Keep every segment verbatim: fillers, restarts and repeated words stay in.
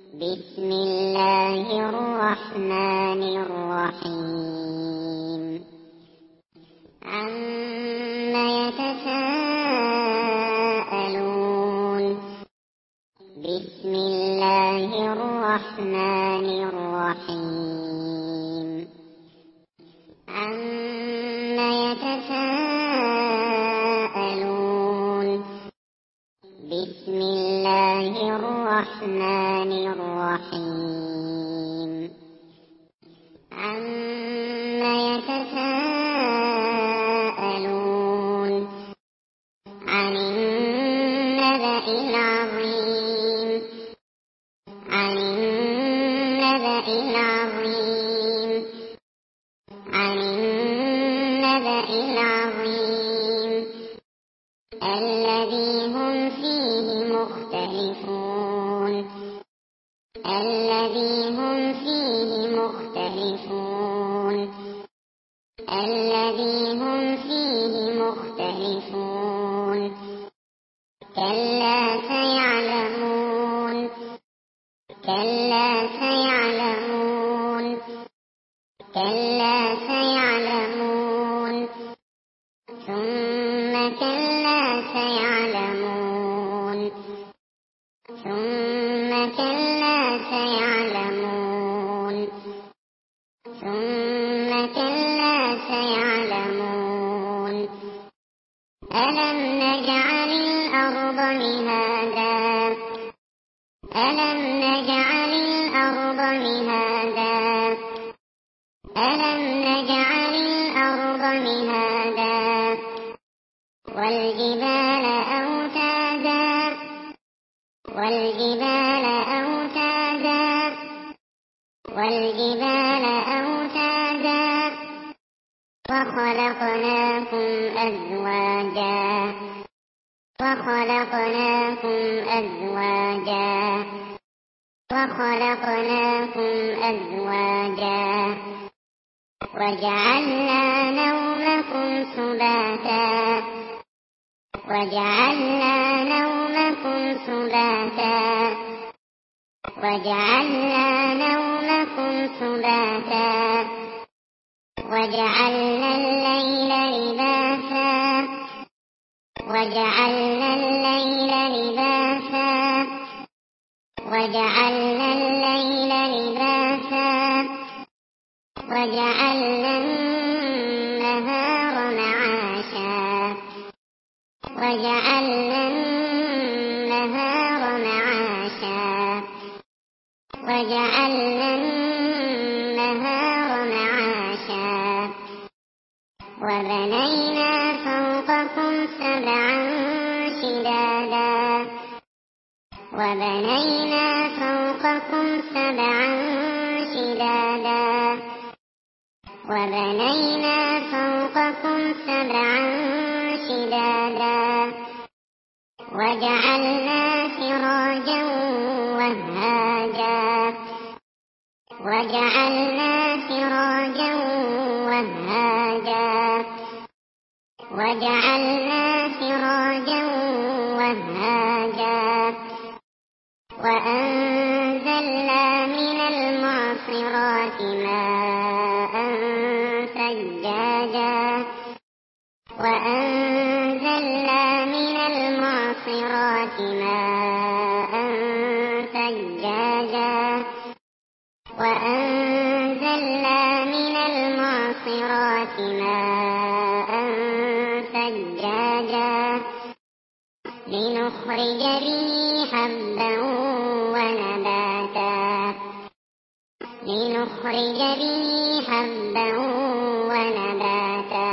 بسم الله الرحمن الرحيم عما يتساءلون بسم الله الرحمن الرحيم عما يتساءلون بسم الله الرحمن الرحيم عما يتساءلون عن النبأ العظيم عن النبأ العظيم عن النبأ العظيم الذي هم فيه مختلفون الذي هم فيه مختلفون الذي هم فيه مختلفون كلا سيعلمون كلا سيعلمون كلا سيعلمون ثم كلا سيعلمون ثم كلا سيعلمون ثم كلا سيعلمون ألم نجعل الأرض مهادا ألم نجعل الأرض مهادا ألم نجعل الأرض مهادا والجبال أوتادا والجبال أوتادا والجبال أوتادا وخلقناكم أزواجا وخلقناكم أزواجا وخلقناكم أزواجا وجعلنا نومكم سباتا وجعلنا نومكم سباتا وجعلنا نومكم سباتا وجعلنا الليل لباسا وجعلنا الليل لباسا وجعلنا الليل لباسا وجعلنا النهار معاشا وجعلنا النهار معاشا وجعلنا النهار معاشا وبنينا فوقكم سبعا شدادا وبنينا فوقكم سبعا شدادا وبنينا فوقكم سبعا شدادا وجعلنا سراجا وهاجا وجعلنا سراجا وهاجا وجعلنا سراجا وهاجا وأنزلنا من المعصرات ماء ثجاجا وأنزلنا من المعصرات ماء ثجاجا وأنزلنا من المعصرات ماء ثجاجا لنخرج به حبا ونباتا لنخرج به حبا ونباتا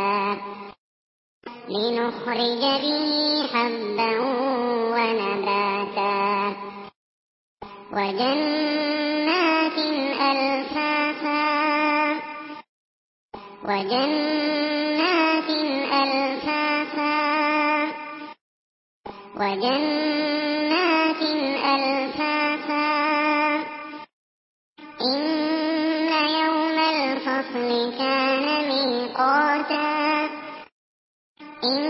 لنخرج به حبا ونباتا وجنات ألفافا وجنات ألفافا وجنات ألفافا إن يوم الفصل كان ميقاتا إن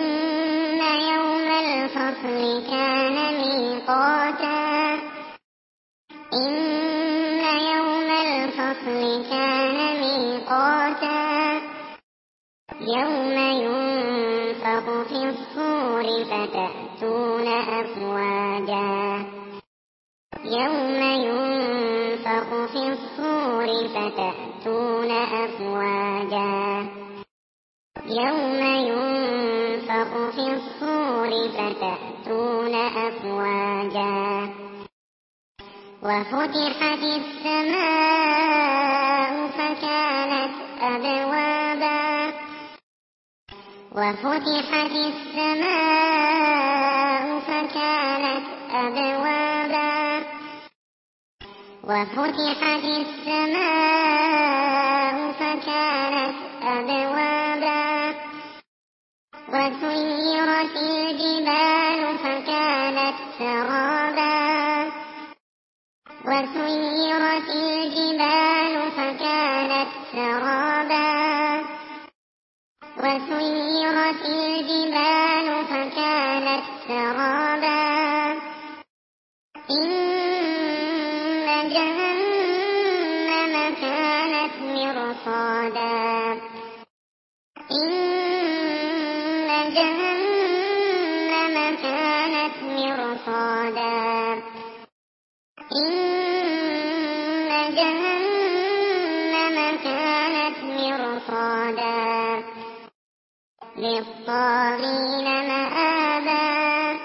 يوم الفصل كان ميقاتا إن إن يوم الفصل كان ميقاتا يوم ينفخ في الصور فتأتون أفواجا يوم ينفخ في الصور فتأتون أفواجا يوم ينفخ في الصور فتأتون أفواجا وفتحت السماء فكانت أبوابا وفتحت السماء فكانت أبوابا وفتحت السماء فكانت أبوابا وسيرت الجبال فكانت سرابا وسيرت الجبال فكانت سرابا وسيرت الجبال فكانت سرابا إن جهنم كانت مرصادا إن جهنم كانت مرصادا إن جهنم كانت مرصادا للطاغين مآبا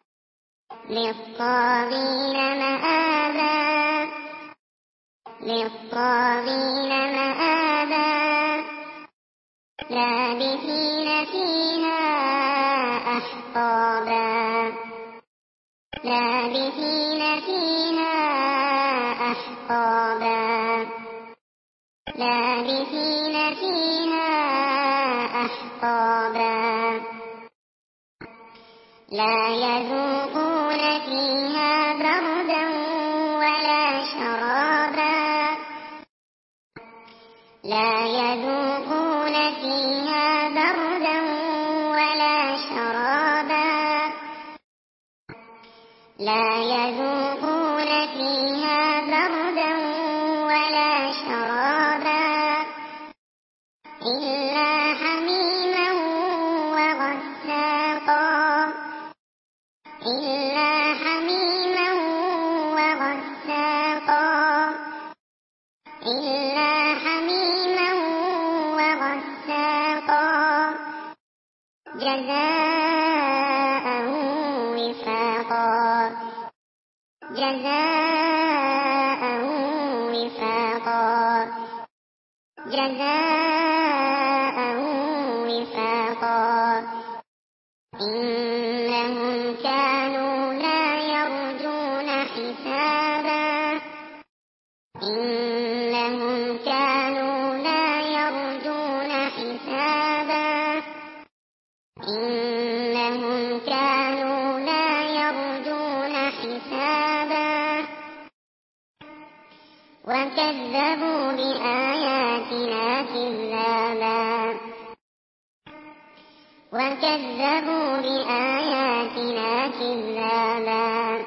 للطاغين مآبا للطاغين مآبا لابثين فيها أحقابا لابثين فيها أحقابا لابثين فيها أحقابا لا يذوقون فيها بردا ولا شرابا لا يذوقون فيها بردا ولا شرابا لا يذوقون فيها بردا ولا شرابا إلا حميما وغساقا إلا حميما وغساقا إلا حميما وغساقا جزاء وفاقا جزاء وفاقا جزاء وفاقا إنهم كانوا لا يرجون حسابا إنهم كانوا لا يرجون حسابا إنهم كانوا لا يرجون حسابا وكذبوا بآياتنا كذابا وكذبوا بآياتنا كذابا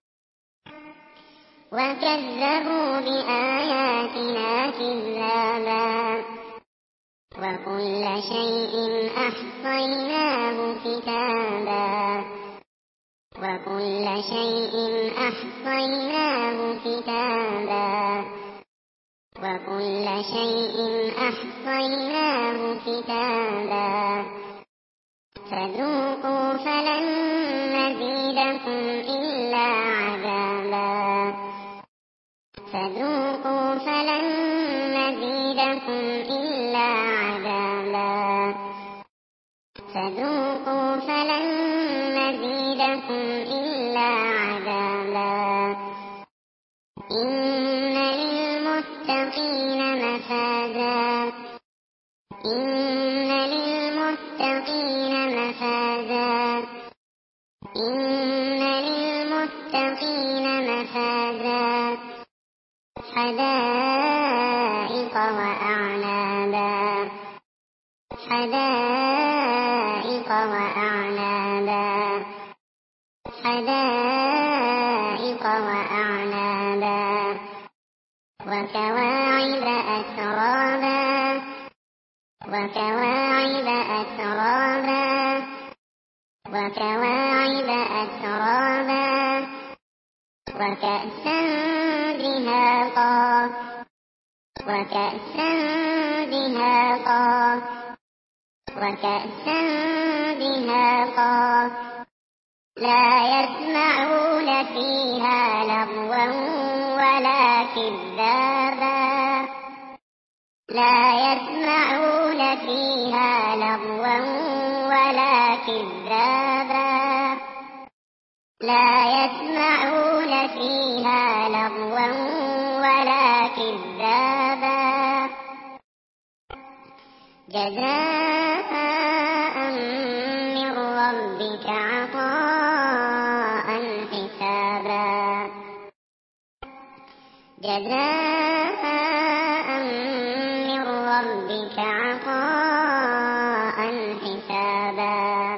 وكذبوا بآياتنا كذابا وكل شيء أحصيناه كتابا وكل شيء أحصيناه كتابا وكل شيء أحصيناه كتابا فذوقوا فلن نزيدكم إلا عذابا فذوقوا فلن نزيدكم إلا عذابا فذوقوا فلن نزيدكم إلا عذابا إن للمتقين مفازا إن للمتقين مفازا إن للمتقين مفازا حدائق وأعنابا حدائق وأعنابا حدائق وأعنابا وكواعب أترابا وكواعب أترابا وكواعب أترابا وكأسا دهاقا وكأسا دهاقا وكأسا دهاقا لا يسمعون فيها لغوا ولا كذابا لا يسمعون فيها لغوا ولا كذابا لا يسمعون فيها لغوا ولا كذابا جزاء من ربك عطاء حسابا جزاء من ربك عطاء حسابا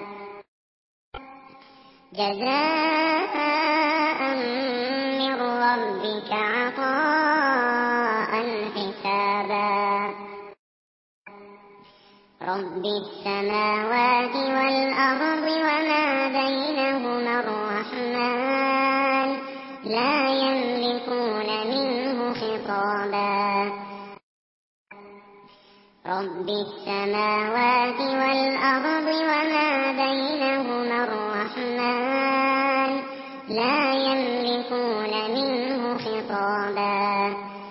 جزاء من ربك عطاء حسابا رب السماوات والأرض وما بينهما الرحمن لا يملكون منه خطابا رب السماوات والأرض وما بينهما الرحمن لا يملكون منه خطابا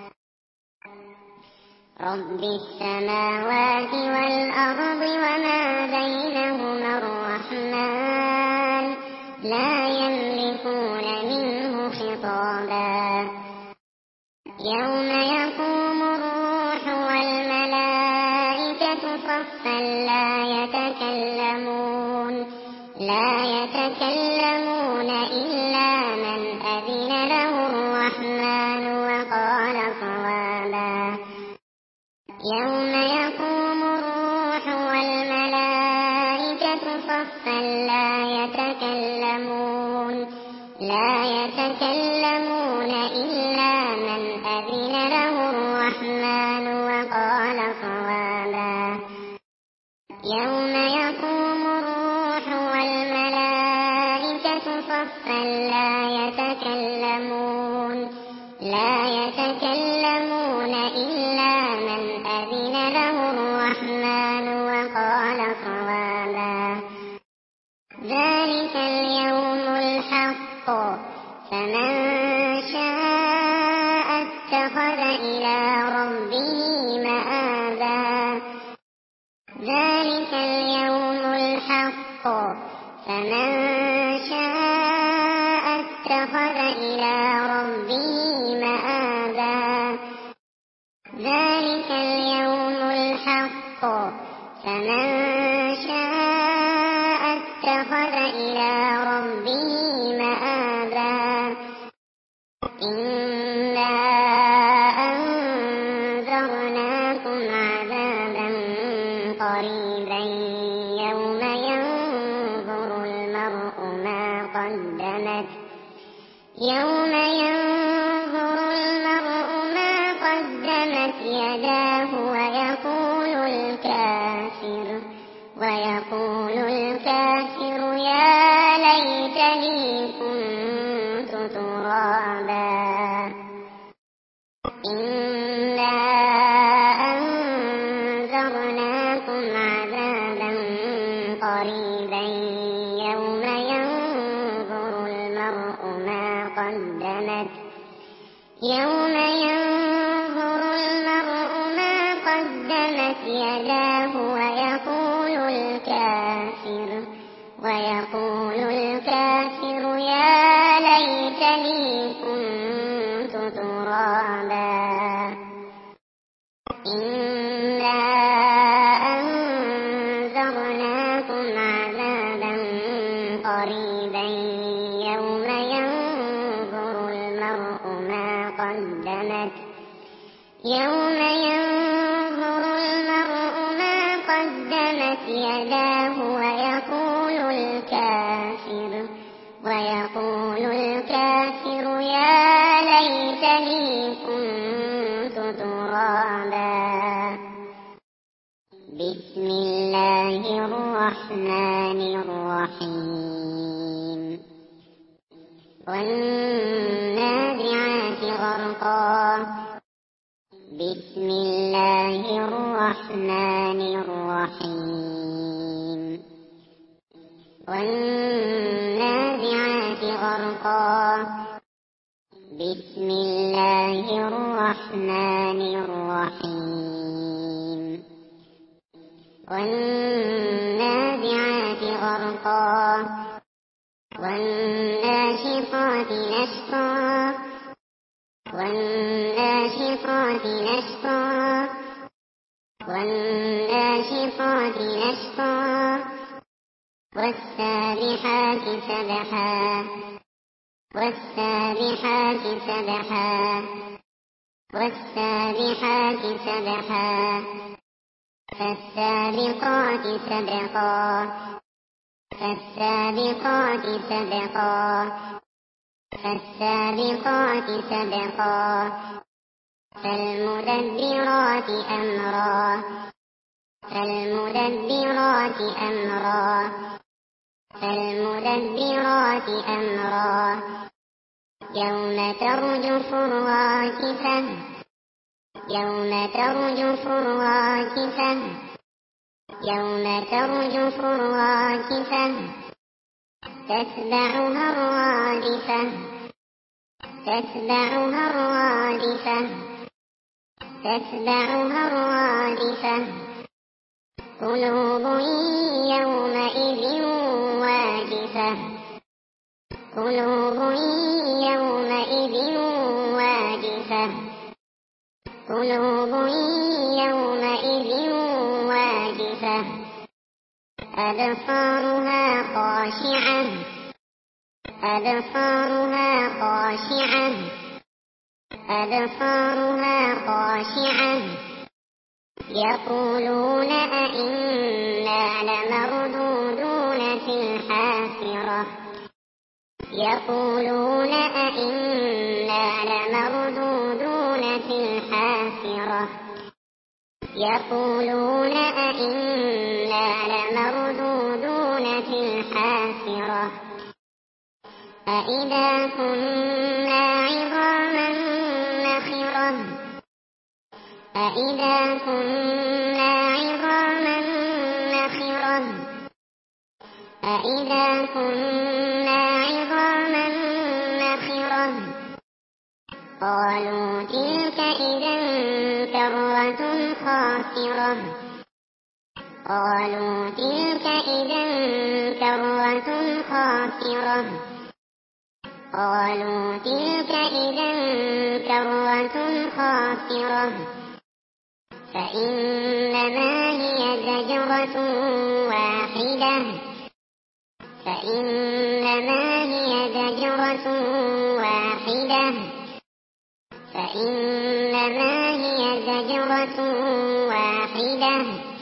رب السماوات والأرض وما بينهما الرحمن لا يملكون منه خطابا يوم يقوم الروح والملائكة صفا لا يتكلمون لا يتكلمون إلا من أذن له الرحمن وقال صوابا يوم يقوم الروح والملائكة صفا لا يتكلمون لا يتكلمون إلا من أذن له الرحمن وقال صوابا يوم يقوم الروح والملائكة صفا لا يتكلمون لا يتكلمون إلا من أذن له الرحمن وقال صوابا ذلك اليوم الحق فمن شاء اتخذ إلى ربه مآبا ذلك اليوم الحق فمن شاء اتخذ إلى ربه مآبا ذلك اليوم الحق فمن شاء اتخذ إلى ربه مآبا إنا أنذرناكم عذابا قريبا يوم ينظر المرء ما قدمت يوم ينظر المرء ما قدمت يداه ويقول الكافر ويقول الكافر يا ليتني كنت ترابا إنا أنذرناكم عذابا قريبا يوم ينظر المرء ما قدمت يوم ينظر المرء ما قدمت يداه ويقول الكافر ويقول الكافر يا ليتني كنت ترابا إنا أنذرناكم عذابا قريبا يوم ينظر المرء ما قدمت يوم ينظر المرء ما قدمت يداه ويقول الكافر ويقول الكافر يا ليتني كنت شرابا بسم الله الرحمن الرحيم والنازعات غرقا بسم الله الرحمن الرحيم والنازعات غرقا بسم الله الرحمن الرحيم والنازعات غرقا والناشطات نشطا والناشطات نشطا والناشطات نشطا والسابحات سبحا والسابحات سبحا والسابحات سبحا فالسابقات سبقا فالسابقات سبقا فالسابقات سبقا فالمدبرات أمرا فالمدبرات أمرا فالمدبرات أمرا يوم ترجف الراجفة يوم ترجف الراجفة يوم ترجف الراجفة تتبعها الرادفة تتبعها الرادفة تتبعها الرادفة قلوب يومئذ واجفة قلوب يومئذ واجفة قلوب يومئذ واجفة أبصارها خاشعة أبصارها خاشعة أبصارها خاشعة يقولون أئنا لمردودون في الحافرة يقولون أئنا لمردودون في الحافرة يقولون أئنا لمردودون في الحافرة أئذا كنا عظاما نخرة أئذا كنا عظاما نخرة أئذا كنا عظاما نخرة قالوا تلك إذا كرة خاسرة قالوا تلك إذا كرة خاسرة قالوا تلك إذا كرة خاسرة فإنما هي زجرة واحدة فإنما هي زجرة واحدة فإنما هي زجرة واحدة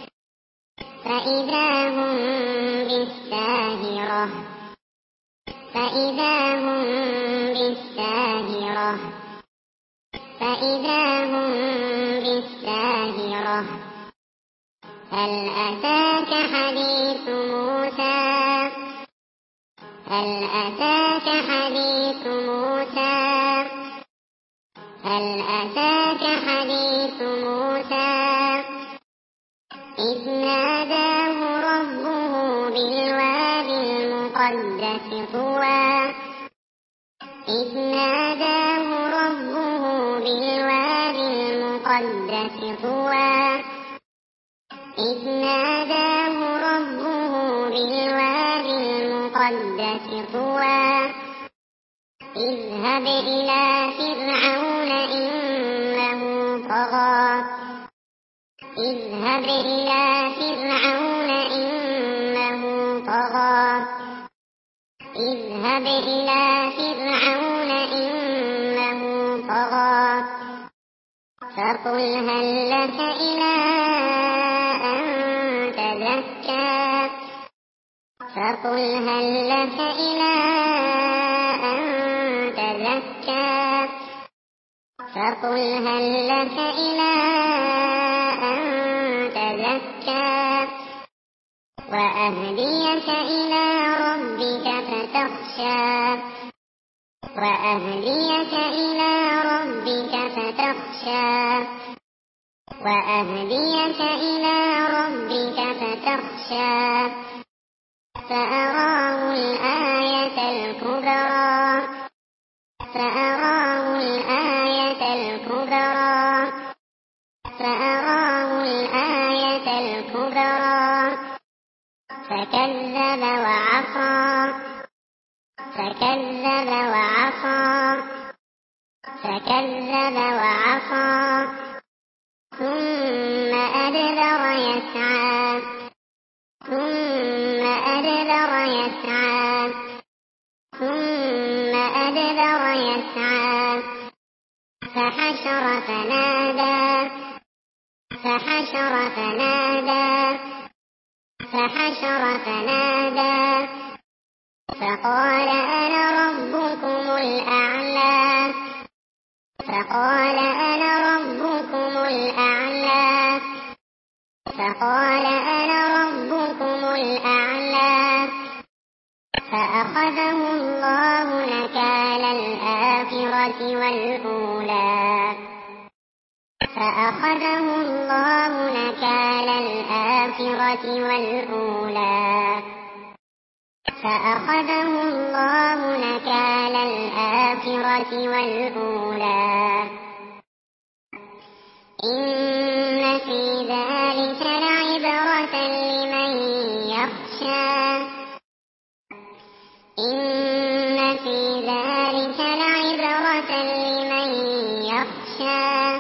فإذا هم بالساهرة فإذا هم بالساهرة فإذا هم بالساهرة هل أتاك حديث موسى هل أتاك حديث موسى هل أتاك حديث موسى إذ ناداه ربه بالوادي المقدس طوى إذ ناداه ربه بالوادي المقدس طوى إذ ناداه ربه بالوادي المقدس طوى اذهب إلى فرعون إنه طغى اذهب إلى فرعون إنه طغى اذهب إلى فرعون إنه طغى فقل هل لك إلى أن تزكى فقل هل لك إلى أن تزكى فقل هل لك إلى أن تزكى وأهديك إلى ربك فتخشى وأهديك إلى ربك فتخشى وأهديك إلى ربك فتخشى فأراه الآية الكبرى فأراه الآية الكبرى فأراه الآية الكبرى فكذب وعصى فكذب وعصى فكذب وعصى ثم أدبر يسعى ثم أدبر يسعى ثم أدبر يسعى فحشر فنادى فحشر فنادى فحشر فنادى فقال أنا ربكم الأعلى فقال أنا ربكم الأعلى فقال أنا ربكم الأعلى فأخذه الله نكال الآخرة والأولى فأخذه الله نكال الآخرة والأولى فأخذه الله نكال الآخرة والأولى إن في ذلك لعبرة لمن يخشى إن في ذلك لعبرة لمن يخشى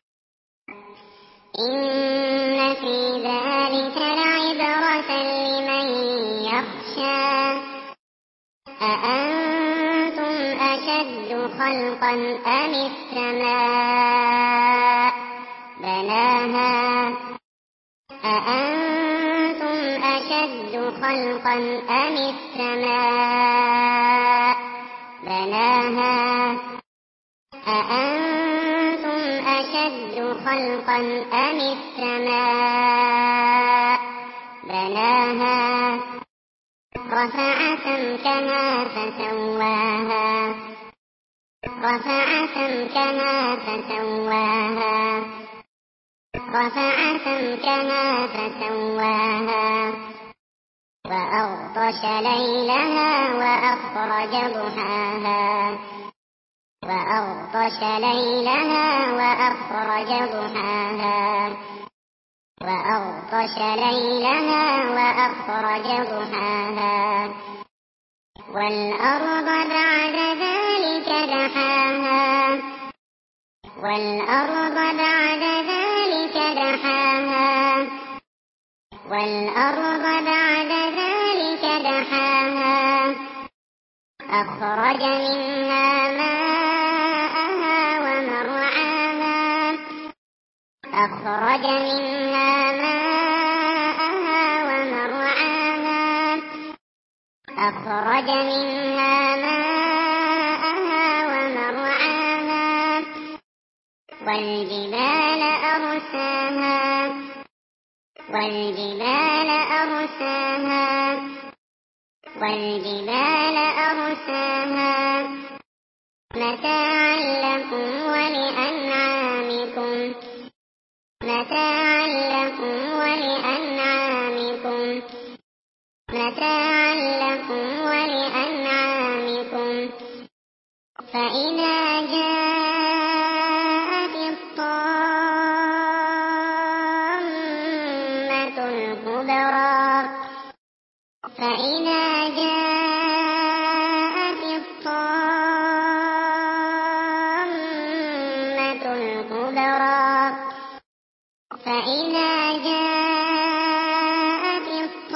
إن في ذلك لعبرة لمن يخشى أأنتم أشد خلقا أم السماء بناها أأنتم أشد خلقا أم السماء بناها أأنتم أشد خلقا أم السماء بناها رفع سمكها فسواها رفع سمكها فسواها رفع سمكها فسواها وأغطش ليلها وأخرج ضحاها وأغطش ليلها وأخرج ضحاها وأغطش ليلها وأخرج ضحاها والأرض بعد ذلك دحاها والأرض بعد ذلك دحاها والأرض بعد ذلك دحاها أخرج منها ماءها ومرعاها أخرج منها ماءها ومرعاها أخرج منها ماءها ومرعاها والجبال أرساها والجبال أرساها والجبال أرساها متاعا لكم ولأنعامكم متاعا لكم ولأنعامكم متاعا لكم ولأنعامكم فإذا جاءت الطامة الكبرى فإذا جاءت الطامة الكبرى فإذا جاءت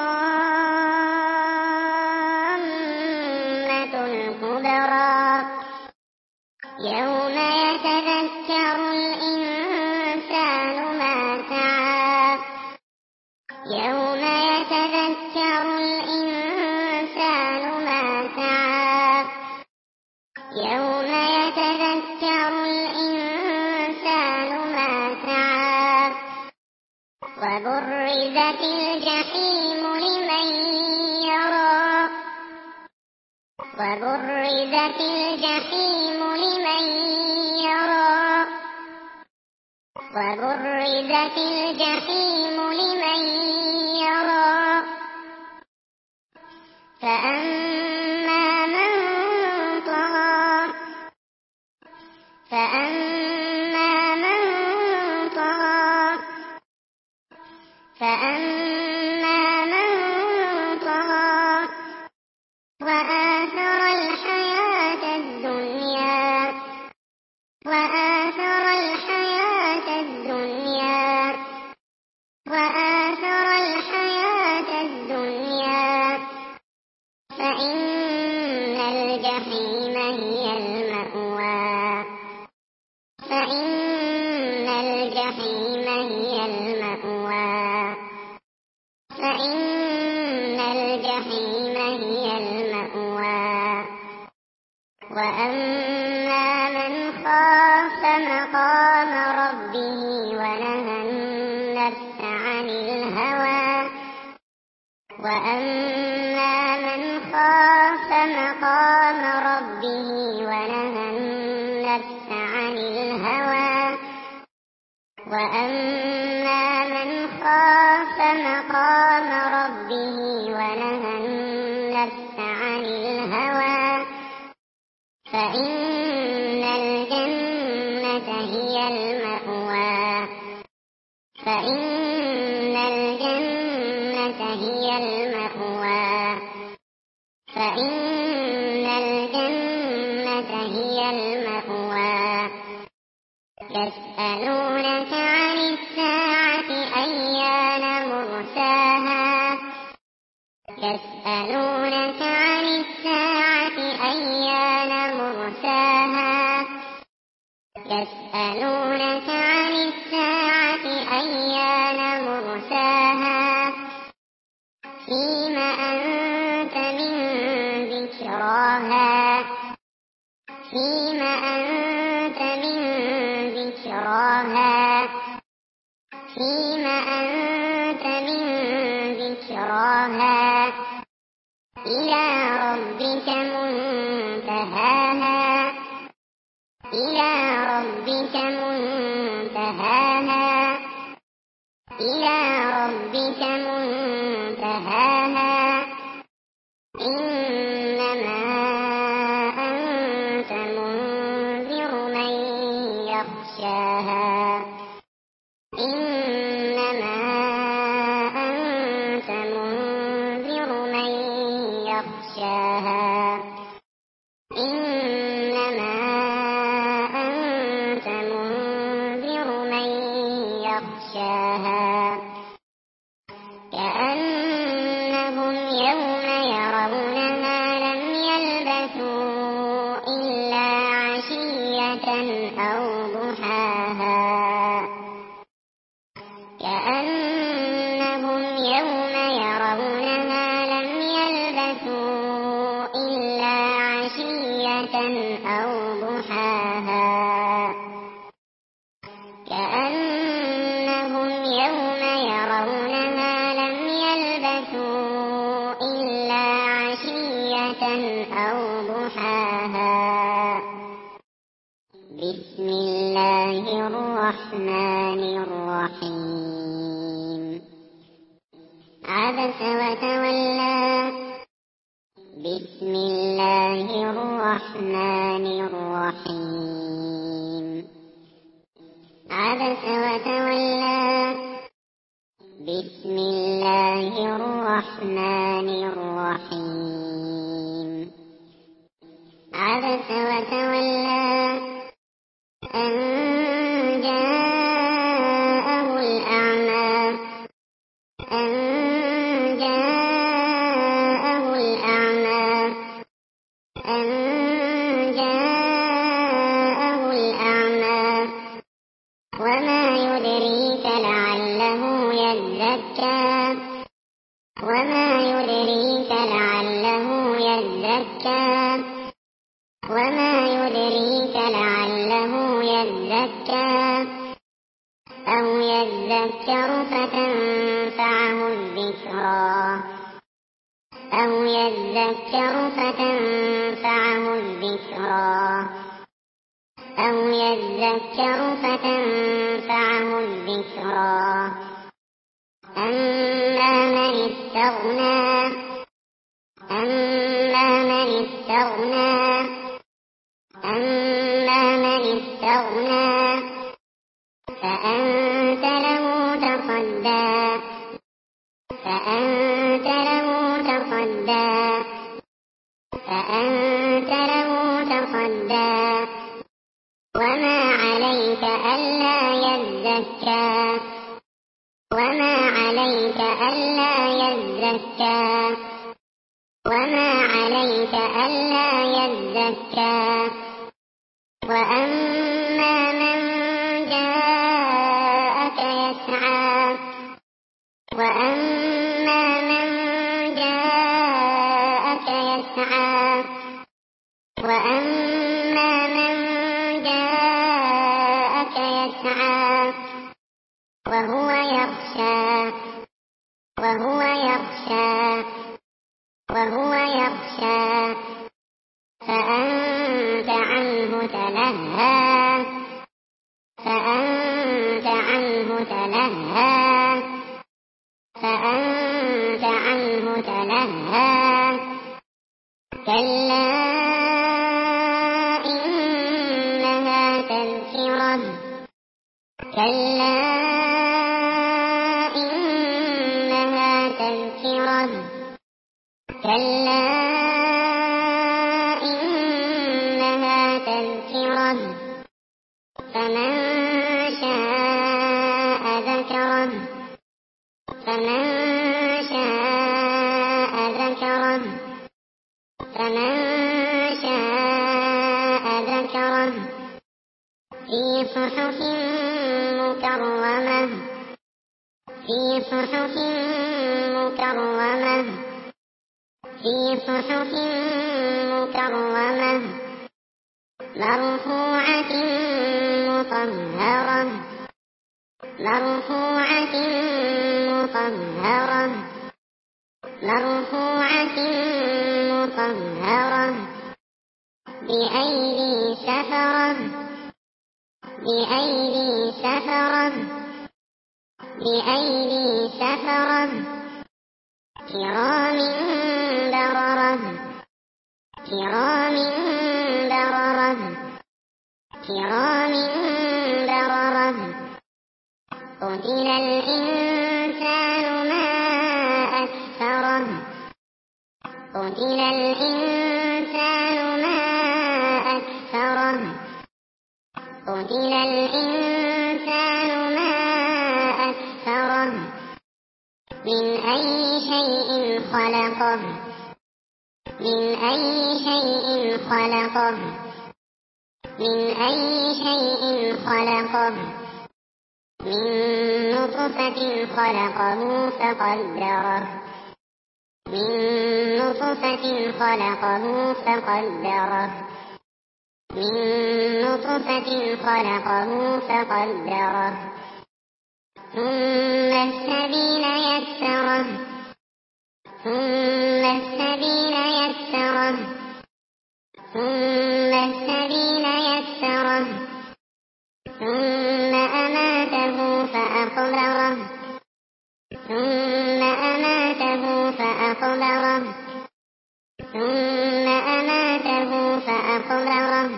الطامة الكبرى يوم يتذكر الإنسان ما سعى يوم يتذكر الإنسان ما سعى يوم يتذكر الإنسان وبرزت الجحيم لمن يرى وبرزت الجحيم لمن يرى وبرزت الجحيم لمن يرى فأما من طغى فأما من طغى فأما من طغى وآثر الحياة الدنيا وآثر الحياة الدنيا وآثر الحياة الدنيا فإن الجحيم هي المأوى فإن الجحيم هي المأوى فإن الجحيم هي المأوى وأما من خاف مقام ربه ونهى النفس عن الهوى وأما من خاف مقام ربه ونهى النفس عن الهوى وأما من خاف مقام ربه ونهى النفس عن الهوى فإن الجنة هي المأوى فإن الجنة هي المأوى فإن الجنة هي المأوى يسألونك عن الساعة أيان مرساها يسألونك عن الساعة أيان مرساها يسألونك عن الساعة أيان مرساها فيم أنت من ذكراها فيم أنت من ذكراها فيم أنت من ذكراها إلى ربك منتهاها إلى ربك منتهاها إلى ربك منتهاها إنما أنت منذر من يخشاها إنما أنت منذر من يخشاها إنما أنت منذر من يخشاها كأنهم يوم يرونها لم يلبثوا إلا عشية أو ضحاها كأنهم يوم يرونها لم يلبثوا إلا عشية أو ضحاها كأنهم يوم يرونها لم يلبثوا إلا عشية أو ضحاها بسم الله الرحمن الرحيم عبس وتولى بسم الله الرحمن الرحيم عبس وتولى بسم الله الرحمن الرحيم عبس وتولى أن جاءه الأعمى أن جاءه الأعمى أن جاءه الأعمى وما يدريك لعله يزكى وما يدريك لعله يزكى وما يدريك لعله يزكى أو يذكر فتنفعه الذكرى أو يذكر فتنفعه الذكرى أو يذكر فتنفعه الذكرى أما من استغنى أما من استغنى أما من استغنى فأنت له تصدى فأنت له تصدى فأنت له تصدى وما عليك ألا يزكى وما عليك ألا يزكى وما عليك ألا يزكى وأما من جاءك يسعى وأما من جاءك يسعى وأما من جاءك يسعى وهو يخشى وهو يخشى وهو يخشى فأنت عنه تلهى فأنت عنه تلهى فأنت عنه تلهى كلا إنها تذكرة كلا إنها تذكرة كلا إنها تذكرة فمن شاء ذكره فمن شاء ذكره فمن شاء ذكره في صحف مكرمة في صحف مكرمة في صحف مكرمة مرفوعة مطهرة مرفوعة مطهرة مرفوعة مطهرة بأيدي سفرة بأيدي سفرة بأيدي سفرة كرام بررة كرام بررة كرام بررة قتل الإنسان ما أكفره قتل الإنسان ما أكفره قتل الإنسان ما أكفره من أي شيء خلقه من أي شيء خلقه من أي شيء خلقه من نطفة خلقه فقدره من نطفة خلقه فقدره من نطفة خلقه فقدره ثم السبيل يسره ثم السبيل يسره ثم السبيل يسره ثم أماته فأقبره ثم أماته فأقبره ثم أماته فأقبره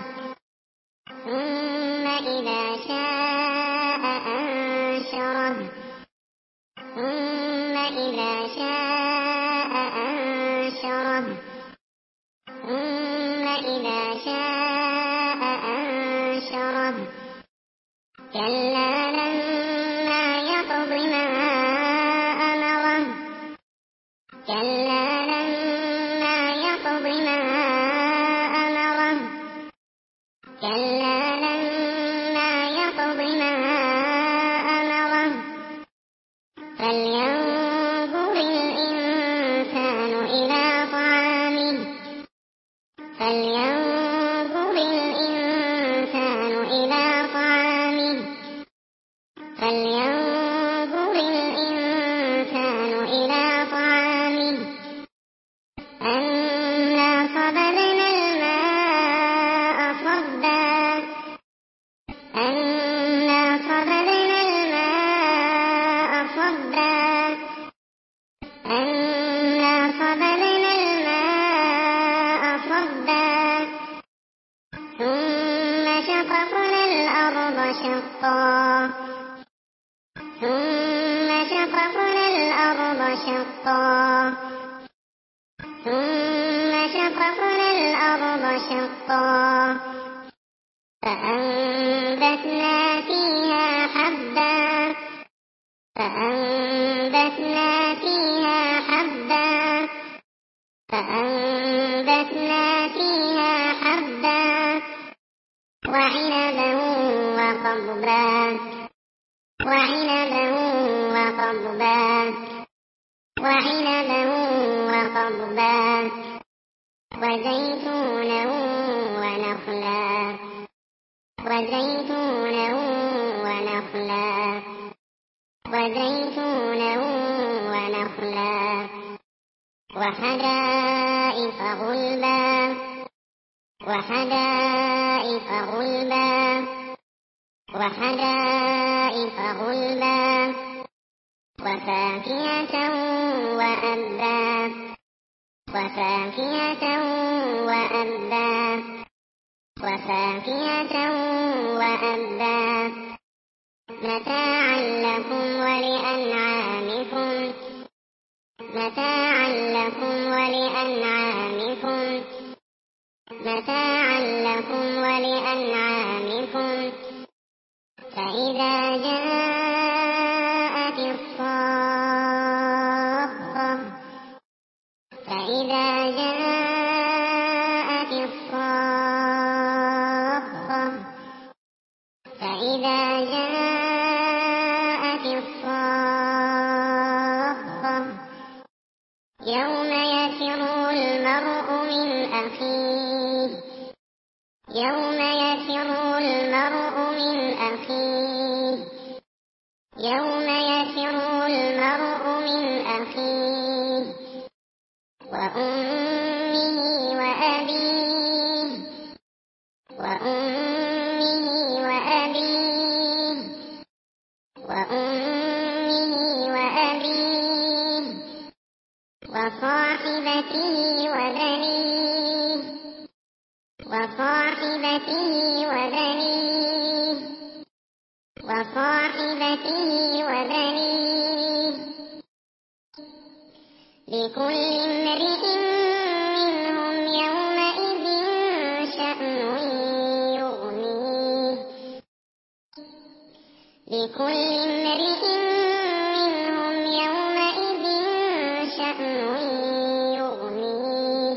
ثم إذا شاء أنشره ثم إذا شاء أنشره ثم إذا شاء أنشره كلا لما يقض ما أمره كلا لما يقض ما أمره كلا لما يقض ما أمره فلينظر الإنسان إلى طعامه فلينظر الإنسان إلى طعامه شطا ثم شققنا الأرض شقا ثم شققنا الأرض شقا فأنبتنا فيها حبا فأنبتنا فيها حبا فأنبتنا فيها حبا وعنبا وقضبا وعنبا وقضبا وعنبا وقضبا وزيتونا ونخلا وزيتونا ونخلا وزيتونا ونخلا وحدائق غلبا وحدائق غلبا وحدائق غلبا وفاكهة وأبا وفاكهة وأبا وفاكهة وأبا متاعا لكم ولأنعامكم متاعا لكم ولأنعامكم متاعا لكم ولأنعامكم فإذا جاءت الصاخة فإذا جاءت الصاخة فإذا جاءت الصاخة يوم يفر المرء من أخيه يوم يفر المرء من أخيه يوم يفر المرء من أخيه وأمه وأبيه وأمه وأبيه وأمه وأبيه وصاحبته وبنيه وصاحبته وبنيه وصاحبته وبنيه لكل امرئ منهم يومئذ شأن يغنيه لكل امرئ منهم يومئذ شأن يغنيه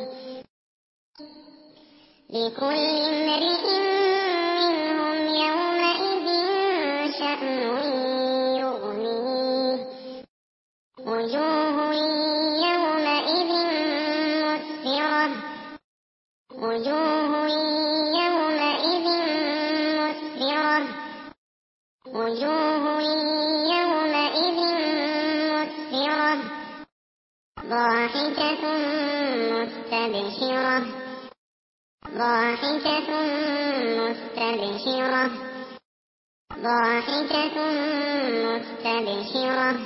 لكل امرئ منهم يومئذ شأن يغنيه وجوه يومئذ مسفرة وجوه يومئذ مسفرة وجوه يومئذ مسفرة ضاحكة مستبشرة ضاحكة مستبشرة ضاحكة مستبشرة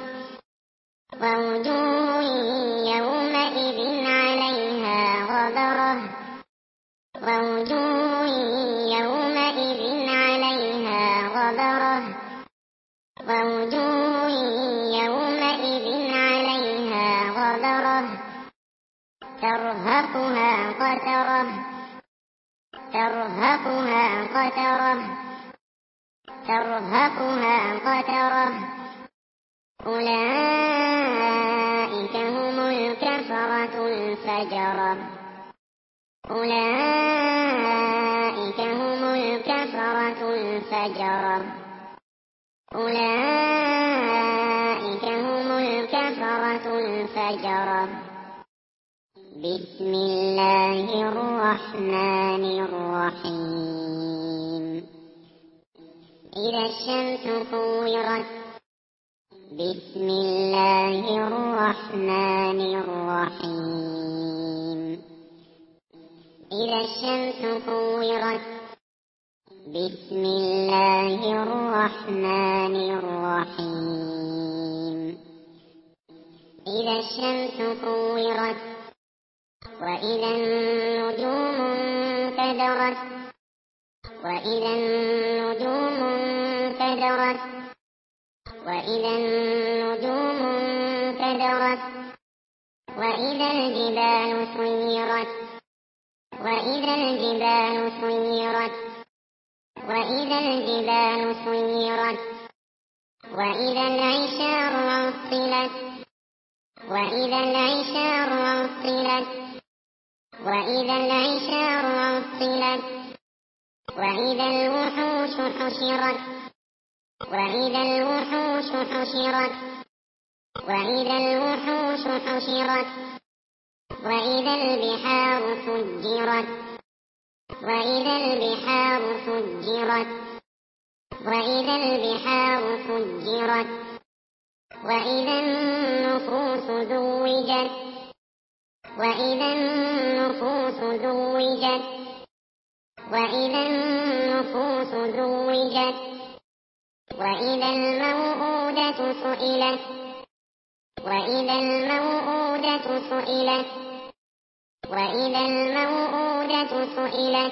ووجوه يومئذ عليها غبرة ووجوه يومئذ عليها غبرة ووجوه يومئذ عليها غبرة ترهقها قترة ترهقها قترة ترهقها قترة أولئك هم الكفرة الفجرة أولئك هم الكفرة الفجرة أولئك هم الكفرة الفجرة بسم الله الرحمن الرحيم إذا الشمس كورت بسم الله الرحمن الرحيم إذا الشمس كورت بسم الله الرحمن الرحيم إذا الشمس كورت وإذا النجوم انكدرت وإذا النجوم انكدرت انكدرت وإذا النجوم انكدرت وإذا الجبال سيرت وإذا الجبال سيرت وإذا الجبال سيرت وإذا العشار عطلت وإذا العشار عطلت وإذا العشار عطلت وإذا الوحوش حشرت وإذا الوحوش حشرت وإذا الوحوش حشرت وإذا البحار فجرت وإذا البحار فجرت وإذا البحار فجرت وإذا النفوس زوجت وإذا النفوس زوجت وإذا النفوس زوجت وإذا الموءودة سئلت وإذا الموءودة سئلت وإذا الموءودة سئلت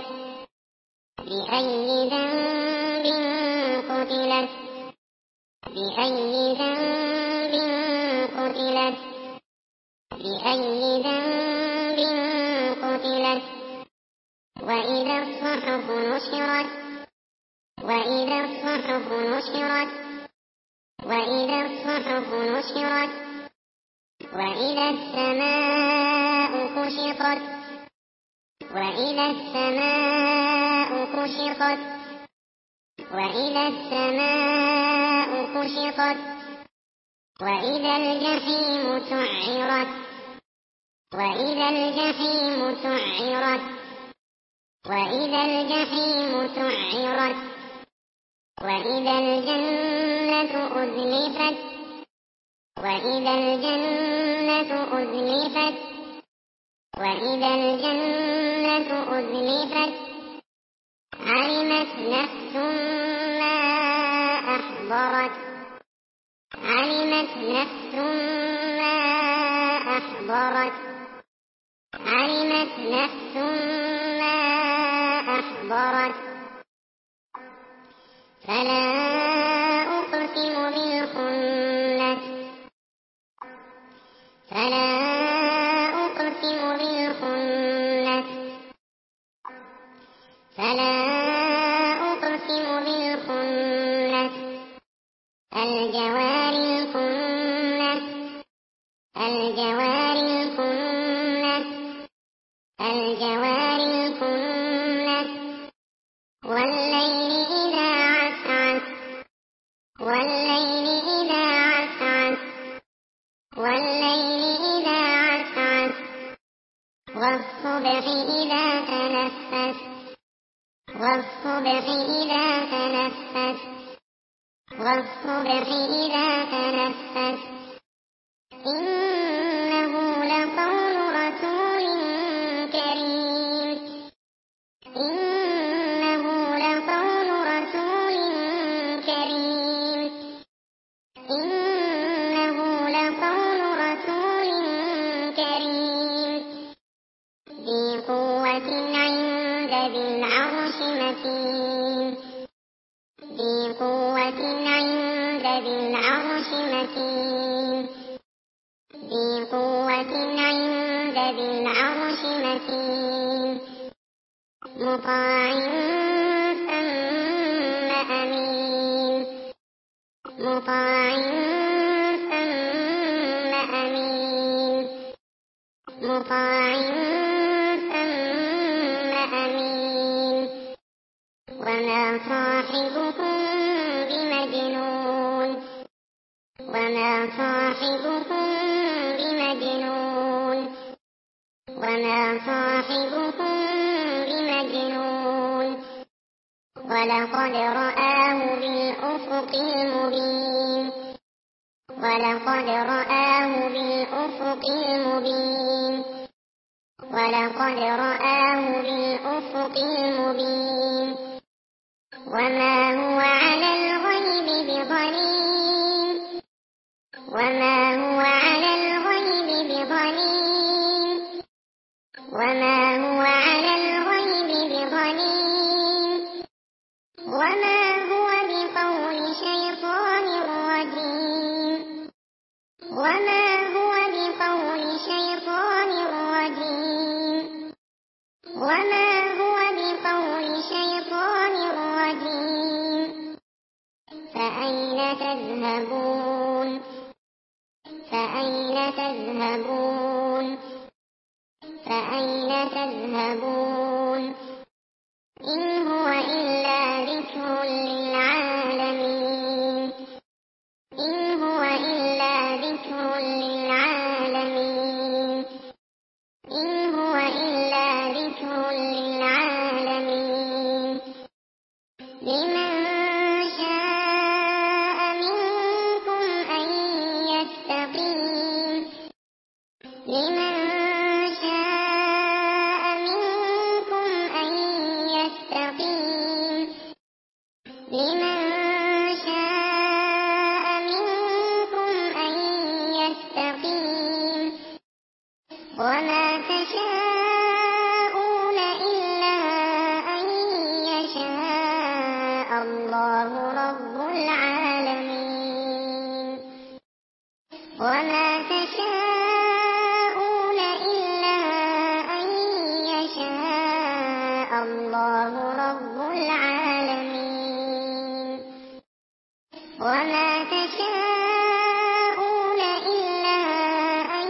بأي ذنب قتلت بأي ذنب قتلت بأي ذنب قتلت وإذا الصحف نشرت وإذا الصحف نشرت وإذا الصحف نشرت وإذا السماء كشطت وإذا السماء كشطت وإذا السماء كشطت وإذا الجحيم سعرت وإذا الجحيم سعرت وإذا الجحيم سعرت وإذا الجنة أزلفت وإذا الجنة أزلفت وإذا الجنة أزلفت علمت نفس ما أحضرت علمت نفس ما أحضرت علمت نفس ما أحضرت فلا أقسم بالخنس فلا أقسم بالخنس فلا أقسم بالخنس الجوار الكنس الجوار الكنس الجوار الكنس والليل إذا عسعس والليل إذا عسعس والليل إذا عسعس والصبح إذا تنفس والصبح إذا تنفس والصبح إذا تنفس إنه لقول رسول كريم إنه لقول رسول كريم إنه لقول رسول كريم ذي قوة عند ذي العرش مكين ذي قوة عند ذي العرش مكين ذي قوة عند ذي العرش مكين مطاع ثم أمين مطاع ثم أمين مطاع ثم أمين وما صاحبكم بمجنون وما صاحبكم بمجنون وما صاحبكم بمجنون ولقد رآه بالأفق المبين ولقد رآه بالأفق المبين ولقد رآه بالأفق المبين وما هو على الغيب بضنين وما هو على الغيب بضنين وما هو على الغيب بضنين وما هو بقول وما هو بقول شيطان رجيم وما هو بقول شيطان رجيم فأين تذهبون فأين تذهبون فأين تذهبون إن هو إلا ذكر للعالمين إن هو إلا ذكر للعالمين إن هو إلا ذكر للعالمين لمن شاء منكم أن يستقيم لمن شاء منكم أن يستقيم لمن شاء منكم أن يستقيم وما تشاءون إلا أن يشاء الله رب العالمين وما تشاءون إلا أن يشاء الله رب العالمين وما تشاءون إلا أن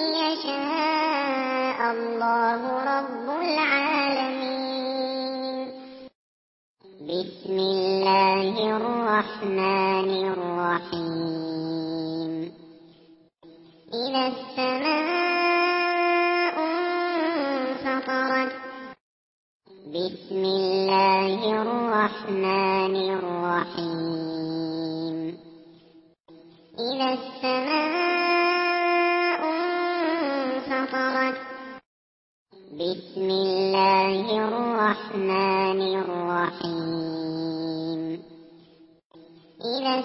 يشاء الله رب العالمين بسم الله الرحمن الرحيم إذا السماء انفطرت بسم الله الرحمن الرحيم إذا السماء انفطرت بسم الله الرحمن الرحيم إذا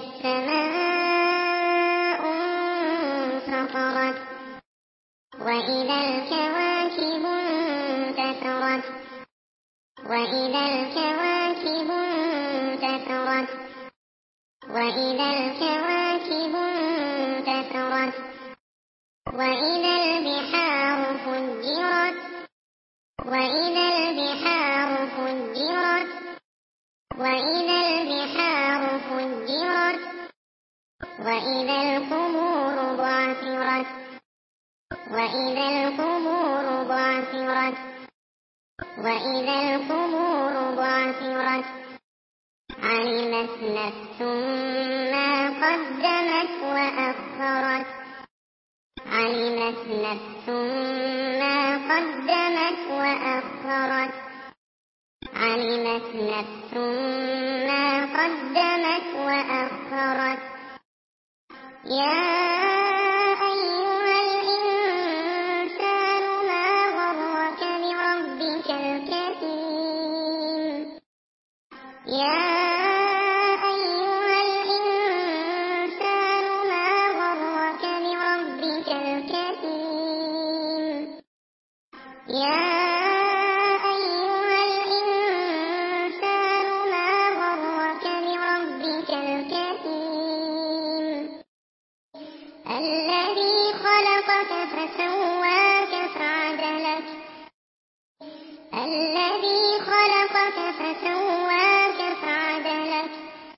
السماء انفطرت وإذا الكواكب انتثرت وإذا الكواكب انتثرت وإذا الكواكب انتثرت وإذا البحار فجرت وإذا البحار فجرت وإذا البحار فجرت وإذا القبور بعثرت وإذا القبور بعثرت وإذا القبور بعثرت علمت نفس ما قدمت وأخرت علمت نفس ما قدمت وأخرت علمت نفس ما قدمت وأخرت يا أيها الإنسان ما غرك بربك الكريم يا أيها الإنسان ما غرك بربك الكريم يا أيها الإنسان ما غرك بربك الكريم الذي خلقك فسواك فعدلك الذي خلقك فسواك فعدلك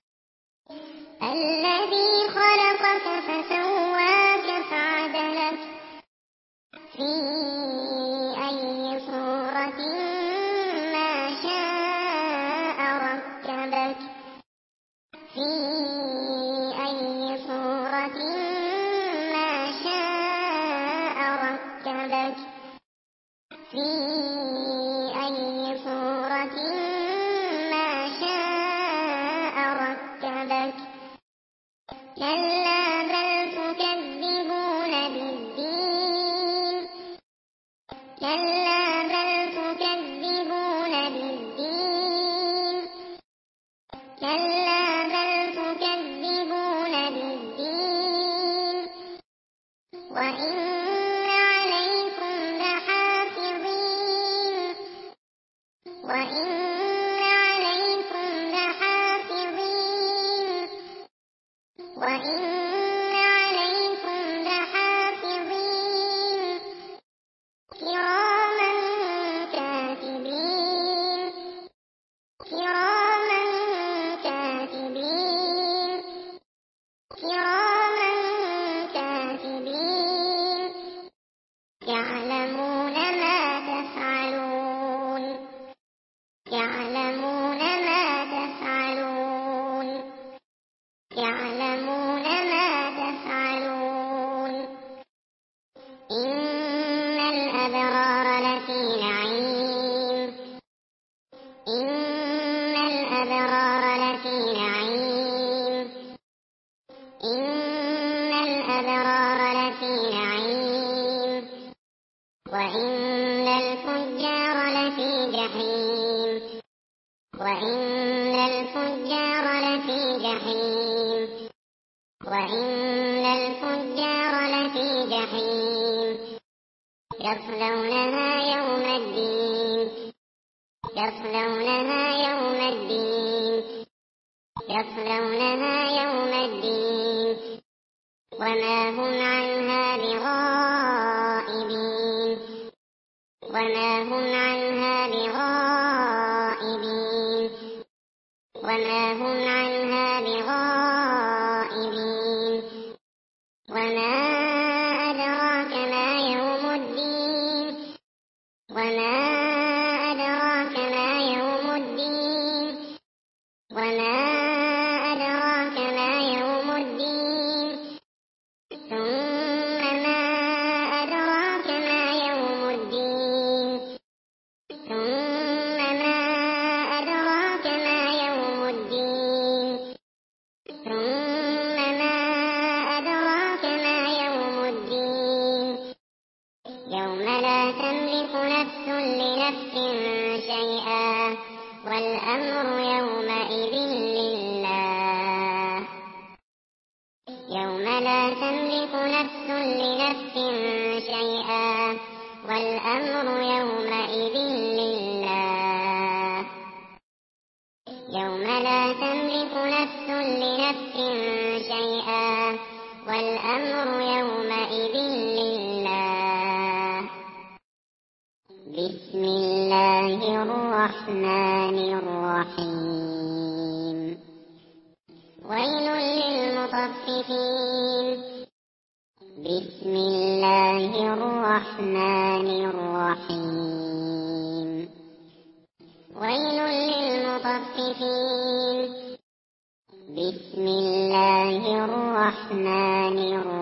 الذي خلقك فسواك فعدلك في أي صورة ما شاء ركبك في أي صورة ما شاء ركبك في أي صورة ما شاء ركبك كلا بل تكذبون بالدين كلا بل تكذبون بالدين كلا بل تكذبون بالدين وإن عليكم لحافظين وإن عليكم لحافظين وإن عليكم لحافظين لفي نعيم وإن الفجار لفي جحيم وإن الفجار لفي جحيم وإن الفجار لفي جحيم يصلونها يوم الدين يصلونها يوم الدين يصلونها يوم الدين وما هم عنها بغائبين وما هم عنها بغائبين وما هم عنها بغائبين وما أدراك ما يوم الدين وما أدراك ما يوم الدين وما أدراك ما يوم الدين ثم ما أدراك ما يوم الدين ثم ما أدراك ما يوم الدين ثم ما أدراك ما يوم الدين يوم لا تملك نفس لنفس شيئا والأمر يومئذ لله يوم لا تملك نفس لنفس شيئا والأمر يومئذ لله يوم لا تملك نفس لنفس شيئا والأمر يومئذ لله بسم الله الرحمن الرحيم ويل للمطففين بسم الله الرحمن الرحيم ويل للمطففين بسم الله الرحمن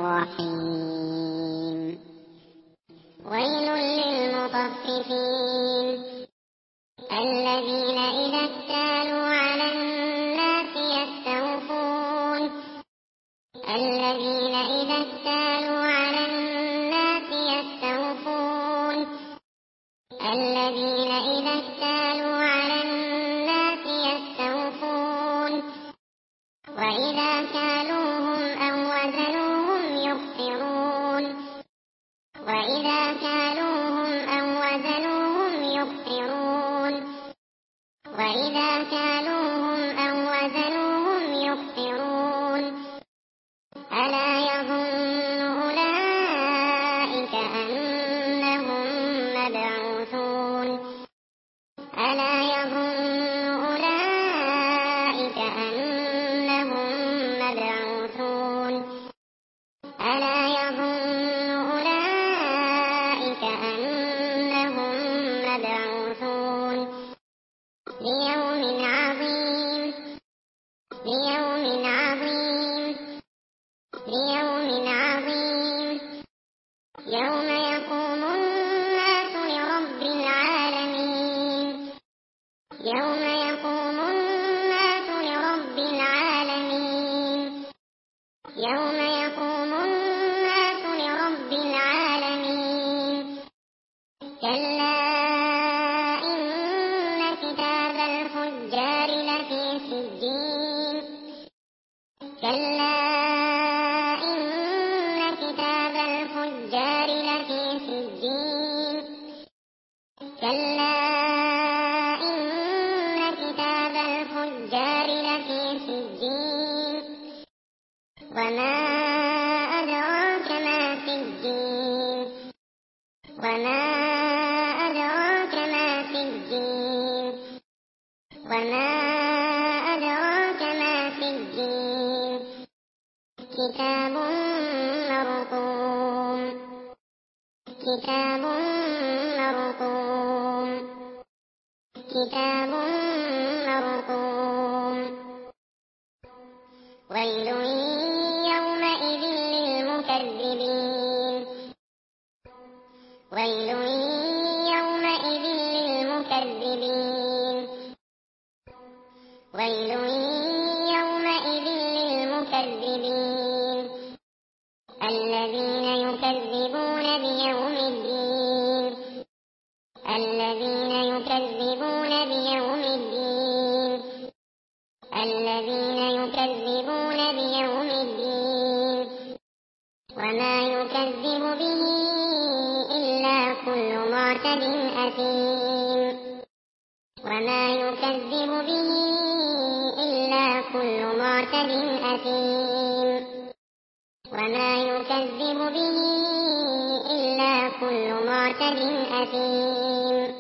الرحيم ويل للمطففين الذين إذا اكتالوا على الناس يستوفون الذين إذا اكتالوا على الناس يستوفون الذين إذا اكتالوا على الناس يستوفون وإذا كالوهم أو وزنوهم يخسرون وإذا كالوهم أو وزنوهم يخسرون وإذا كالوهم أو وزنوهم يخسرون ألا يظن أولئك أنهم مبعوثون ألا يظن أولئك أنهم مبعوثون ألا يظن أولئك أنهم مبعوثون ليوم عظيم ليوم عظيم ليوم عظيم يوم يقوم الناس لرب العالمين يوم يقوم الناس لرب العالمين يوم يقوم الناس لرب العالمين كلا إن كتاب الفجار لفي سجين كلا إن كتاب الفجار لفي سجين كلا إن كتاب الفجار لفي سجين وما أدراك ما سجين وما أدراك ما سجين وما أدراك ما سجين كتاب مرقوم كتاب مرقوم كتاب مرقوم ويل يومئذ للمكذبين ويل يومئذ للمكذبين ويل يومئذ للمكذبين الذين يكذبون بيوم الدين الذين يكذبون بيوم الدين الذين يكذبون بيوم الدين وما يكذب به إلا كل معتد أثيم وما يكذب به إلا كل معتد أثيم وما يكذب به إلا كل معتد أثيم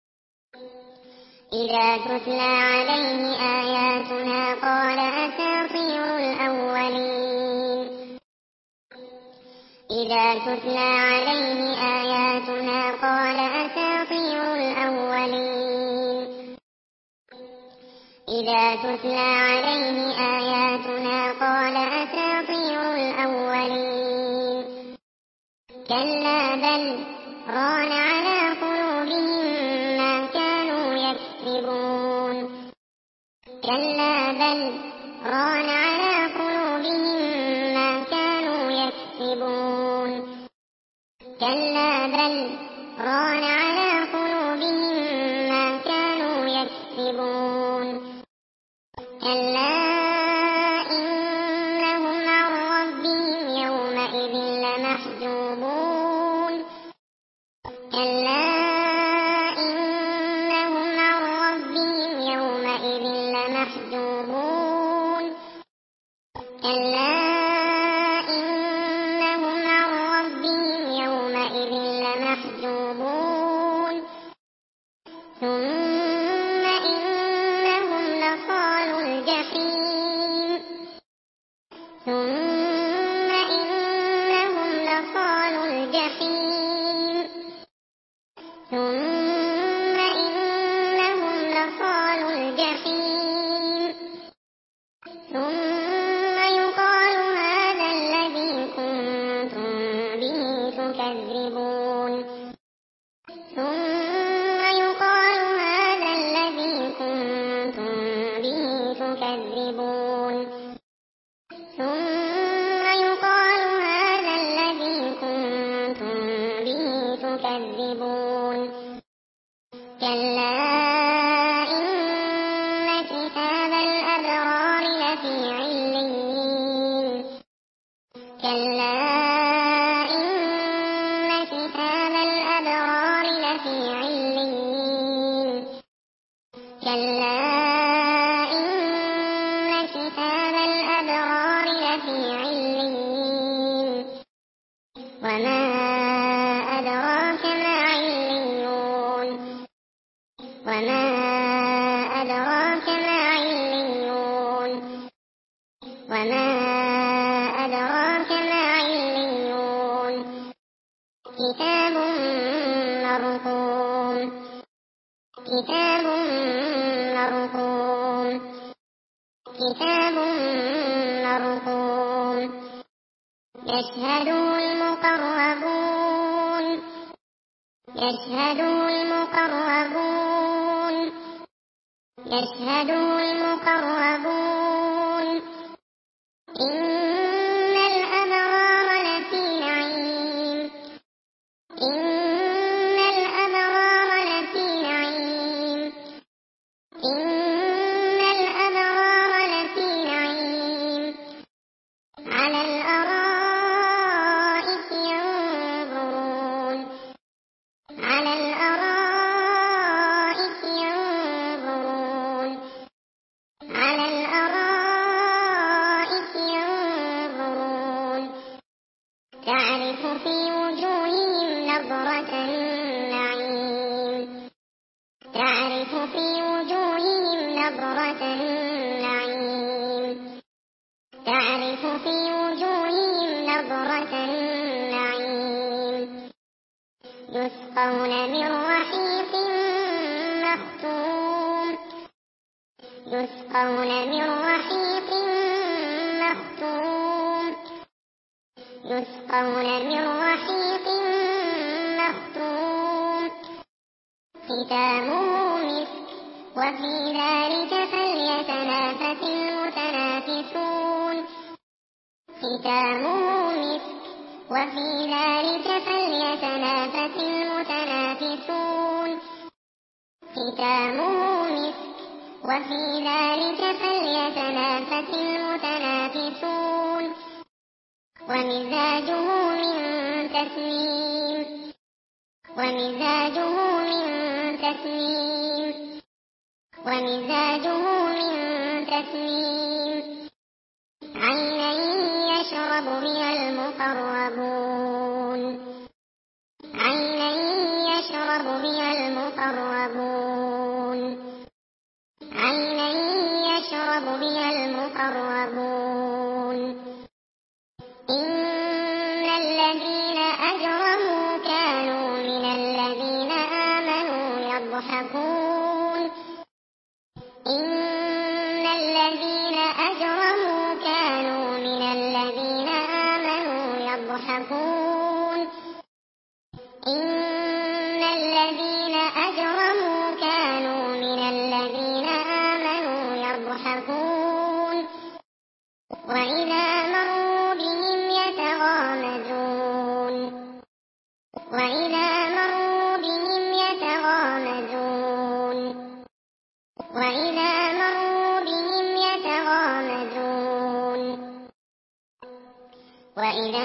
إذا تتلى عليه آياتنا قال أساطير الأولين إذا تتلى عليه آياتنا قال أساطير الأولين إذا تتلى عليه آياتنا قال أساطير الأولين كلا بل ران على قلوبهم ما كانوا يكسبون كلا بل ران على قلوبهم ما كانوا يكسبون كلا بل ران على قلوبهم ما كانوا يكسبون كلا إنهم عن ربهم يومئذ لمحجوبون كلا إنهم عن ربهم يومئذ لمحجوبون كلا إنهم عن ربهم يومئذ لمحجوبون ثم إنهم لصالوا الجحيم ثم إنهم لصالوا الجحيم ثم إنهم لصالوا الجحيم ثم يقال هذا الذي كنتم به تكذبون ثم يقال هذا الذي كنتم به تكذبون ثم يقال هذا الذي كنتم به تكذبون كلا إن كتاب الأبرار لفي عليين كلا إن كتاب الأبرار لفي عليين كلا إن كتاب الأبرار لفي عليين وما أدراك ما عليون وما أدراك ما عليون وما أدراك ما عليون كتاب مرقوم كتاب مرقوم كتاب مرقوم يشهده المقربون يشهده المقربون يشهده المقربون إن الأبرار لفي نعيم إن الأبرار لفي نعيم إن الأبرار لفي نعيم على الأرائك ينظرون على الأرائك ينظرون على الأرائك ينظرون تعرف في وجوههم نضرة النعيم تعرف في وجوههم نضرة النعيم تعرف في وجوههم نضرة النعيم يسقون من رحيق مختوم يسقون من رحيق مختوم يسقون من رحيق مختوم ختامه مسك وفي ذلك فليتنافس المتنافسون ختامه مسك وفي ذلك فليتنافس المتنافسون ختامه مسك وفي ذلك فليتنافس المتنافسون ومزاجه من تسنيم ومزاجه من تسنيم ومزاجه من تسنيم عينا يشرب بها المقربون عينا يشرب بها المقربون عينا يشرب بها المقربون إن الذين أجرموا كانوا من الذين آمنوا يضحكون إن الذين أجرموا كانوا من الذين آمنوا يضحكون إن الذين أجرموا كانوا من الذين آمنوا يضحكون وإذا مروا بهم يتغامزون وإذا مروا بهم يتغامزون وإذا مروا بهم يتغامزون وإذا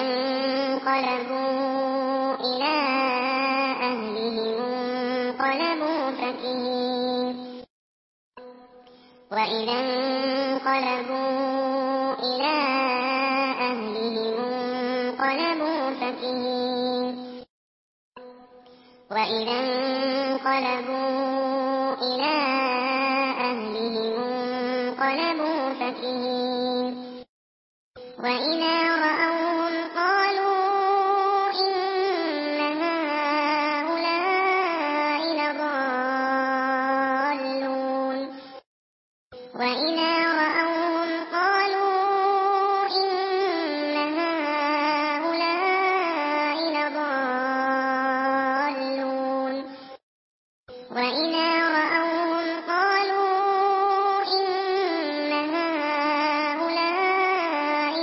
انقلبوا إلى أهلهم انقلبوا فكهين وإذا انقلبوا إلى أهلهم انقلبوا فكهين وإذا انقلبوا إلى أهلهم انقلبوا فكهين وإذا رأوهم قالوا إن هؤلاء لضالون وإذا رأوهم قالوا إن هؤلاء لضالون وإذا رأوهم قالوا إن هؤلاء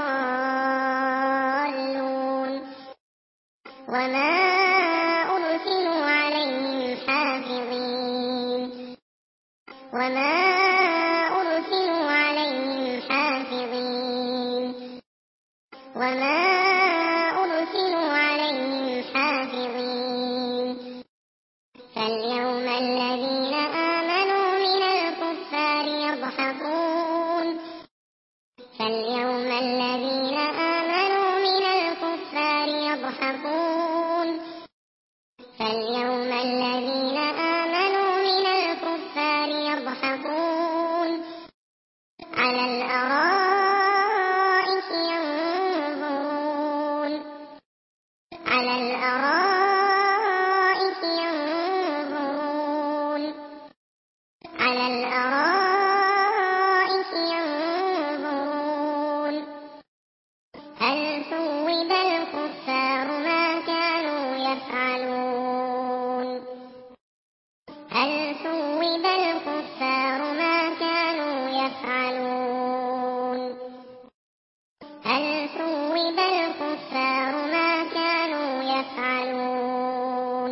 لضالون وما أرسلوا عليهم حافظين وما أرسلوا عليهم حافظين وما أرسلوا عليهم حافظين فاليوم الذين آمنوا من الكفار يضحكون فاليوم الذين آمنوا من الكفار يضحكون فاليوم الذين آمنوا من الكفار يضحكون على الأرائك ينظرون على الأرائك ينظرون على الأرائك ينظرون هل ثوب الكفار ما كانوا يفعلون هل ثوب الكفار ما كانوا يفعلون هل ثوب الكفار ما كانوا يفعلون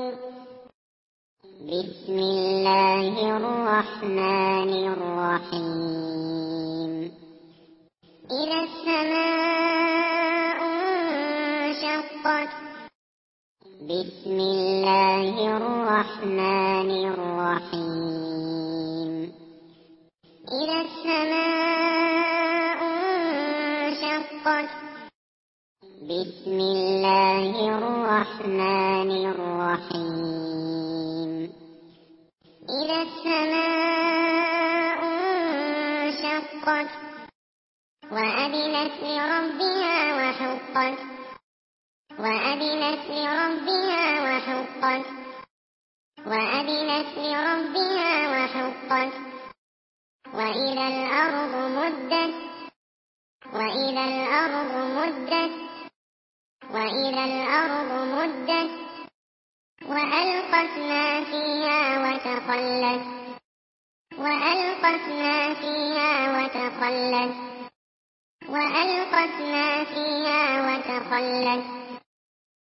بسم الله الرحمن الرحيم إذا السماء انشقت بسم الله الرحمن الرحيم إذا السماء انشقت بسم الله الرحمن الرحيم إذا السماء انشقت وأذنت لربها وحقت وأذنت لربها وحقت وأذنت لربها وحقت وإذا الأرض مدت وإذا الأرض مدت وإذا الأرض مدت وألقت ما فيها وتخلت وألقت ما فيها وتخلت وألقت ما فيها وتخلت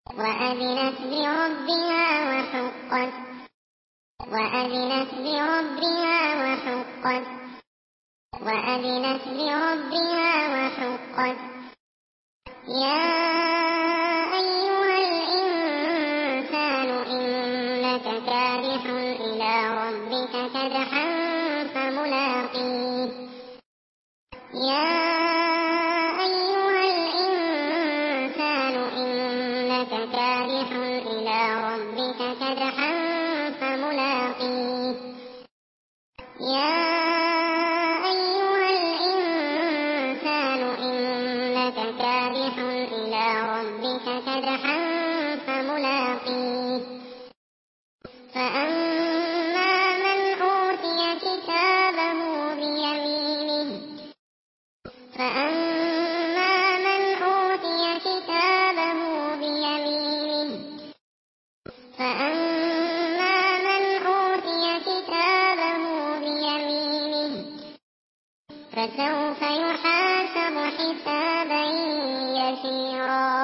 وأذنت لربها وحقت وأذنت لربها وحقت وأذنت لربها وحقت يا أيها الإنسان إنك كادح إلى ربك كدحا فملاقيه يا أيها الإنسان إنك كادح إلى ربك كدحا فملاقيه يا أيها الإنسان إنك كادح إلى ربك كدحا فملاقيه فأما من أوتي كتابه بيمينه فأما من أوتي كتابه بيمينه فأما من أوتي كتابه بيمينه فسوف يحاسب حسابا يسيرا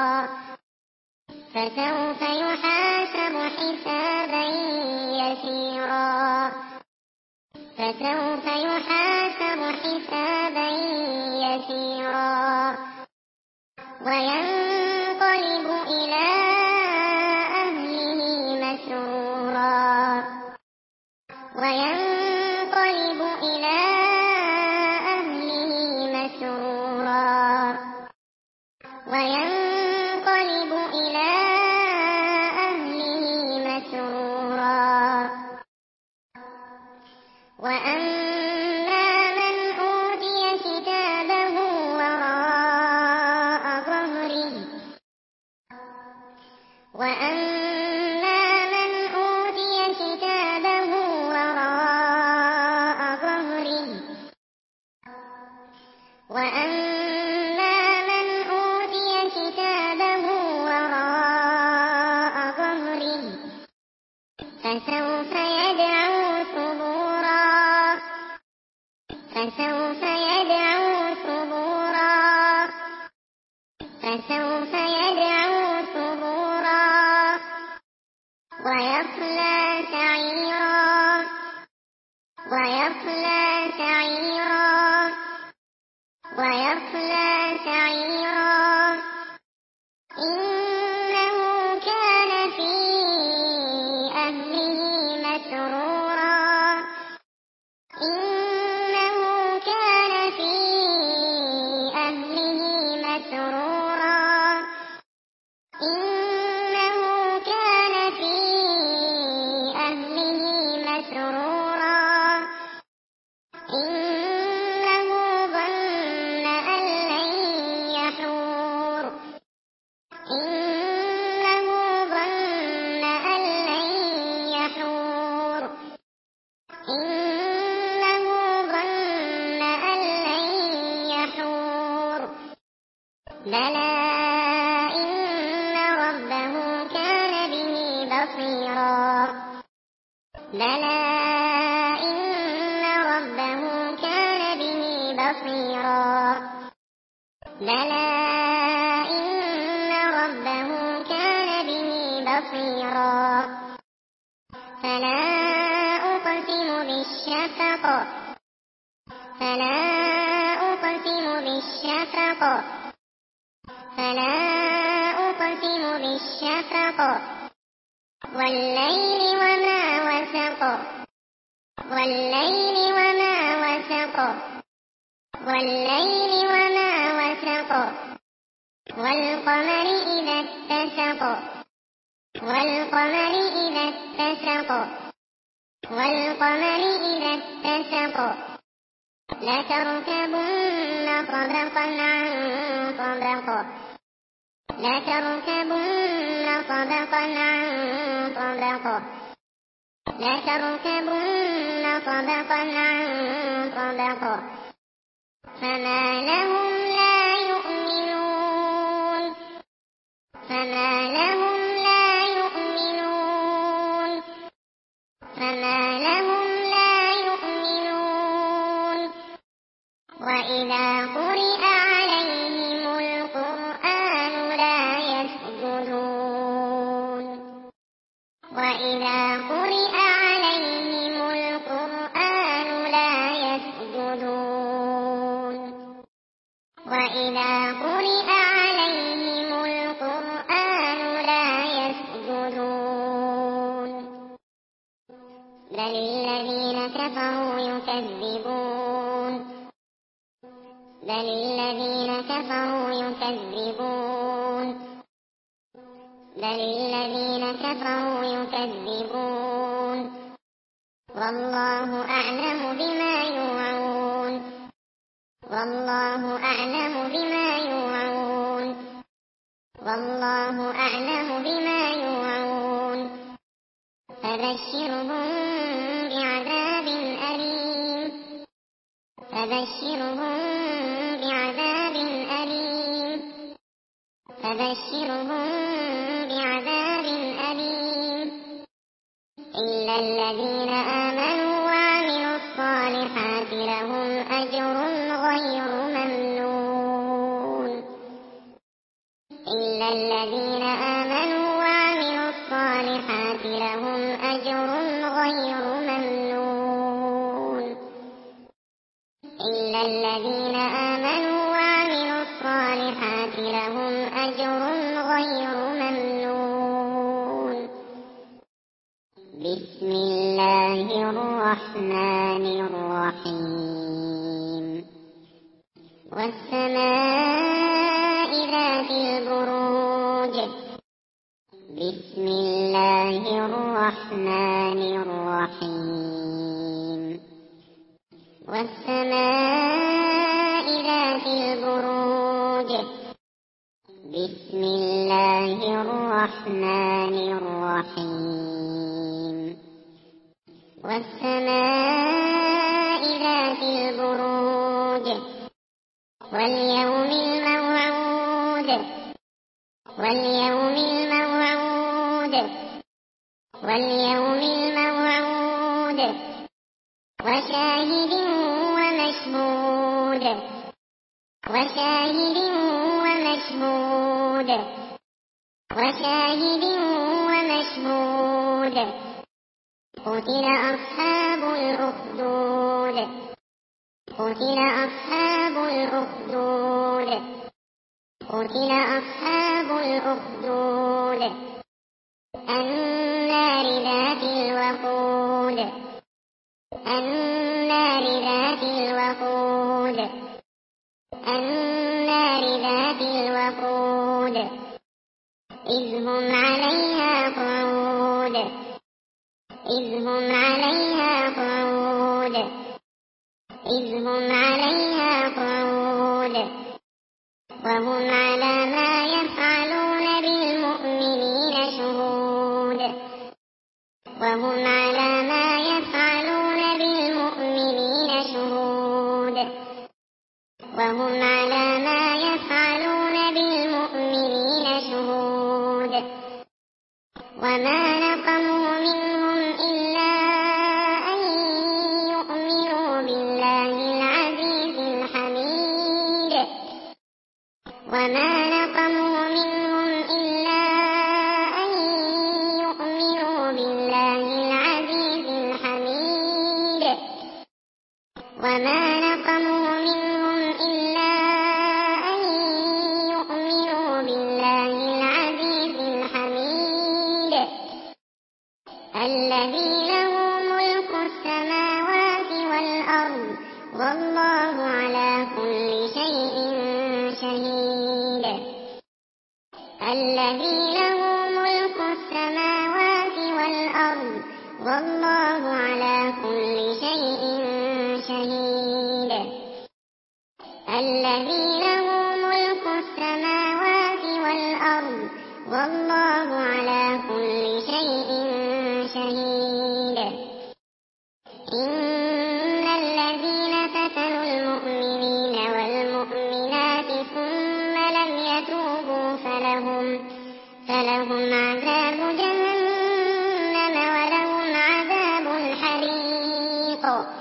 فسوف يحاسب حسابا يسيرا فسوف يحاسب حسابا يسيرا وينقلب إلى أهله مسرورا وينقلب إلى أهله مسرورا وينقلب إلى أهله مسرورا وأما من أوتي كتابه وراء ظهره وأما من أوتي كتابه وراء ظهره وأما من أوتي كتابه وراء ظهره فسوف يدعو ثبورا فسوف يدعو ثبورا فسوف يدعو ثبورا ويصلى سعيرا ويصلى سعيرا ويصلى سعيرا إنه كان في أهله مسرورا إنه كان في أهله مسرورا إنه كان في أهله مسرورا إنه ظن أن لن يحور إنه ظن أن لن يحور إنه ظن أن لن يحور بلى إن ربه كان به بصيرا بلى إن ربه كان به بصيرا بلى إن ربه كان به بصيرا فلا أقسم بالشفق فلا أقسم بالشفق فلا أقسم بالشفق والليل وما وسق والليل وما وسق والليل وما وسق والقمر إذا اتسق والقمر إذا اتسق والقمر إذا اتسق لتركبن طبقا عن طبق لتركبن طبقا عن طبق لتركبن طبقا عن طبق فما لهم لا يؤمنون فما لهم لا يؤمنون فما لهم لا يؤمنون وإذا قرئ عليهم القرآن لا يسجدون كفروا يكذبون بل الذين كفروا يكذبون بل الذين كفروا يكذبون والله أعلم بما يوعون والله أعلم بما يوعون والله أعلم بما يوعون فبشرهم بعذاب أليم فبشرهم بعذاب أليم فبشرهم بعذاب أليم إلا الذين آمنوا وعملوا الصالحات لهم أجر غير ممنون إلا الذين آمنوا وعملوا الصالحات لهم أجر غير ممنون إلا الذين آمنوا وعملوا الصالحات لهم أجر غير ممنون بسم الله الرحمن الرحيم والسماء ذات البروج بسم الله الرحمن الرحيم والسماء ذات البروج بسم الله الرحمن الرحيم والسماء ذات البروج واليوم الموعود واليوم الموعود واليوم الموعود وشاهد ومشهود وشاهد ومشهود وشاهد ومشهود قتل أصحاب الأخدود قتل أصحاب الأخدود قتل أصحاب الأخدود النار ذات الوقود النار ذات الوقود النار ذات الوقود إذ هم عليها قعود إذ هم عليها قعود إذ هم عليها قعود وهم على ما يفعلون بالمؤمنين شهود وهم على ما يفعلون بالمؤمنين شهود وهم على ما يفعلون بالمؤمنين شهود وما نقموا منهم إلا أن يؤمنوا بالله العزيز الحميد وما نقموا منهم إلا أن يؤمنوا بالله العزيز الحميد وما نقموا منهم إلا أن يؤمنوا بالله العزيز الحميد الذي له ملك السماوات والأرض والله على كل شيء شهيد الذي له ملك السماوات والأرض والله على كل شيء شهيد الذي له ملك السماوات والأرض والله على كل شيء شهيد إن الذين فتنوا المؤمنين والمؤمنات ثم لم يتوبوا فلهم فلهم عذاب جهنم ولهم عذاب الحريق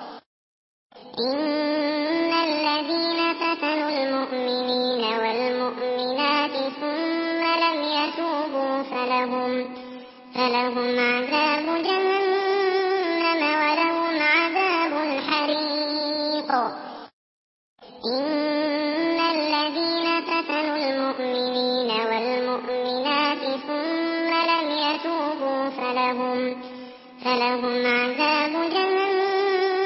إن الذين فتنوا المؤمنين والمؤمنات ثم لم يتوبوا فلهم فلهم عذاب جهنم ولهم عذاب الحريق إن الذين فتنوا المؤمنين والمؤمنات ثم لم يتوبوا فلهم فلهم عذاب جهنم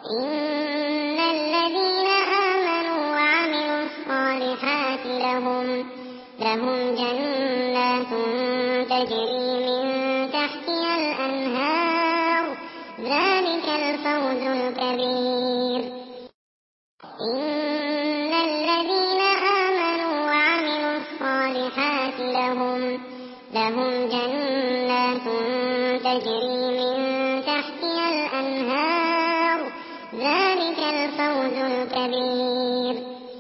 إن الذين آمنوا وعملوا الصالحات لهم لهم جنات تجري من تحتها الأنهار ذلك الفوز الكبير. إن الذين آمنوا وعملوا الصالحات لهم لهم جنات تجري من تحتها الأنهار ذلك الفوز الكبير.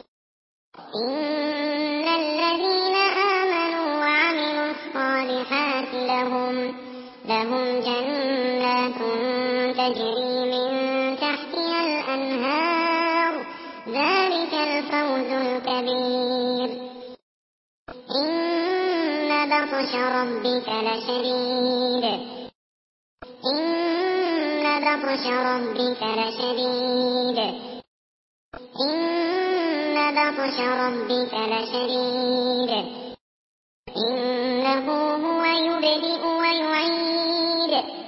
إن الذين آمنوا وعملوا الصالحات لهم لهم جنات تجري من تحتها الأنهار ذلك الفوز الكبير. إن بطش ربك لشديد إن بطش ربك لشديد إن بطش ربك لشديد إنه هو يبدئ ويعيد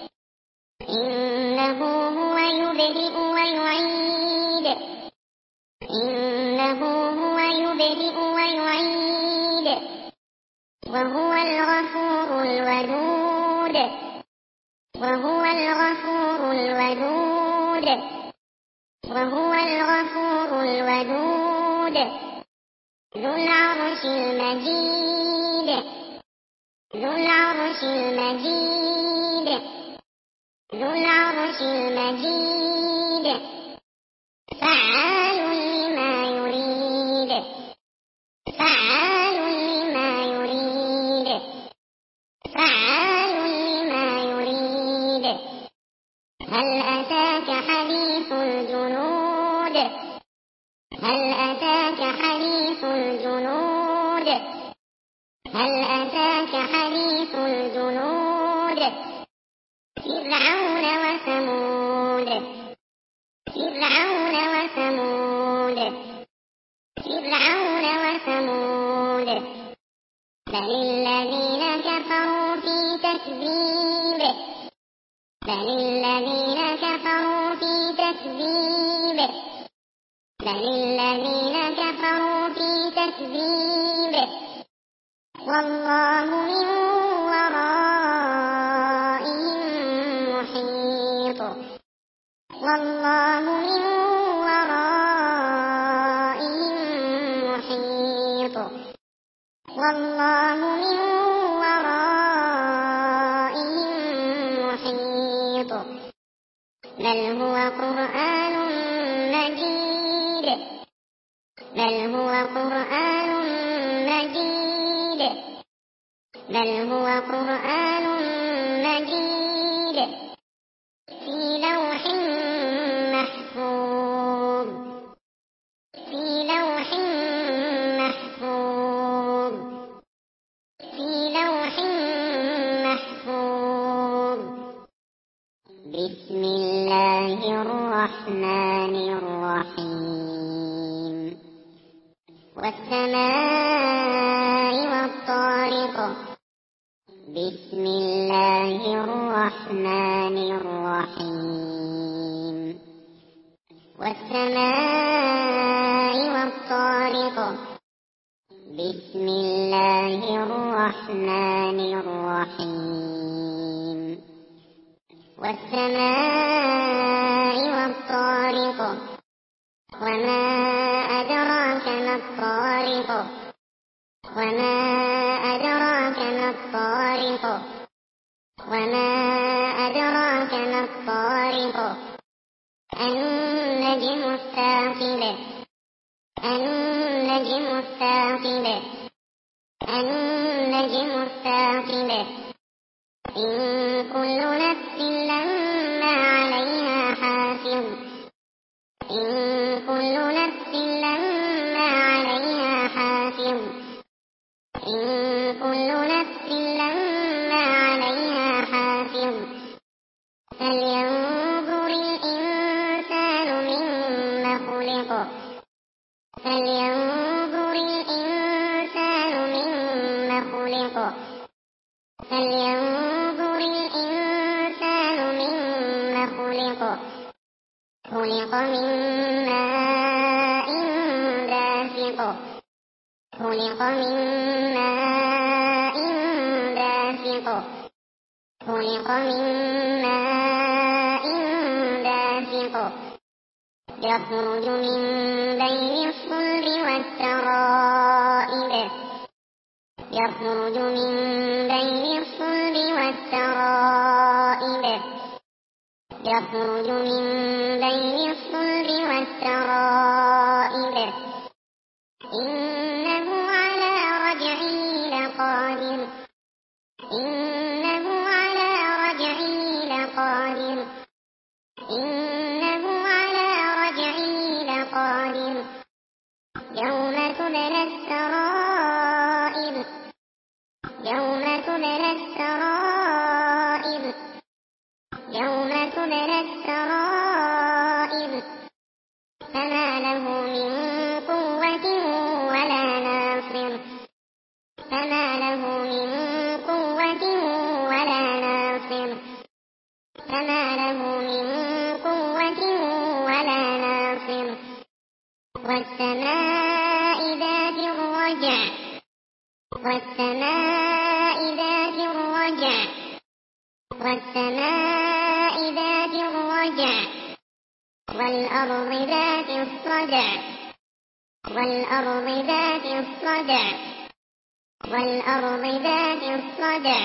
إنه هو يبدئ ويعيد إنه هو يبدئ ويعيد وهو الغفور الودود وهو الغفور الودود وهو الغفور الودود ذو العرش المجيد ذو العرش المجيد ذو العرش المجيد فعال لما يريد فعال لما يريد فعال لما يريد هل أتاك حديث الجنود هل أتاك حديث الجنود هل أتاك حديث الجنود فرعون وثمود فرعون وثمود فرعون وثمود بل الذين كفروا في تكذيب بل الذين كفروا في تكذيب بل الذين كفروا في تكذيب والله من ورائهم محيط والله من ورائهم محيط والله من ورائهم محيط بل هو قرآن مجيد بل هو قرآن مجيد بل هو قرآن مجيد في لوح محفوظ في لوح محفوظ في لوح محفوظ بسم الله الرحمن الرحيم والسماء والطارق بسم الله الرحمن الرحيم والسماء والطارق بسم الله الرحمن الرحيم والسماء والطارق وما أدراك ما الطارق وما أدراك ما الطارق وما أدراك ما الطارق النجم الثاقب النجم الثاقب النجم الثاقب إن كل نفس لما عليها حافظ إن كل نفس لما عليها حافظ إن كل نفس لما عليها حافظ فلينظر الإنسان مما خلق فلينظر الإنسان مما خلق فلينظر الإنسان مما خلق خلق من ماء دافق خلق من ماء دافق خلق من ماء دافق يخرج من بين الصلب والترائب يخرج من بين الصلب والترائب يخرج من بين الصلب والترائب إنه على رجعه لقادر إنه على رجعه لقادر إنه على رجعه لقادر يوم تبلى السرائر يوم تبلى السرائر يوم تبلى السرائر فما له من قوة ولا ناصر فما له من قوة ولا ناصر فما له من قوة ولا ناصر والسماء ذات الرجع والسماء ذات الرجع والسماء ذات الرجع والأرض ذات الصدع والأرض ذات الصدع والأرض ذات الصدع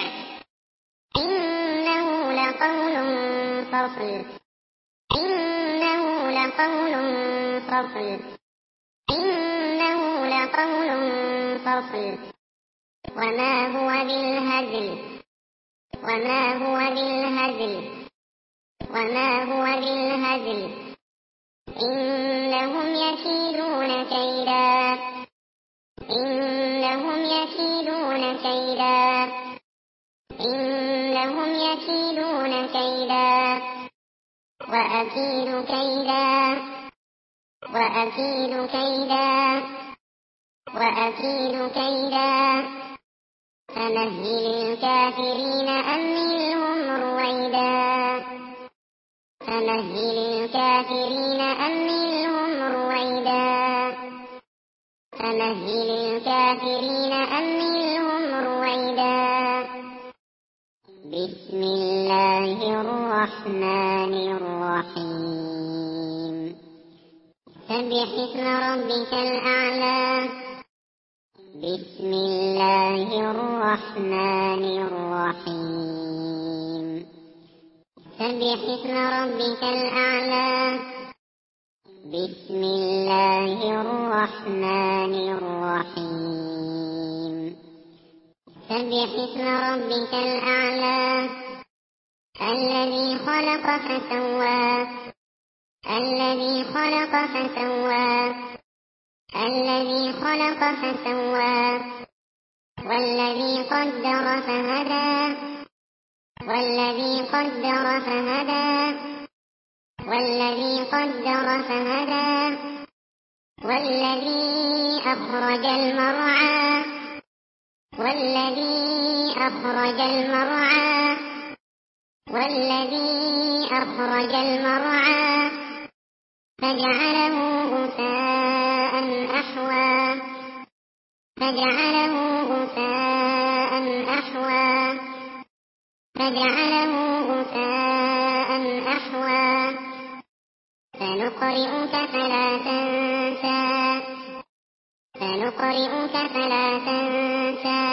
إنه لقول فصل إنه لقول فصل إنه لقول فصل وما هو بالهزل وما هو بالهزل وما هو بالهزل إنهم يكيدون كيدا إنهم يكيدون كيدا إنهم يكيدون كيدا وأكيد كيدا وأكيد كيدا وأكيد كيدا فمهل الكافرين أمهلهم رويدا فمهل الكافرين أمهلهم رويدا فمهل الكافرين أمهلهم رويدا بسم الله الرحمن الرحيم سبح اسم ربك الأعلى بسم الله الرحمن الرحيم سبح اسم ربك الأعلى بسم الله الرحمن الرحيم سبح اسم ربك الأعلى الذي خلق فسوى الذي خلق فسوى الذي خلق فسوى والذي قدر فهدى والذي قدر فهدى والذي قدر فهدى والذي أخرج المرعى والذي أخرج المرعى والذي أخرج المرعى فجعله غثاء أحوى فجعله غثاء أحوى فجعله غثاء أحوى سنقرئك فلا تنسى سنقرئك فلا تنسى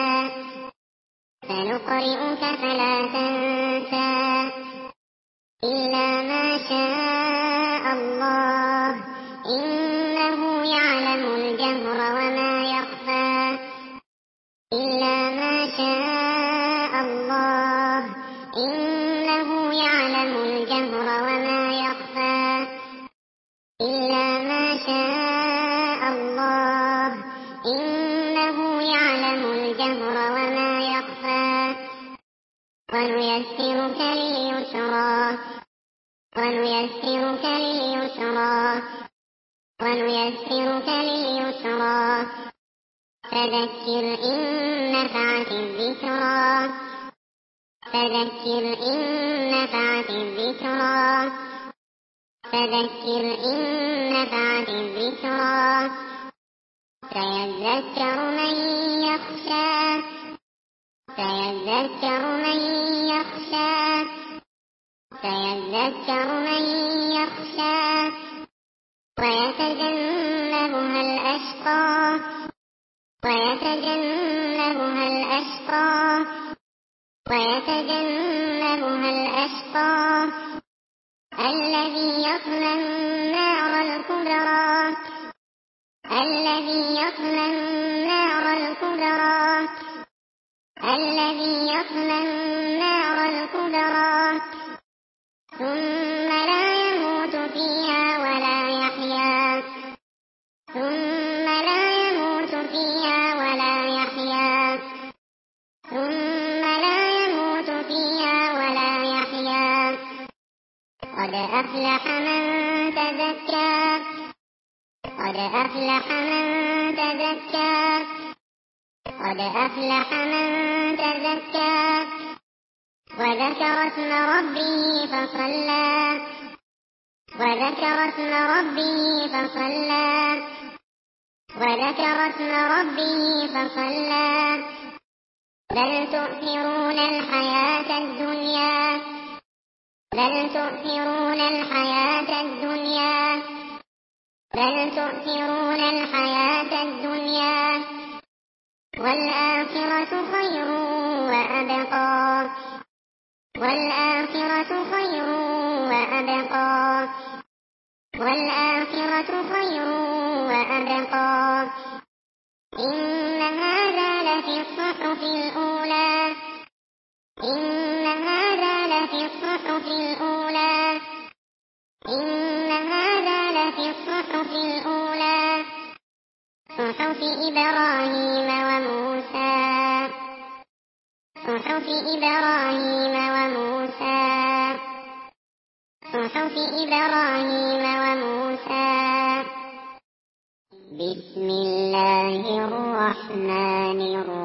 سنقرئك فلا تنسى إلا ما شاء الله إنه يعلم الجهر وما يخفى إلا ما شاء الله إنه يعلم الجهر وما يخفى إلا ما شاء الله إنه يعلم الجهر وما يخفى ونيسرك لليسرى ونيسرك لليسرى ونيسرك لليسرى فذكر إن نفعت الذكرى فذكر إن نفعت الذكرى فذكر إن نفعت الذكرى سيذكر من يخشى سيذكر من يخشى سيذكر من يخشى ويتجنبها الأشقى ويتجنبها الأشقى ويتجنبها الأشقى الذي يصلى النار الكبرى الذي يصلى النار الكبرى الذي يصلى النار الكبرى ثم لا يموت فيها ولا يحيا ثم لا يموت فيها ولا يحيا ثم لا يموت فيها ولا يحيا قد أفلح من تزكى قد أفلح من تزكى قد أفلح من تزكى وذكر اسم ربه فصلى وذكر اسم ربه فصلى وذكر اسم ربه فصلى بل تؤثرون الحياة الدنيا بل تؤثرون الحياة الدنيا بل تؤثرون الحياة الدنيا والآخرة خير وأبقى والآخرة خير وأبقى والآخرة خير وأبقى إن هذا لفي الصحف الأولى إن هذا لفي الصحف الأولى إن هذا لفي الصحف الأولى صحف إبراهيم وموسى صحف إبراهيم وموسى صحف إبراهيم وموسى بسم الله الرحمن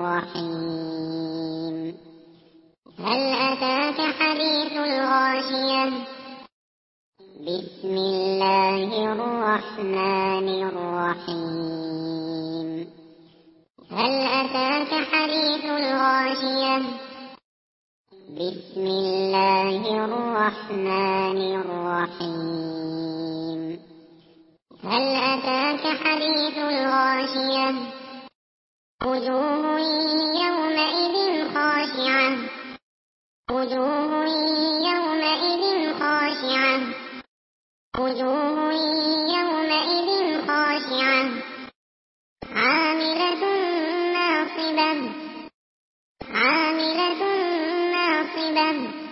الرحيم هل أتاك حديث الغاشية بسم الله الرحمن الرحيم هل أتاك حديث الغاشية بسم الله الرحمن الرحيم هل أتاك حديث الغاشية وجوه يومئذ خاشعة وجوه يومئذ خاشعة وجوه يومئذ خاشعة عاملة ناصبة عاملة ناصبة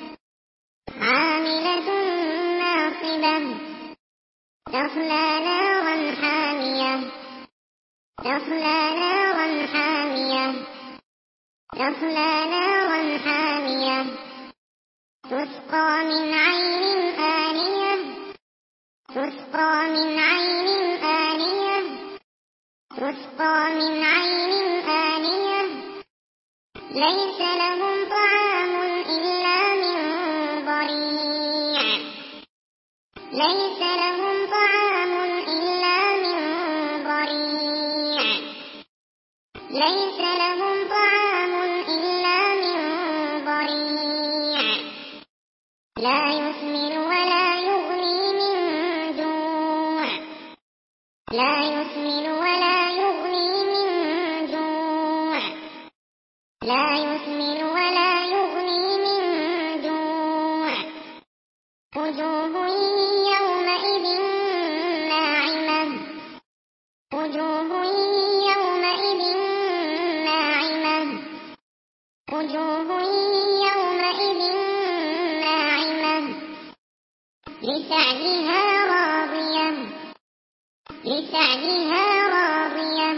عاملة ناصبة تصلى نارا حامية تصلى نارا حامية تصلى نارا حامية تسقى من عين آنية تسقى من عين آنية تسقى من عين آنية ليس لهم طعام إلا من ضريع ليس لهم طعام إلا من ضريع ليس لهم طعام إلا من ضريع لا يسمن ولا يغني من جوع لا يسمن ولا يغني من جوع لا يسمن ولا يغني من جوع وجوه يومئذ ناعمة وجوه يومئذ ناعمة وجوه يومئذ ناعمة لسعيها راضية لسعيها راضية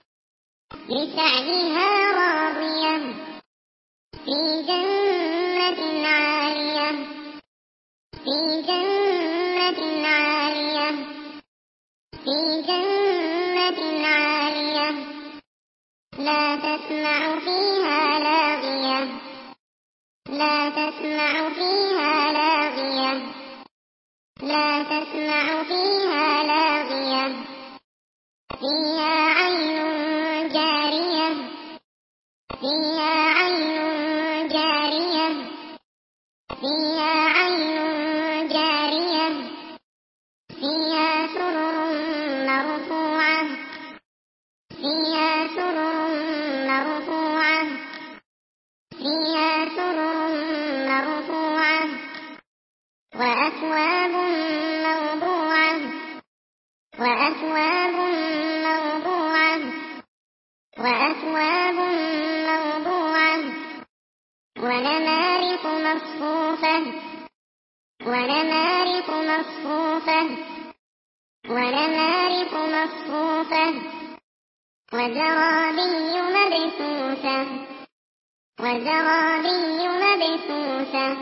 لسعيها راضية في جنة عالية في جنة عالية في جنة عالية لا تسمع فيها لاغية لا تسمع فيها لاغية لا تسمع فيها لاغية فيها عين جارية فيها عين جارية فيها عين جارية فيها سرر مرفوعة فيها سرر مرفوعة فيها سرر مرفوعة وأكواب موضوعة وأكواب موضوعة وأكواب موضوعة ونمارق مصفوفة ونمارق مصفوفة ونمارق مصفوفة وزرابي مبثوثة وزرابي مبثوثة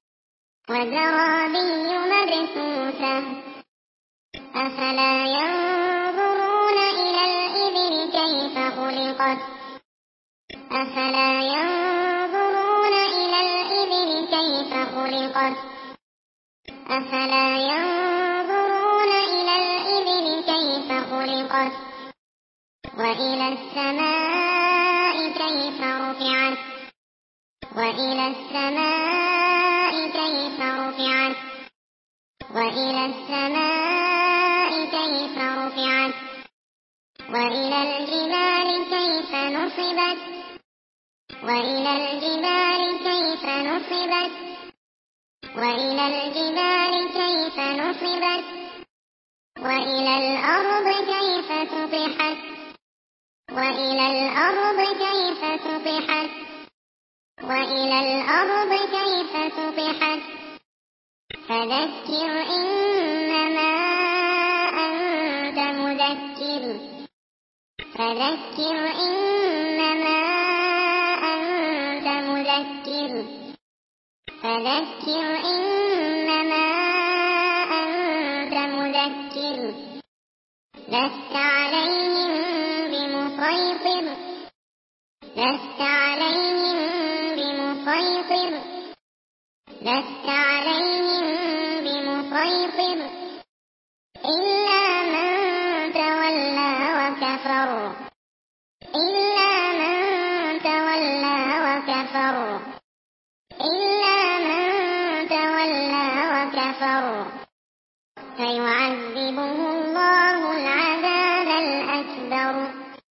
وزرابي مبثوثة أفلا ينظرون إلى الإبل كيف خلقت أفلا ينظرون إلى الإبل كيف خلقت أفلا ينظرون إلى الإبل كيف خلقت وإلى السماء كيف رفعت وإلى السماء كيف رفعت وإلى السماء كيف رفعت وإلى الجبال كيف نصبت وإلى الجبال كيف نصبت وإلى الجبال كيف نصبت وإلى الأرض كيف سطحت وإلى الأرض كيف سطحت وإلى الأرض كيف سطحت فذكر إنما أنت مذكر فذكر إنما أنت مذكر فذكر إنما أنت مذكر لست عليهم بمسيطر لست عليهم بمسيطر لست عليهم بمسيطر إلا من تولى وكفر إلا من تولى وكفر إلا من تولى وكفر فيعذبه الله العذاب الأكبر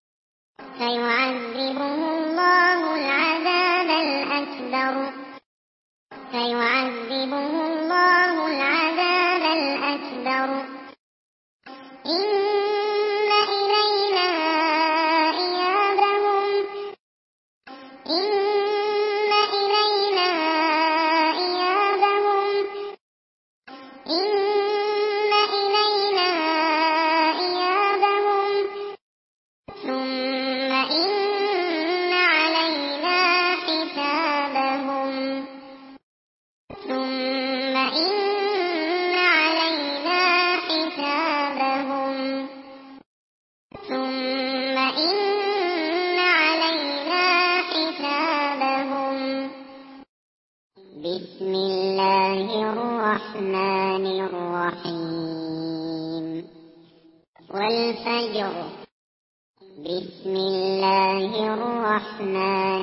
فيعذبه الله العذاب الأكبر فيعذبه الله العذاب الأكبر إن إلينا إيابهم إن إلينا إيابهم إن إلينا إيابهم ثم إن علينا حسابهم ثم إن علينا حسابهم ثم إن علينا حسابهم بسم الله الرحمن الرحيم والفجر بسم الله الرحمن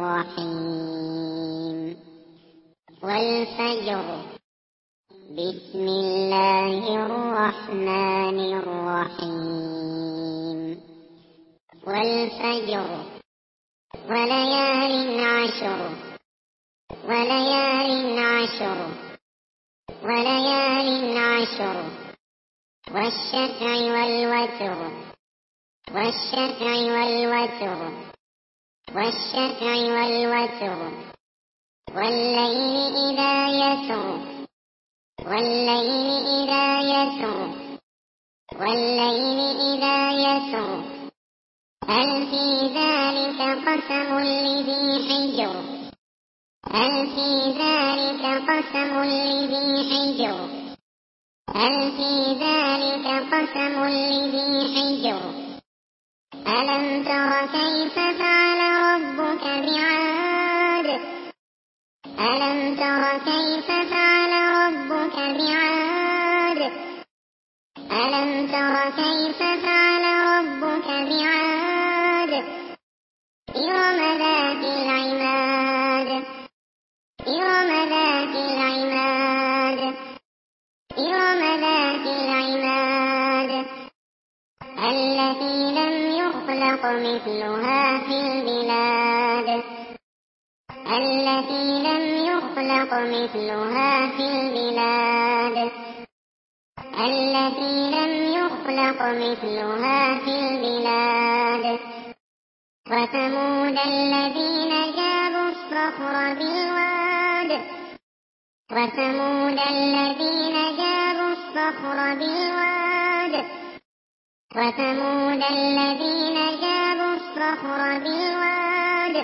الرحيم والفجر بسم الله الرحمن الرحيم والفجر وليال عشر وليال عشر وليال عشر والشفع والوتر والشفع والوتر والشفع والوتر والليل إذا يسر والليل إذا يسر والليل إذا يسر هل في ذلك قسم لذي حجر هل في ذلك قسم لذي حجر هل في ذلك قسم لذي حجر ألم تر كيف فعل ربك بعاد ألم تر كيف فعل ربك بعاد ألم تر كيف فعل ربك بعاد إرم ذات العماد إرم ذات العماد إرم ذات العماد التي لم يخلق مثلها في البلاد التي لم يخلق مثلها في البلاد التي لم يخلق مثلها في البلاد وثمود الذين جابوا الصخر بالواد وثمود الذين جابوا الصخر بالواد وثمود الذين جابوا الصخر بالواد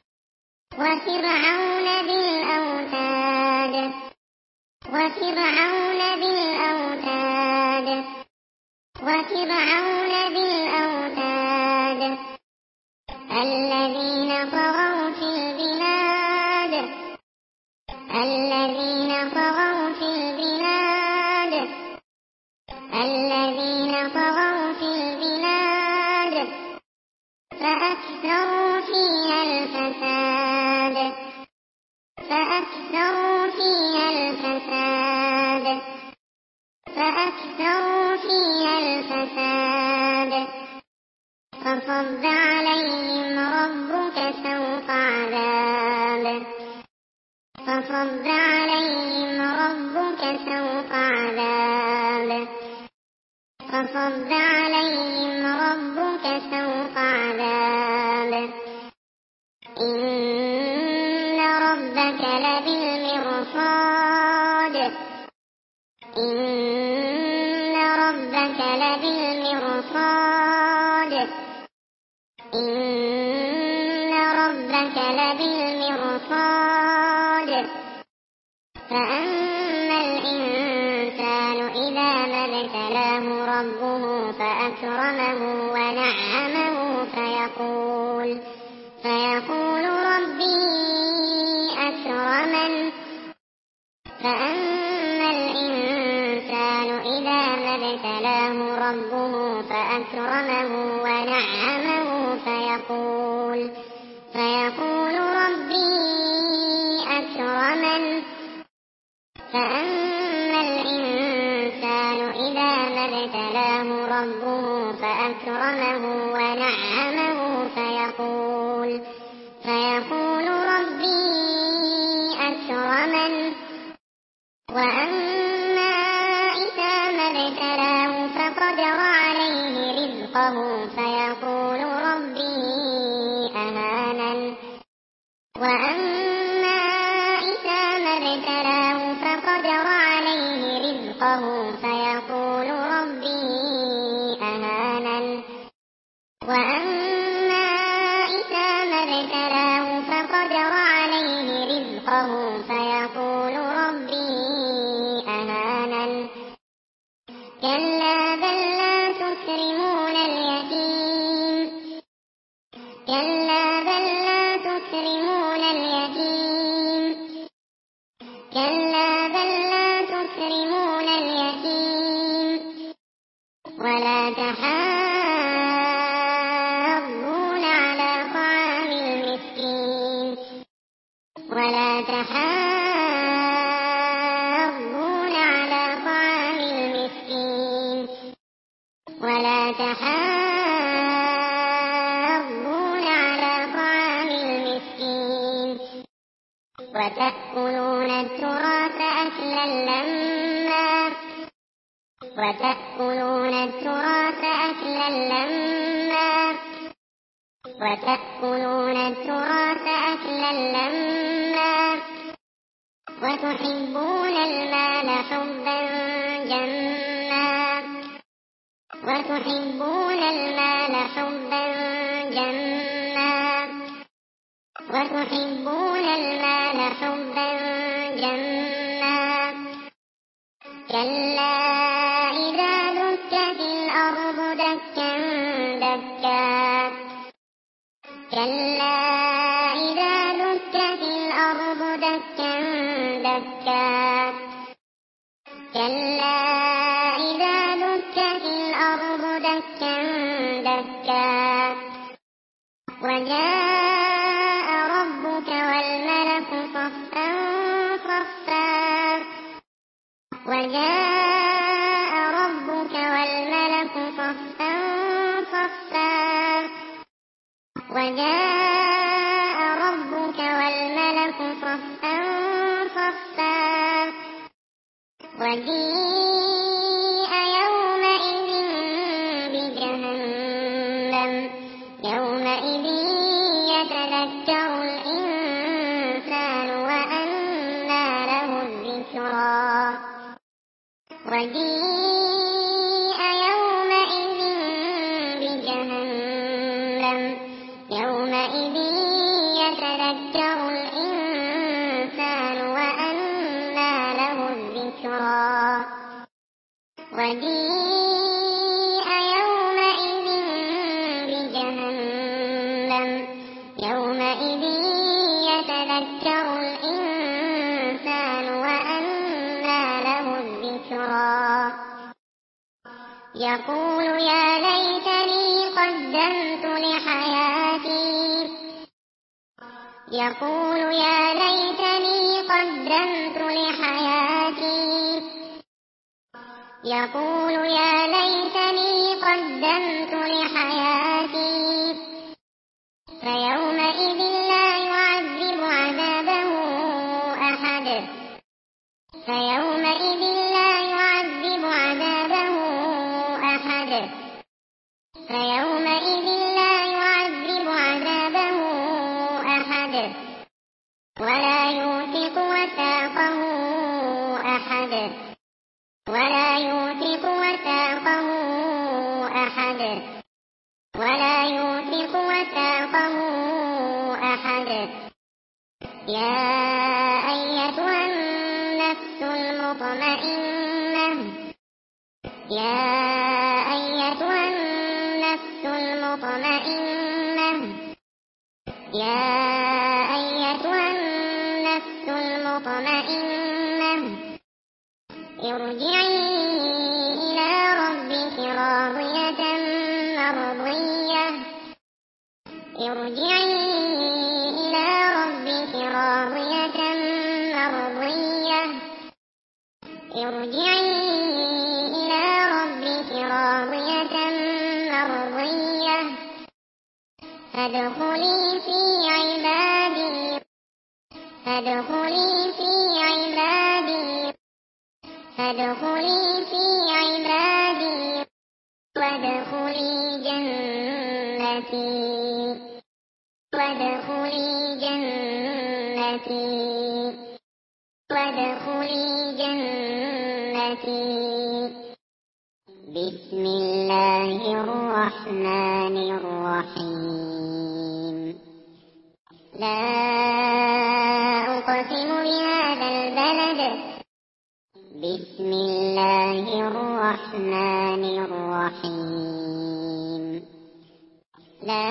وفرعون بالأوتاد وفرعون بالأوتاد وفرعون بالأوتاد الذين طغوا في البلاد الذين طغوا في البلاد الذين طغوا في البلاد فأكثروا فيها الفساد فأكثروا فيها الفساد فأكثروا فيها الفساد فصب عليهم ربك سوط عذاب فصب عليهم ربك سوط عذاب فصب عليهم ربك سوط عذاب إن ربك لبالمرصاد إن ربك لبالمرصاد إن ربك لبالمرصاد فأما الإنسان إذا ما ابتلاه ربه فأكرمه ونعمه فيقول فيقول ربي أكرمن فأما الإنسان إذا ما ابتلاه ربه فأكرمه ونعمه فيقول فيقول ربي أكرمن فأما الإنسان إذا ما ابتلاه ربه فأكرمه ونعمه فيقول فيقول ربي أكرمن وأما إذا ما ابتلاه فقدر عليه رزقه فيقول ربي أهانن وأما إذا ما ابتلاه فقدر عليه رزقه فيقول ربي أهانن وأما إذا ما ابتلاه فقدر عليه رزقه فيقول ربي أهانن كلا بل لا تكرمون اليتيم كلا بل لا تكرمون اليتيم كلا بل لا تكرمون اليتيم ولا تحاضون على طعام المسكين ولا تحاضون على طعام المسكين ولا تحاضون على طعام المسكين وتأكلون التراث أكلا لما وتأكلون التراث أكلا لما وتأكلون التراث أكلا لما وتحبون المال حبا جما وتحبون المال حبا جما وتحبون المال حبا جما كلا إذا دكت الأرض دكا دكا كلا إذا دكت الأرض دكا دكا كلا إذا دكت دكا وجاء ربك والملك صفا صفا وجاء ربك والملك صفا صفا وجاء ربك والملك صفا صفا وجيء يومئذ بجهنم يومئذ يتذكر الإنسان وأنى له الذكرى وجيء يومئذ بجهنم يومئذ يتذكر الإنسان وأنى له الذكرى وجيء يومئذ بجهنم يومئذ يتذكر الإنسان وأنى له الذكرى يقول يا ليتني قدمت لحياتي يقول يا ليتني قدمت لحياتي يقول يا ليتني قدمت لحياتي فيومئذ لا يعذب عذابه أحد فيومئذ لا يعذب عذابه أحد فيومئذ لا يعذب عذابه أحد ولا يوثق وثاقه أحد ولا يوثق وثاقه أحد ولا يوثق وثاقه أحد يا أيتها النفس المطمئنة يا أيتها النفس المطمئنة يا أيتها النفس المطمئنة ارجعي إلى ربك راضية مرضية ارجعي إلى ربك راضية مرضية ارجعي إلى ربك راضية مرضية فادخلي في عبادي فادخلي في عبادي فادخلي في عبادي وادخلي جنتي وادخلي جنتي وادخلي جنتي بسم الله الرحمن الرحيم لا أقسم بهذا البلد بسم الله الرحمن الرحيم لا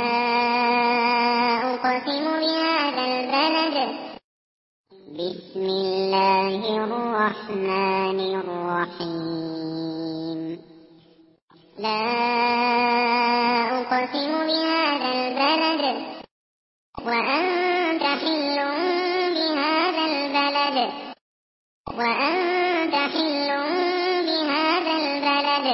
أقسم بهذا البلد بسم الله الرحمن الرحيم لا أقسم بهذا البلد وأنت حل بهذا البلد وأنت حل بهذا البلد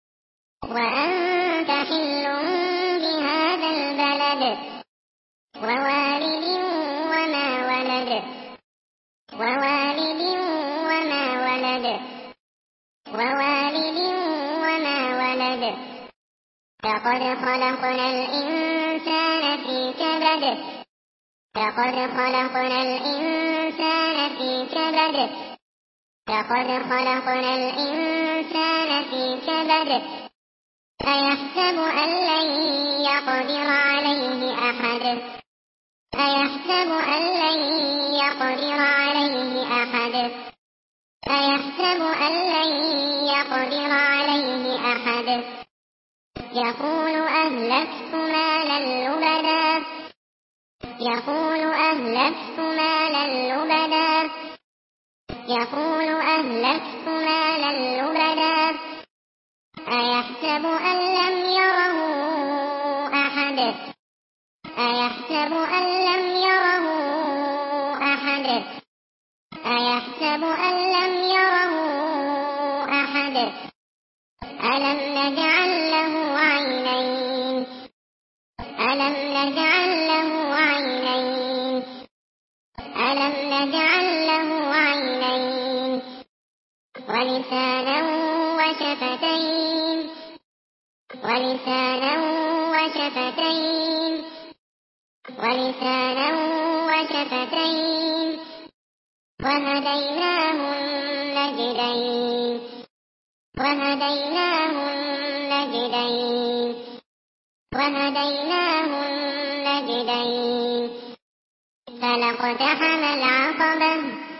وأنت حل بهذا البلد ووالد وما ولد ووالد وما ولد ووالد وما ولد لقد خلقنا الإنسان في كبد لقد خلقنا الإنسان في كبد لقد خلقنا الإنسان في كبد أيحسب أن لن يقدر عليه أحد أيحسب أن لن يقدر عليه أحد أيحسب أن لن يقدر عليه أحد يقول أهلكت مالا لبدا يقول أهلكت مالا لبدا يقول أهلكت مالا لبدا أيحسب أن لم يره أحد أيحسب أن لم يره أحد أيحسب أن لم يره أحد ألم نجعل له عينين ألم نجعل له عينين ألم نجعل له عينين ولسانا وشفتين ولسانا وشفتين ولسانا وشفتين وهديناه النجدين وهديناه النجدين وهديناه النجدين فلاقتحم العقبة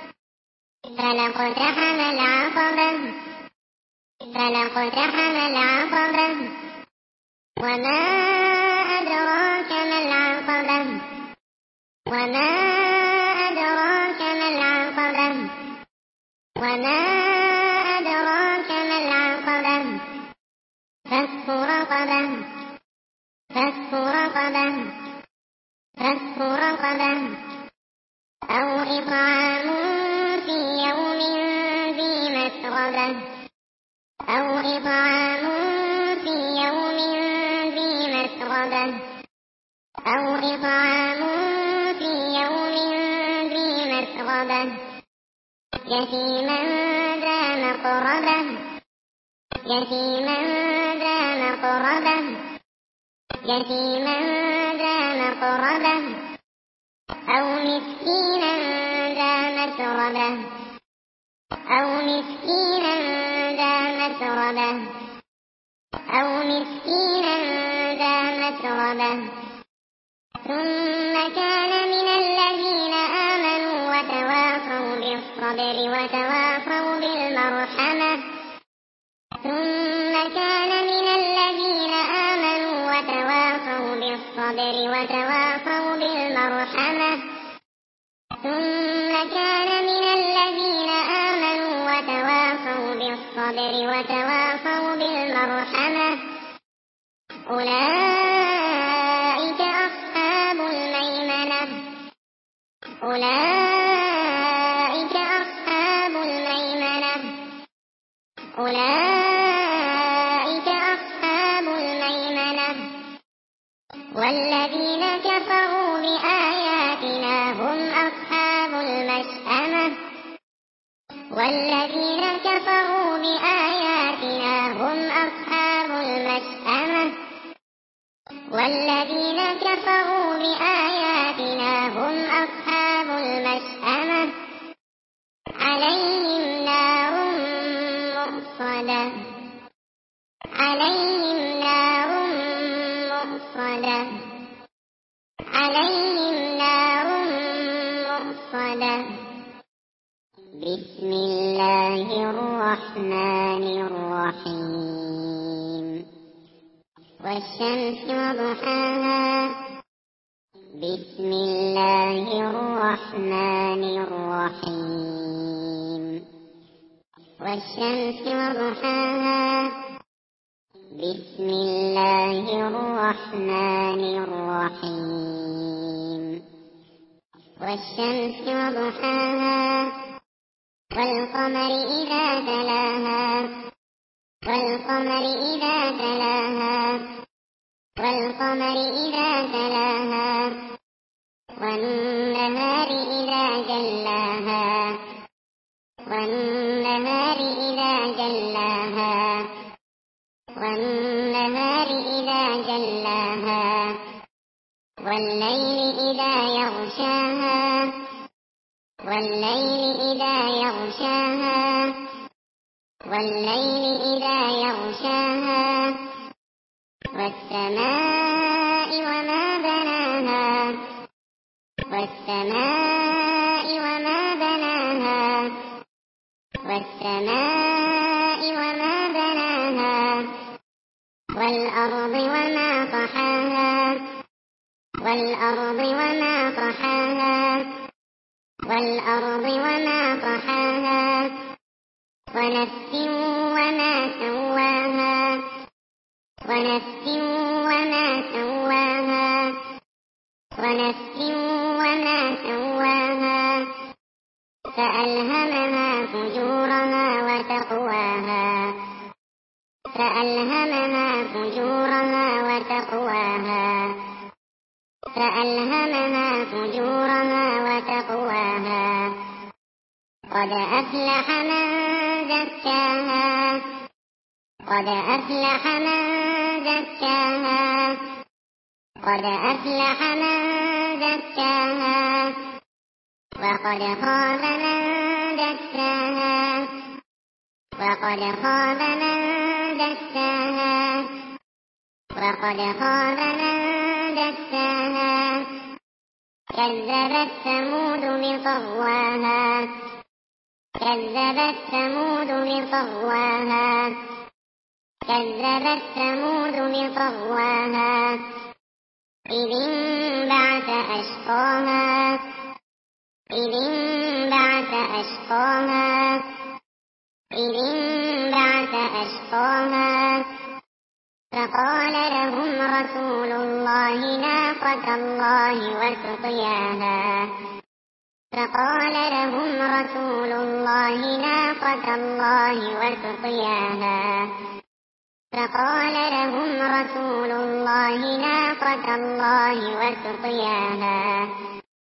فلاقتحم العقبة فلاقتحم العقبة وما أدراك ما العقبة وما أدراك ما العقبة وما أدراك ما العقبة فك رقبة فك رقبة فك رقبة أو إطعام في يوم ذي مسغبة أو إطعام في يوم ذي مسغبة أو إطعام في يوم ذي مسغبة يتيما ذا مقربة يتيما ذا مقربة يتيما ذا مقربة أو مسكينا ذا مسربة أو مسكينا ذا مسربة أو مسكينا ذا مسربة ثم كان من الذين آمنوا وتواصوا بالصبر وتواصوا بالمرحمة ثم كان من الذين آمنوا وتواصوا بالصبر وتواصوا بالمرحمة ثم كان من الذين آمنوا وتواصوا بالصبر وتواصوا بالمرحمة أولئك أصحاب الميمنة أولئك أصحاب الميمنة أولئك أصحاب الميمنة والذين كفروا بآياتنا هم أصحاب المشأمة والذين كفروا بآياتنا هم أصحاب المشأمة والذين كفروا بآياتنا هم أصحاب المشأمة عليهم نار مؤصدة عليهم نار مؤصدة عليهم نار مؤصدة بسم الله الرحمن الرحيم والشمس وضحاها بسم الله الرحمن الرحيم والشمس وضحاها بسم الله الرحمن الرحيم والشمس وضحاها والقمر إذا تلاها والقمر إذا تلاها والقمر إذا تلاها والنهار إذا جلاها والنهار إذا جلاها والنهار إذا جلاها والليل إذا يغشاها والليل إذا يغشاها والليل إذا يغشاها والسماء وما بناها والسماء وما بناها والسماء وما بناها والأرض وما طحاها والأرض وما طحاها والأرض وما طحاها ونفس وما سواها ونفس وما سواها ونفس وما سواها فألهمها فجورها وتقواها فألهمها فجورها وتقواها فألهمها فجورها وتقواها قد أفلح من زكاها قد أفلح من زكاها قد أفلح من زكاها وقد خاب من دساها وقد خاب من دساها وقد خاب من دساها كذبت ثمود بطغواها كذبت ثمود بطغواها كذبت ثمود بطغواها إذ انبعث أشقاها إذ انبعث أشقاها إذ انبعث أشقاها فقال لهم رسول الله ناقة الله وسقياها فقال لهم رسول الله ناقة الله وسقياها فقال لهم رسول الله ناقة الله وسقياها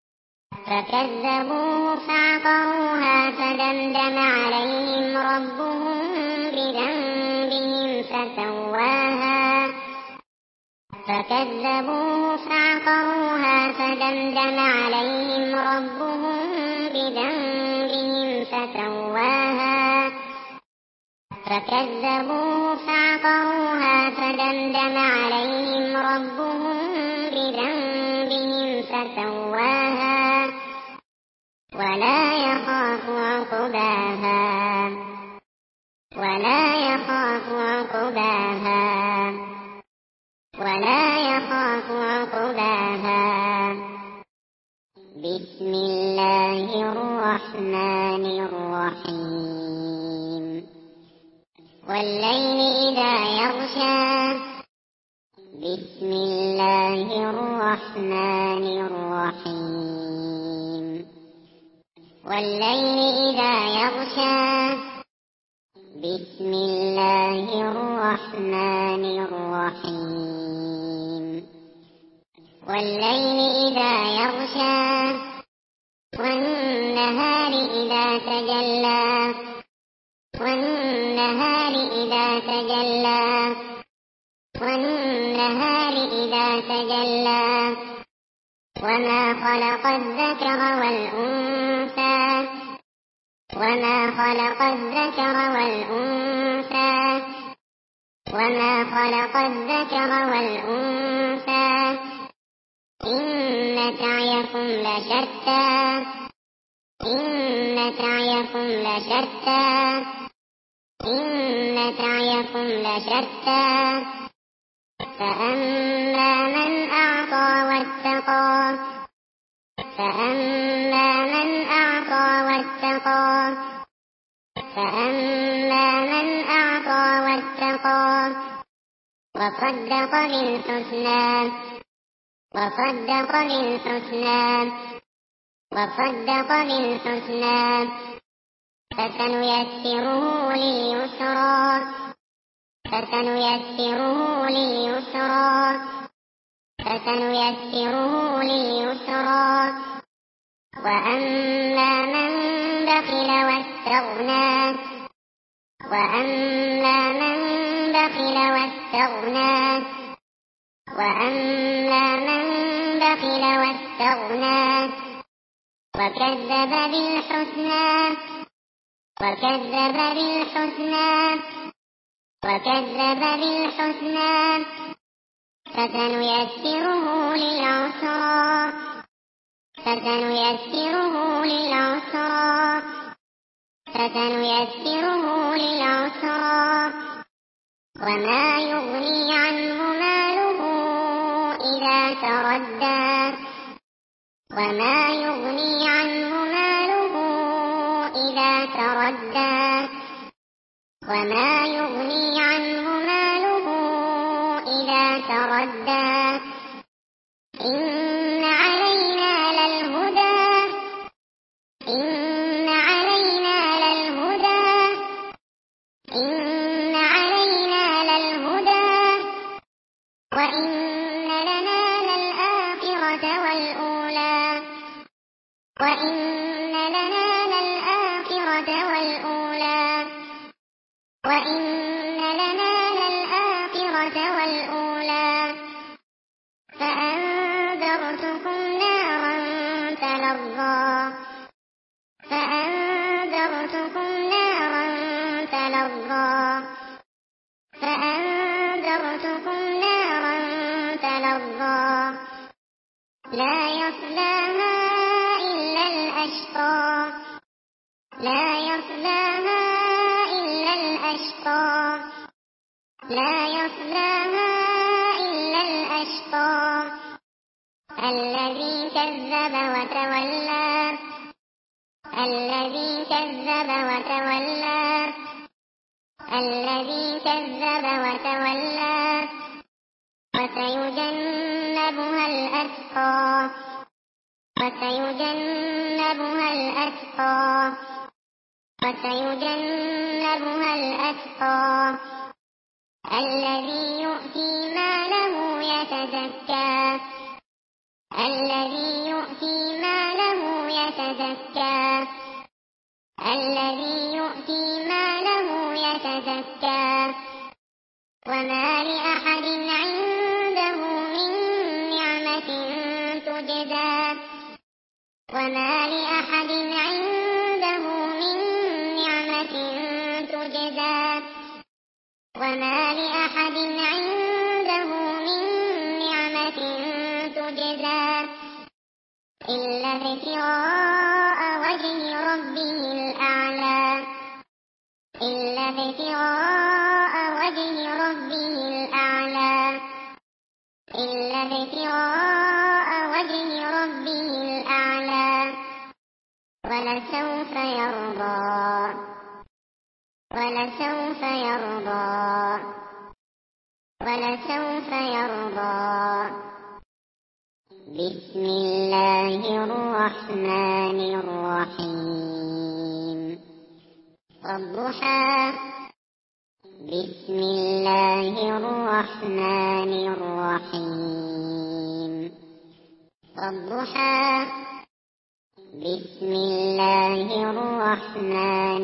فكذبوه فعقروها فدمدم عليهم ربهم بذنبهم فسواها فكذبوه فعقروها فدمدم عليهم ربهم بذنبهم فسواها فكذبوه فعقروها فدمدم عليهم ربهم بذنبهم فسواها ولا يخاف عقباها ولا يخاف عقباها ولا يخاف عقباها بسم الله الرحمن الرحيم والليل إذا يغشى بسم الله الرحمن الرحيم والليل إذا يغشى بسم الله الرحمن الرحيم والليل إذا يغشى والنهار إذا تجلى والنهار إذا تجلى والنهار إذا تجلى وما خلق الذكر والأنثى وما خلق الذكر والأنثى وما خلق الذكر والأنثى إن سعيكم لشتى إن سعيكم لشتى إن سعيكم لشتى فأما من أعطى واتقى فأما من أعطى واتقى فأما من أعطى واتقى وصدق بالحسنى وصدق بالحسنى وصدق بالحسنى فسنيسره لليسرى فسنيسره لليسرى فسنيسره لليسرى وأما من بخل واستغنى وأما من بخل واستغنى وأما من بخل واستغنى وكذب بالحسنى وكذب بالحسنى وكذب بالحسنى فسنيسره للعسرى فسنيسره للعسرى فسنيسره للعسرى وما يغني عنه ماله إذا تردى وما يغني عنه ماله إذا تردى وما يغني عنه ماله إذا تردى إن علينا للهدى إن علينا للهدى إن علينا للهدى وإن لنا للآخرة والأولى وإن لنا للآخرة والأولى وإن لنا للآخرة والأولى فأنذرتكم نارا تلظى فأنذرتكم نارا تلظى فأنذرتكم نارا تلظى لا يصلاها إلا الأشقى لا يصلاها إلا الأشقى لا يصلاها إلا الأشقى الذي كذب وتولى الذي كذب وتولى الذي كذب وتولى وسيجنبها الأتقى وسيجنبها الأتقى وسيجنبها الأتقى الذي يؤتي ماله يتزكى الذي يؤتي ماله يتزكى الذي يؤتي ماله يتزكى وما لأحد عنده من نعمة تجزى وما لأحد عنده من نعمة تجزى وما لأحد عنده من نعمة تجزى إلا ابتغاء وجه ربه الأعلى إلا ابتغاء وجه ربه الأعلى إلا ابتغاء وجه ربه الأعلى ولسوف يرضى ولسوف يرضى ولسوف يرضى بسم الله الرحمن الرحيم والضحى بسم الله الرحمن الرحيم والضحى بسم الله الرحمن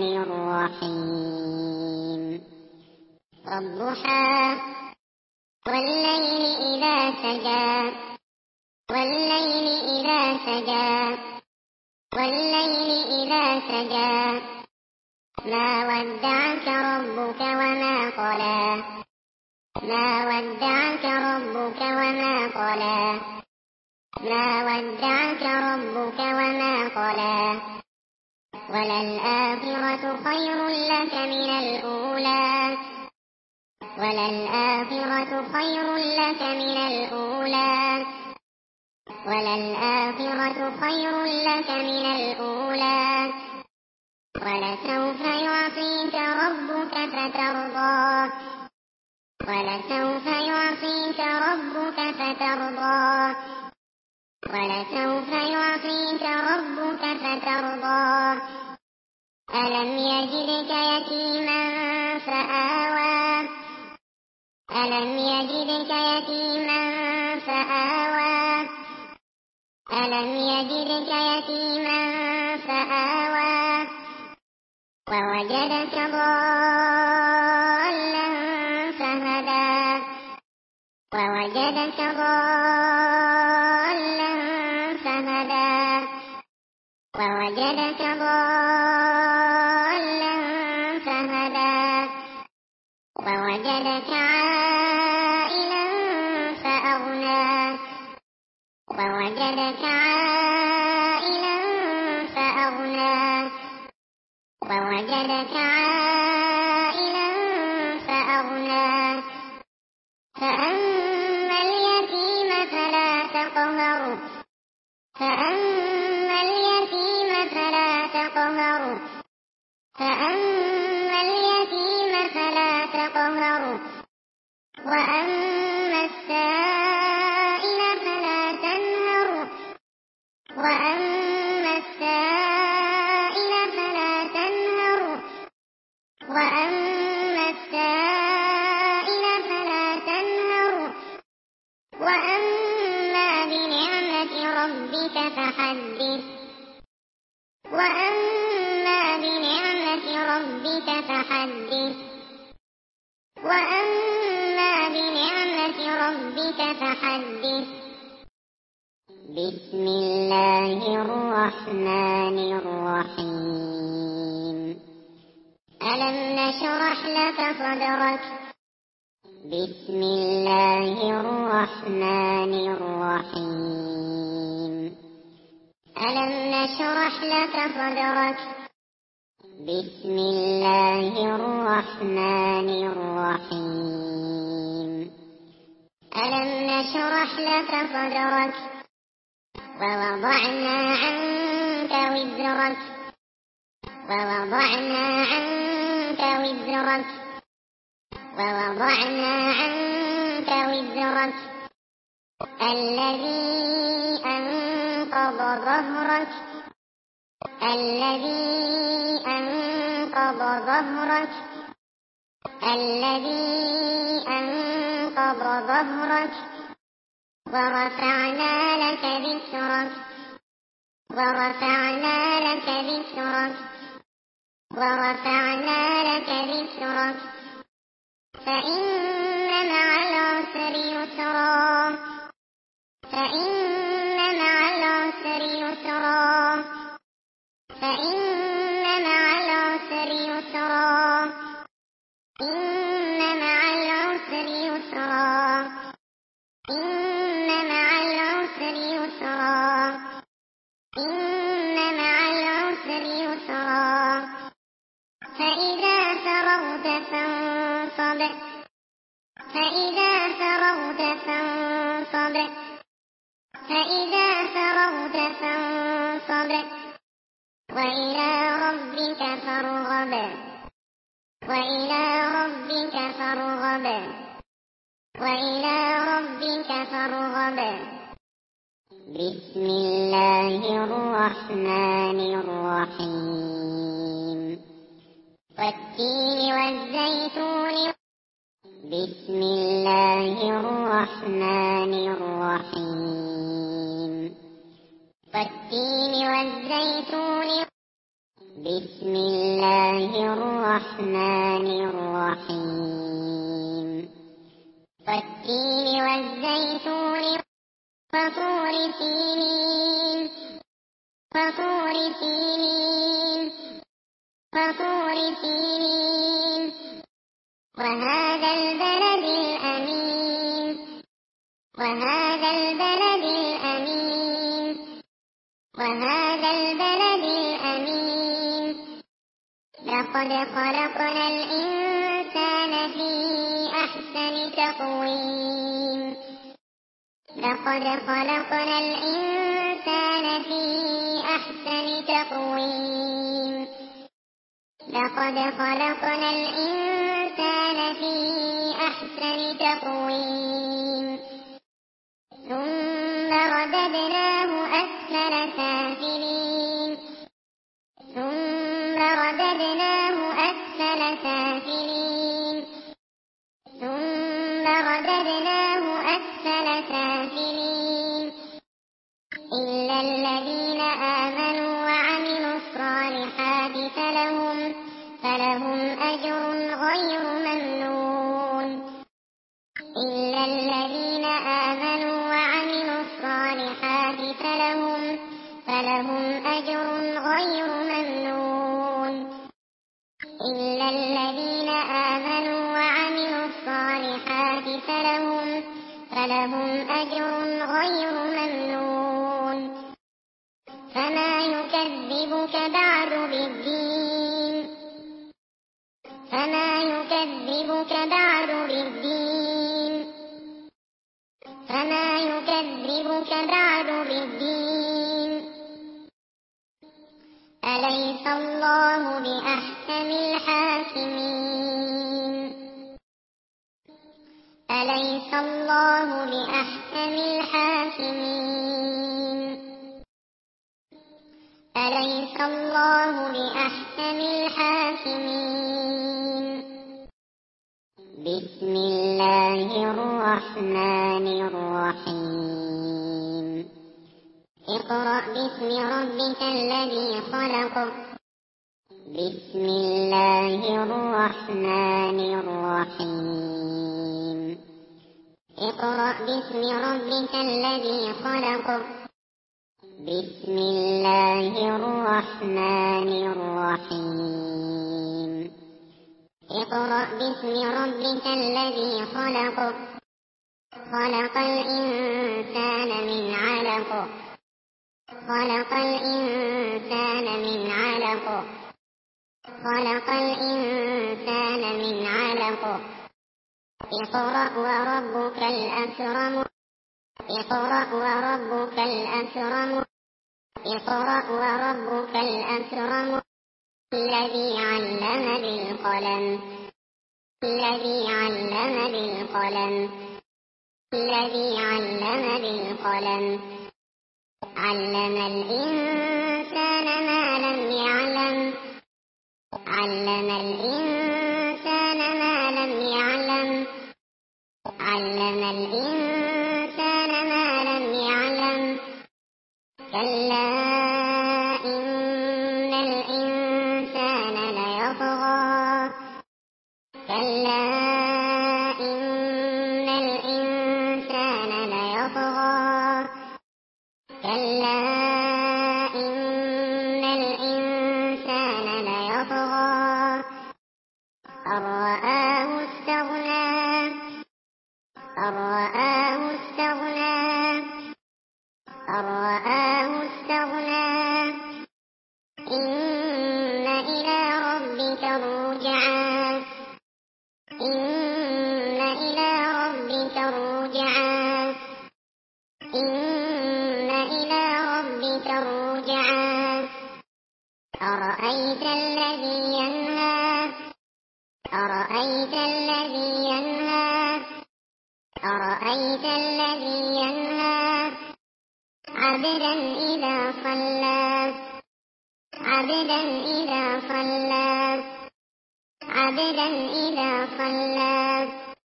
الرحيم والضحى والليل إذا سجى والليل إذا سجى والليل إذا سجى ما ودعك ربك وما قلى ما ودعك ربك وما قلى ما ودعك ربك وما قلى وللآخرة خير لك من الأولى وللآخرة خير لك من الأولى وللآخرة خير لك من الأولى ولسوف يعطيك ربك فترضى ولسوف يعطيك ربك فترضى ولسوف يعطيك ربك فترضى ألم يجدك يتيما فآوى ألم يجدك يتيما فآوى ألم يجدك يتيما فآوى ووجدك ضالا فهدى ووجدك ضالا فهدى ووجدك ضالا فهدى ووجدك عائلا فأغنى ووجدك عائلا فأغنى ووجدك عائلا فأغنى فأما اليتيم فلا تقهر فأما اليتيم فلا تقهر فأما اليتيم وأما السائل فلا تنهر وأما السائل فلا تنهر وأما السائل فلا تنهر وأما بنعمة ربك فحدث وأما بنعمة ربك فحدث وأما بنعمة ربك فحدث بسم الله الرحمن الرحيم ألم نشرح لك صدرك بسم الله الرحمن الرحيم ألم نشرح لك صدرك بسم الله الرحمن الرحيم ألم نشرح لك صدرك ووضعنا عنك وزرك ووضعنا عنك وزرك ووضعنا عنك وزرك الذي أنقض ظهرك الذي أنقض ظهرك الذي أنقض ظهرك ورفعنا لك ذكرك ورفعنا لك ذكرك ورفعنا لك ذكرك فإن مع العسر يسرا فإن مع العسر يسرا فإن مع العسر يسرا إن مع العسر يسرا إن مع العسر يسرا إن مع العسر يسرا فإذا فرغت فانصب فإذا فرغت فانصب فإذا فرغت فانصب وإلى ربك فارغب وإلى ربك فارغب وإلى ربك فارغب بسم الله الرحمن الرحيم والتين والزيتون بسم الله الرحمن الرحيم والتين والزيتون بسم الله الرحمن الرحيم والتين والزيتون وطور سينين وطور سينين وطور سينين وهذا البلد الأمين وهذا البلد الأمين وهذا البلد الأمين لقد خلقنا الإنسان في أحسن تقويم لقد خلقنا الإنسان في أحسن تقويم لقد خلقنا الإنسان في أحسن تقويم ثم رددناه أسفل سافلين ثم رددناه أسفل سافلين ثم رددناه أسفل سافلين إلا الذين آمنوا وعملوا الصالحات فلهم فلهم أجر غير ممنون إلا الذين آمنوا وعملوا الصالحات فلهم فلهم أجر غير ممنون إلا الذين آمنوا وعملوا الصالحات فلهم فلهم أجر غير ممنون فما يكذبك بعد بالدين فما يكذبك بعد بالدين فما يكذبك بعد بالدين أليس الله بأحكم الحاكمين أليس الله بأحكم الحاكمين أليس الله بأحكم الحاكمين بسم الله الرحمن الرحيم اقرأ باسم ربك الذي خلق بسم الله الرحمن الرحيم اقرأ باسم ربك الذي خلق بسم الله الرحمن الرحيم اقرأ باسم ربك الذي خلق خلق الإنسان من علق خلق الإنسان من علق خلق الإنسان من علق اقرأ وربك الأكرم اقرأ وربك الأكرم اقرأ وربك الأكرم الذي علم بالقلم الذي علم بالقلم الذي علم بالقلم علم الإنسان ما لم يعلم علم الإنسان ما لم يعلم علم الإنسان ما لم يعلم كلا إن الإنسان ليطغى كلا إن الإنسان ليطغى كلا إن الإنسان ليطغى أن رآه استغنى أن رآه استغنى أن رآه استغنى إن إلى ربك الرجعى إن إلى ربك الرجعى إن إلى ربك الرجعى أرأيت الذي ينهى أرأيت الذي ينهى أرأيت الذي ينهى عبدا إذا صلى عبدا إذا صلى عبدا إذا صلى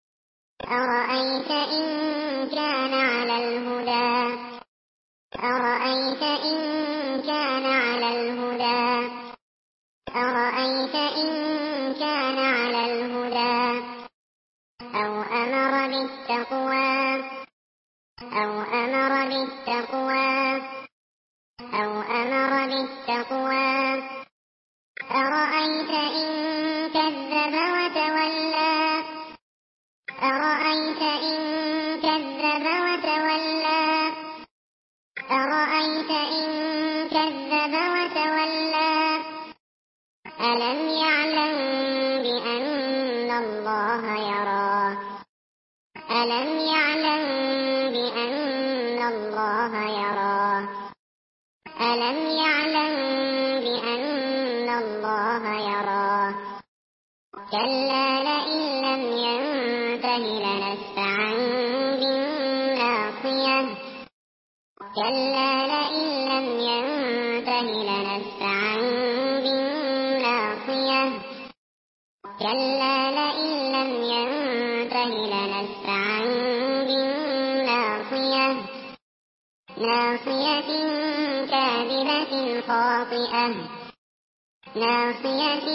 أرأيت إن كان على الهدى أرأيت إن كان على الهدى أرأيت إن كان على الهدى أو أمر بالتقوى أو أمر بالتقوى أو أمر بالتقوى أرأيت إن كذب وتولى أرأيت إن كذب وتولى أرأيت إن كذب وتولى ألم يعلم بأن الله يرى ألم يعلم بأن الله يرى ألم يعلم بأن الله يرى كلا لئن لم ينته لنسفعا بالناصية كلا لئن لم ينته لنسفعا بالناصية كلا لئن لم ينته لنسفعا بالناصية ناصية كاذبة خاطئة ناصية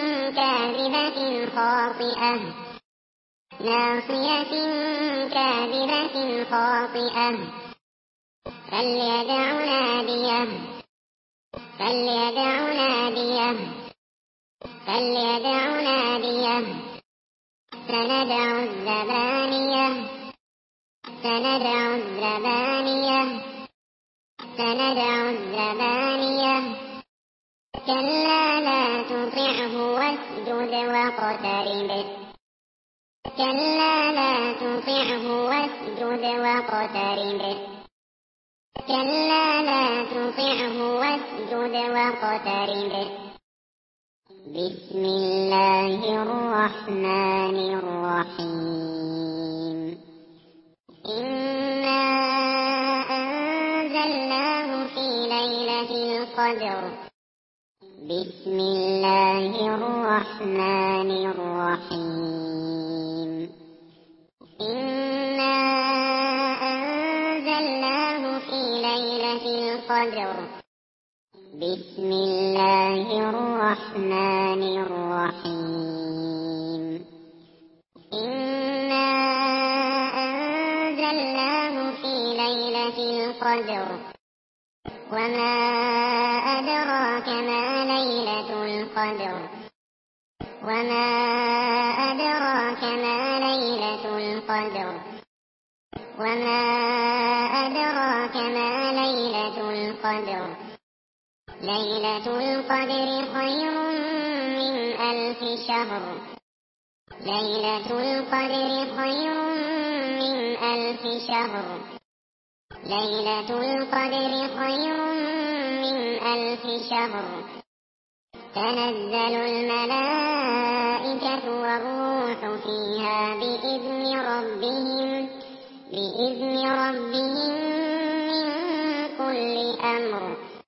كاذبة خاطئة ناصية كاذبة خاطئة فليدع ناديه فليدع ناديه فليدع ناديه سندع الزبانية سندع الزبانية سندع الزبانية كلا لا تطعه واسجد واقترب كلا لا تطعه واسجد واقترب كلا لا تطعه واسجد واقترب بسم الله الرحمن الرحيم إنا أنزلناه في ليلة القدر. بسم الله الرحمن الرحيم. إنا أنزلناه في ليلة القدر. بسم الله الرحمن الرحيم. إنا أنزلناه في ليلة القدر. وما أدراك ما ليلة القدر. وما أدراك ما ليلة القدر. وما أدراك ما ليلة القدر. ليلة القدر خير من ألف شهر. ليلة القدر خير من ألف شهر. ليلة القدر خير من ألف شهر. تنزل الملائكة والروح فيها بإذن ربهم بإذن ربهم من كل أمر.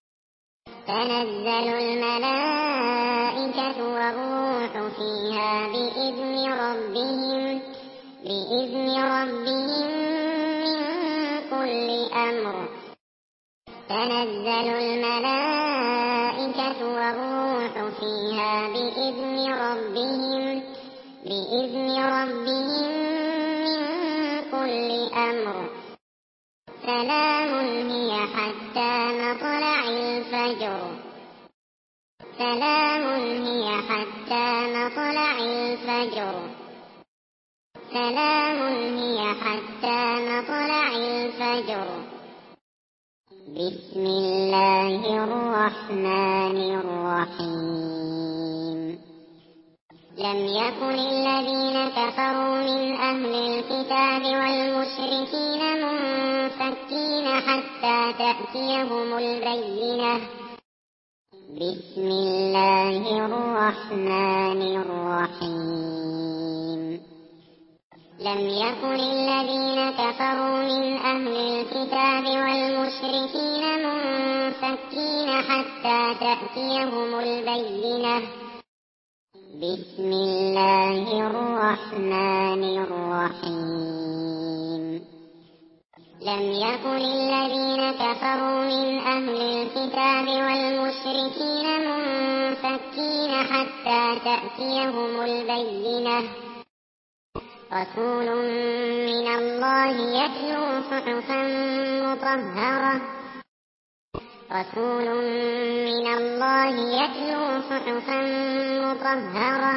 تنزل الملائكة والروح فيها بإذن ربهم بإذن ربهم من كل أمر. تنزل الملائكة والروح فيها بإذن ربهم بإذن ربهم من كل أمر. سلام هي حتى مطلع الفجر. سلام هي حتى مطلع الفجر. سلام هي حتى مطلع الفجر. بسم الله الرحمن الرحيم. لم يكن الذين كفروا من أهل الكتاب والمشركين منفكين حتى تأتيهم البينة. بسم الله الرحمن الرحيم. لم يكن الذين كفروا من أهل الكتاب والمشركين منفكين حتى تأتيهم البينة. بسم الله الرحمن الرحيم. لم يكن الذين كفروا من أهل الكتاب والمشركين منفكين حتى تأتيهم البينة. رسول من الله يتلو صحفا مطهرة. رسول من الله يتلو صحفا مطهرة.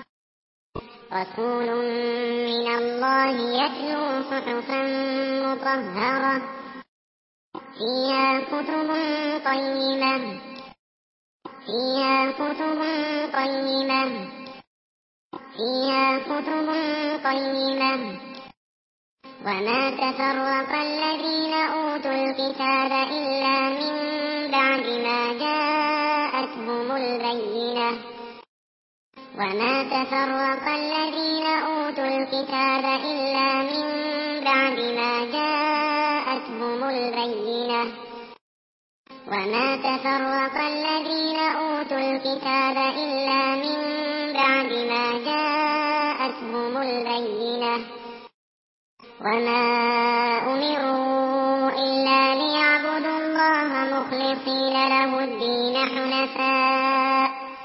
رسول من الله يتلو صحفا مطهرة. فيها كتب قيمة. فيها كتب قيمة. فيها كتب قيمة. وما تفرق الذين أوتوا الكتاب إلا من بعد ما جاءتهم البينة. وما تفرق الذين أوتوا الكتاب إلا من بعد ما جاءتهم البينة. وما تفرق الذين أوتوا الكتاب إلا من بعد ما جاءتهم البينة. وما أمروا إلا ليعبدوا الله مخلصين له الدين حنفاء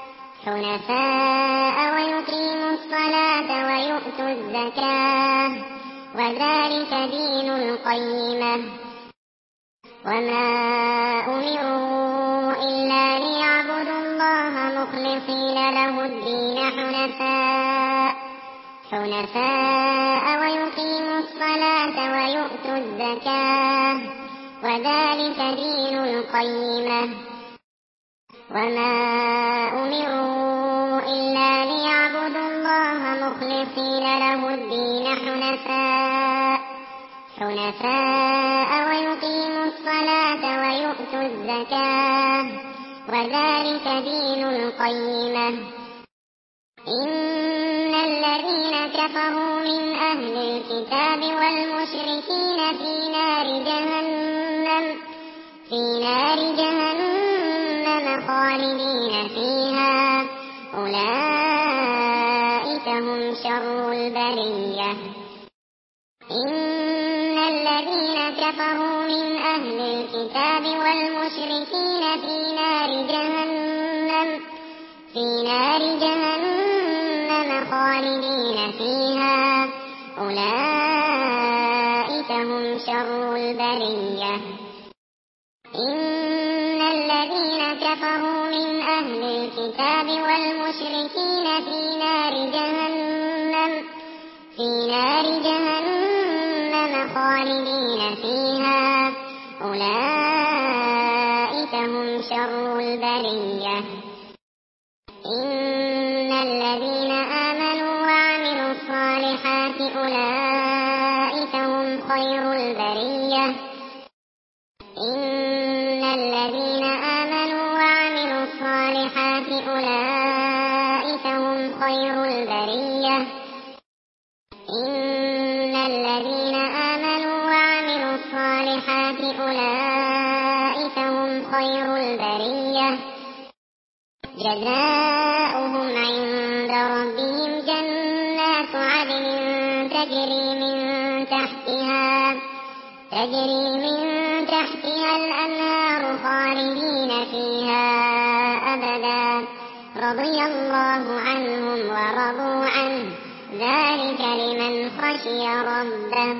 حنفاء ويقيموا الصلاة ويؤتوا الزكاة وذلك دين القيمة. وما أمروا إلا ليعبدوا الله مخلصين له الدين حنفاء حنفاء ويقيموا الصلاة ويؤتوا الزكاة وذلك دين القيمة. وما أمروا إلا ليعبدوا الله مخلصين له الدين حنفاء حنفاء ويقيموا الصلاة ويؤتوا الزكاة وذلك دين القيمة. إن الذين الذين كفروا من أهل الكتاب والمشركين في نار جهنم في نار جهنم خالدين فيها أولئك هم شر البرية. إن الذين كفروا من أهل الكتاب والمشركين في نار جهنم في نار جهنم خالدين فيها أولئك هم شر البرية. إن الذين كفروا من أهل الكتاب والمشركين في نار جهنم في نار جهنم خالدين فيها أولئك هم شر البرية. إن الذين آمنوا وعملوا الصالحات أولئك هم خير البرية. إن الذين آمنوا وعملوا الصالحات أولئك هم خير البرية. إن الذين آمنوا وعملوا الصالحات أولئك هم خير البرية. جزاؤهم عند ربهم جنات عدن تجري من تحتها تجري من تحتها الأنهار خالدين فيها أبدا رضي الله عنهم ورضوا عنه ذلك لمن خشي ربه.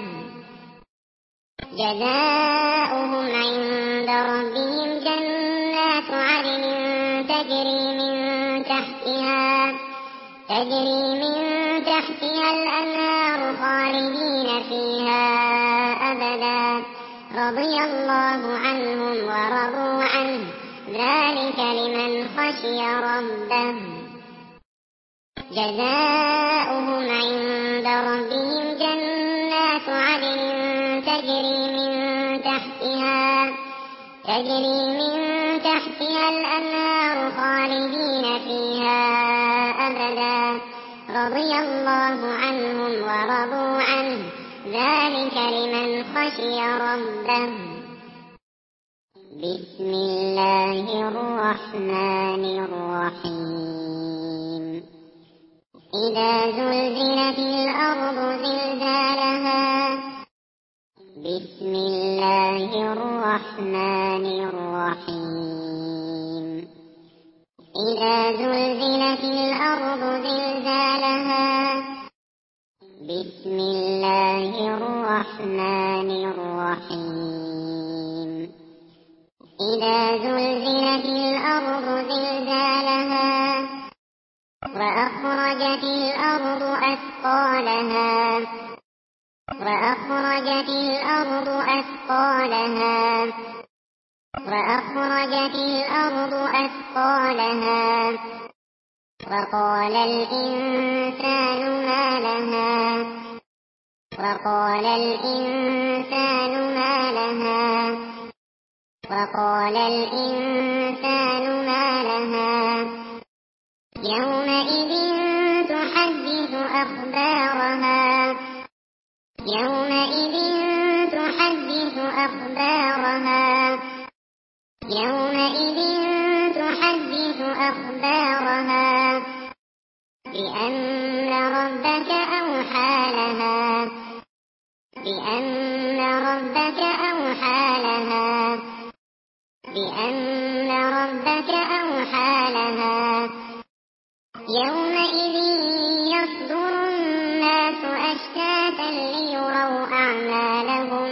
جزاؤهم عند ربهم جنات عدن تجري من تحتها تجري من تحتها الأنهار خالدين فيها أبدا رضي الله عنهم ورضوا عنه ذلك لمن خشي ربه. جزاؤهم عند ربهم جنات عدن تجري من تحتها تجري من تحتها الأنهار خالدين فيها أبدا رضي الله عنهم ورضوا عنه ذلك لمن خشي ربه. بسم الله الرحمن الرحيم. إذا زلزلت الأرض زلزالها. بسم الله الرحمن الرحيم. إذا زلزلت الأرض زلزالها. بسم الله الرحمن الرحيم. إذا زلزلت الأرض زلزالها. وأخرجت الأرض أثقالها. وأخرجت الأرض أثقالها. وأخرجت الأرض أثقالها. وقال الإنسان ما لها. وقال الإنسان ما لها. وقال الإنسان ما لها. يومئذ تحدث أخبارها. يومئذ تحدث أخبارها. يومئذ تحدث أخبارها بأن ربك أوحى لها. بأن ربك أوحى لها. بأن ربك أوحى لها. يومئذ يصدر الناس أشتاتا ليروا أعمالهم.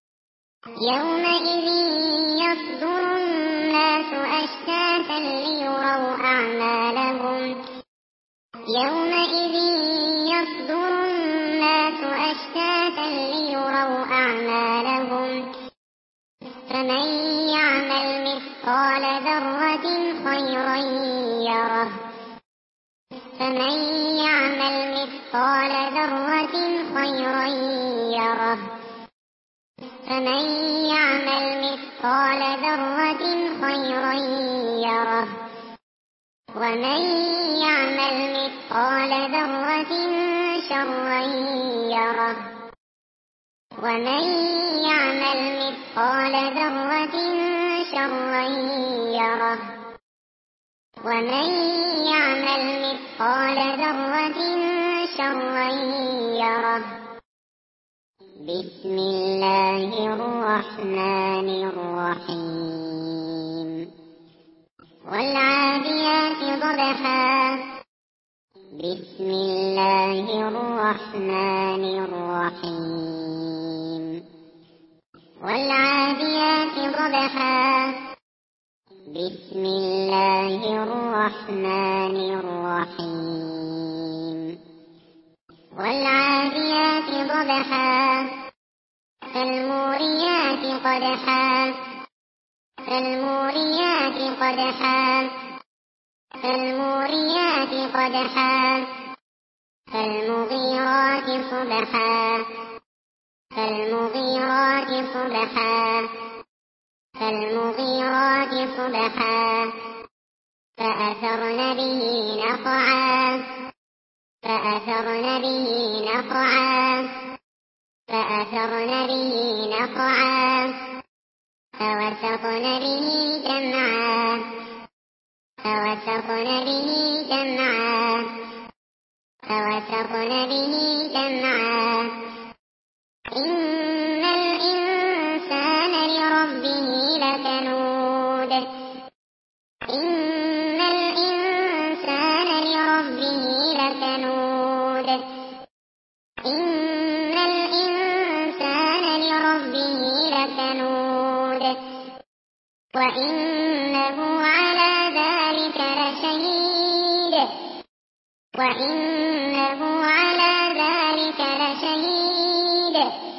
يومئذ يصدر الناس أشتاتا ليروا أعمالهم. يومئذ يصدر الناس أشتاتا ليروا أعمالهم. فمن يعمل مثقال ذرة خيرا يره. فمن يعمل مثقال ذرة خيرا يره. فمن يعمل مثقال ذرة خيرا يره. ومن يعمل مثقال ذرة شرا يره ومن يعمل مثقال ذرة شرا يره ومن يعمل مثقال ذرة شرا يره بسم الله الرحمن الرحيم والعاديات ضبحا بسم الله الرحمن الرحيم والعاديات ضبحا بسم الله الرحمن الرحيم والعاديات ضبحا فالموريات قدحا فالموريات قدحا فالموريات قدحا فالمغيرات صبحا فالمغيرات صبحا فالمغيرات صبحا فأثرن به نقعا فأثرن به نقعا فأثرن به نقعا فوسطن به جمعا فوسطن به جمعا فوسطن به جمعا إن الإنسان لربه لكنود إن الإنسان لربه لكنود إن الإنسان لربه لكنود وإنه على ذلك لشهيد وإنه على ذلك لشهيد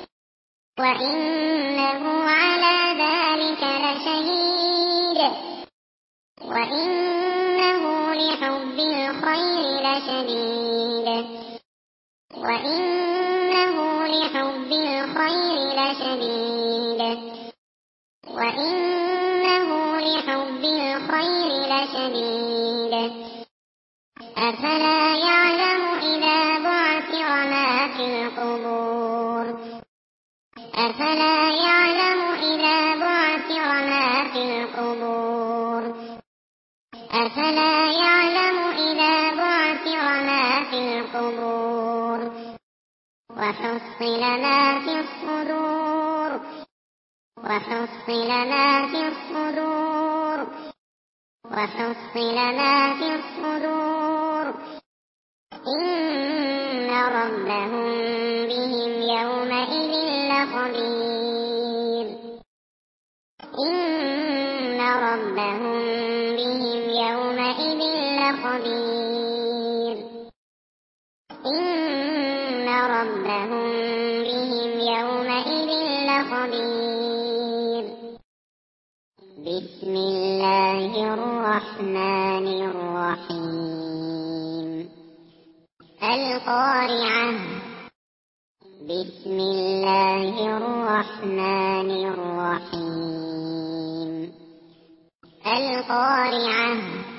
وإنه على ذلك لشهيد وإنه لحب الخير لشديد وإنه لحب الخير لشديد وإنه لحب الخير لشديد أفلا يعلم إذا بعثر ما في القبور أفلا يعلم إذا بعثر ما في القبور أفلا يعلم إذا بعثر ما في القبور وحصل ما في الصدور وحصل ما في الصدور وحصل ما في الصدور إن ربهم بهم يومئذ لخبير إن ربهم بهم يومئذ لخبير إن ربهم بهم يومئذ لخبير بسم الله الرحمن الرحيم القارعة بسم الله الرحمن الرحيم القارعة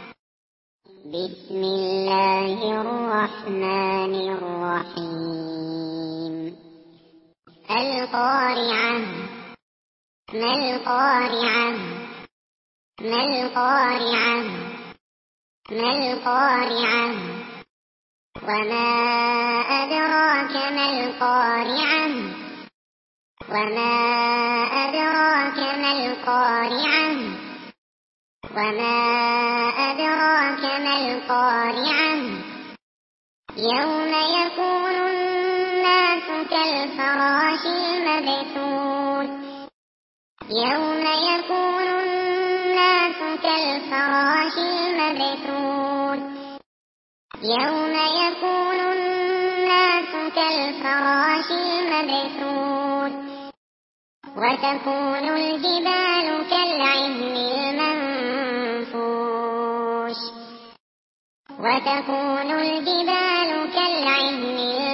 بسم الله الرحمن الرحيم القارعة ما القارعة ما القارعة ما القارعة وما أدراك ما القارعة وما أدراك ما القارعة وما أدراك ما القارعة يوم يكون الناس كالفراش المبثوث يوم يكون الناس كالفراش المبثوث يوم يكون الناس كالفراش المبثوث وتكون الجبال كالعهن المنفوش وتكون الجبال كالعهن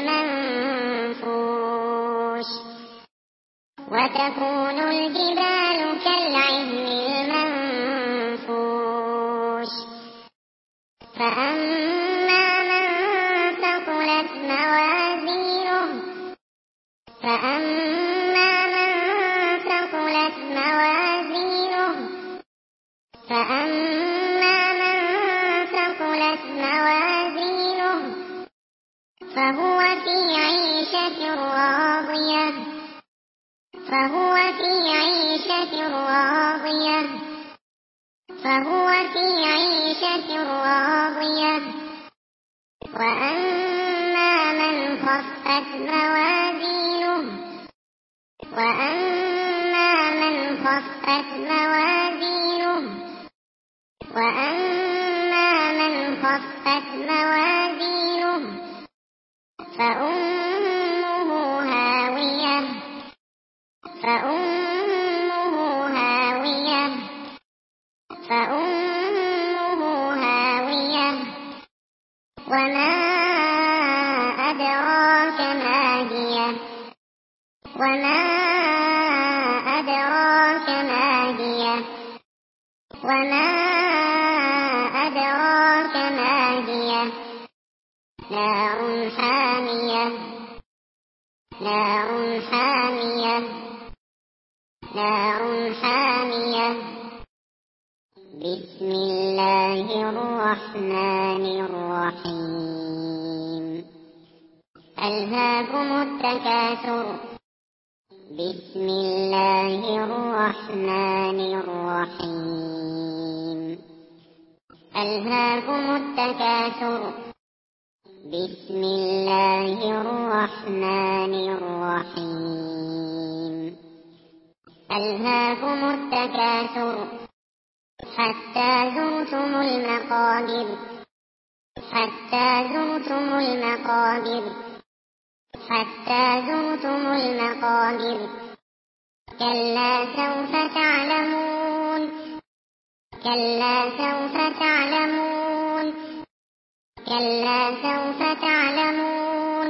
المنفوش وتكون الجبال كالعهن المنفوش فأما من ثقلت موازينه فأما من ثقلت موازينه فهو في عيشة راضية فهو في عيشة راضية فهو في عيشة راضية وأما من خفت موازينه وأما من خفت موازينه وأما من خفت موازينه فأمه هاوية فأمه هاوية فأمه هاوية وما أدراك ما هي وما أدراك ما هي وما أدراك ما هي نار حامية نار حامية نار حامية بسم الله الرحمن الرحيم ألهاكم التكاثر بسم الله الرحمن الرحيم ألهاكم التكاثر بسم الله الرحمن الرحيم ألهاكم التكاثر حتى زرتم المقابر حتى زرتم المقابر حتى زرتم المقابر كلا سوف تعلمون كلا سوف تعلمون كلا سوف تعلمون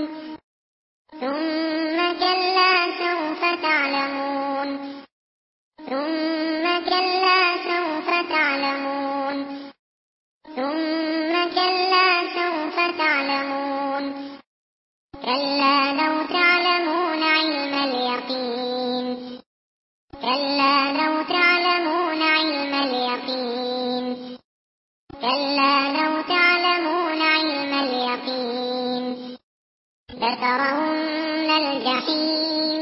ثم كلا سوف تعلمون ثم كلا سوف تعلمون ثم كلا سوف تعلمون كلا لو تعلمون علم اليقين كلا لو تعلمون علم اليقين كلا لو تعلمون علم اليقين لترون الجحيم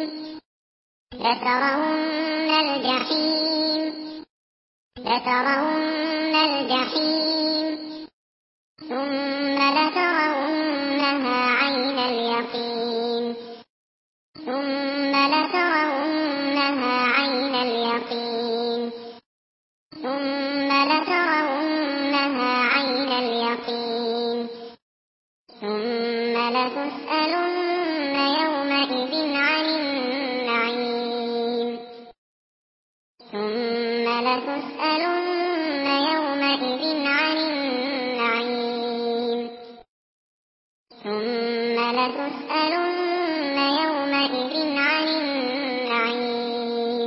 لترون الجحيم لترون الجحيم ثم لترونها عين اليقين ثم لترونها عين اليقين ثم لترونها عين اليقين ثم لتسألن يومئذ عن النعيم ثم لتسألن يومئذ عن النعيم ثم لتسألن يومئذ عن النعيم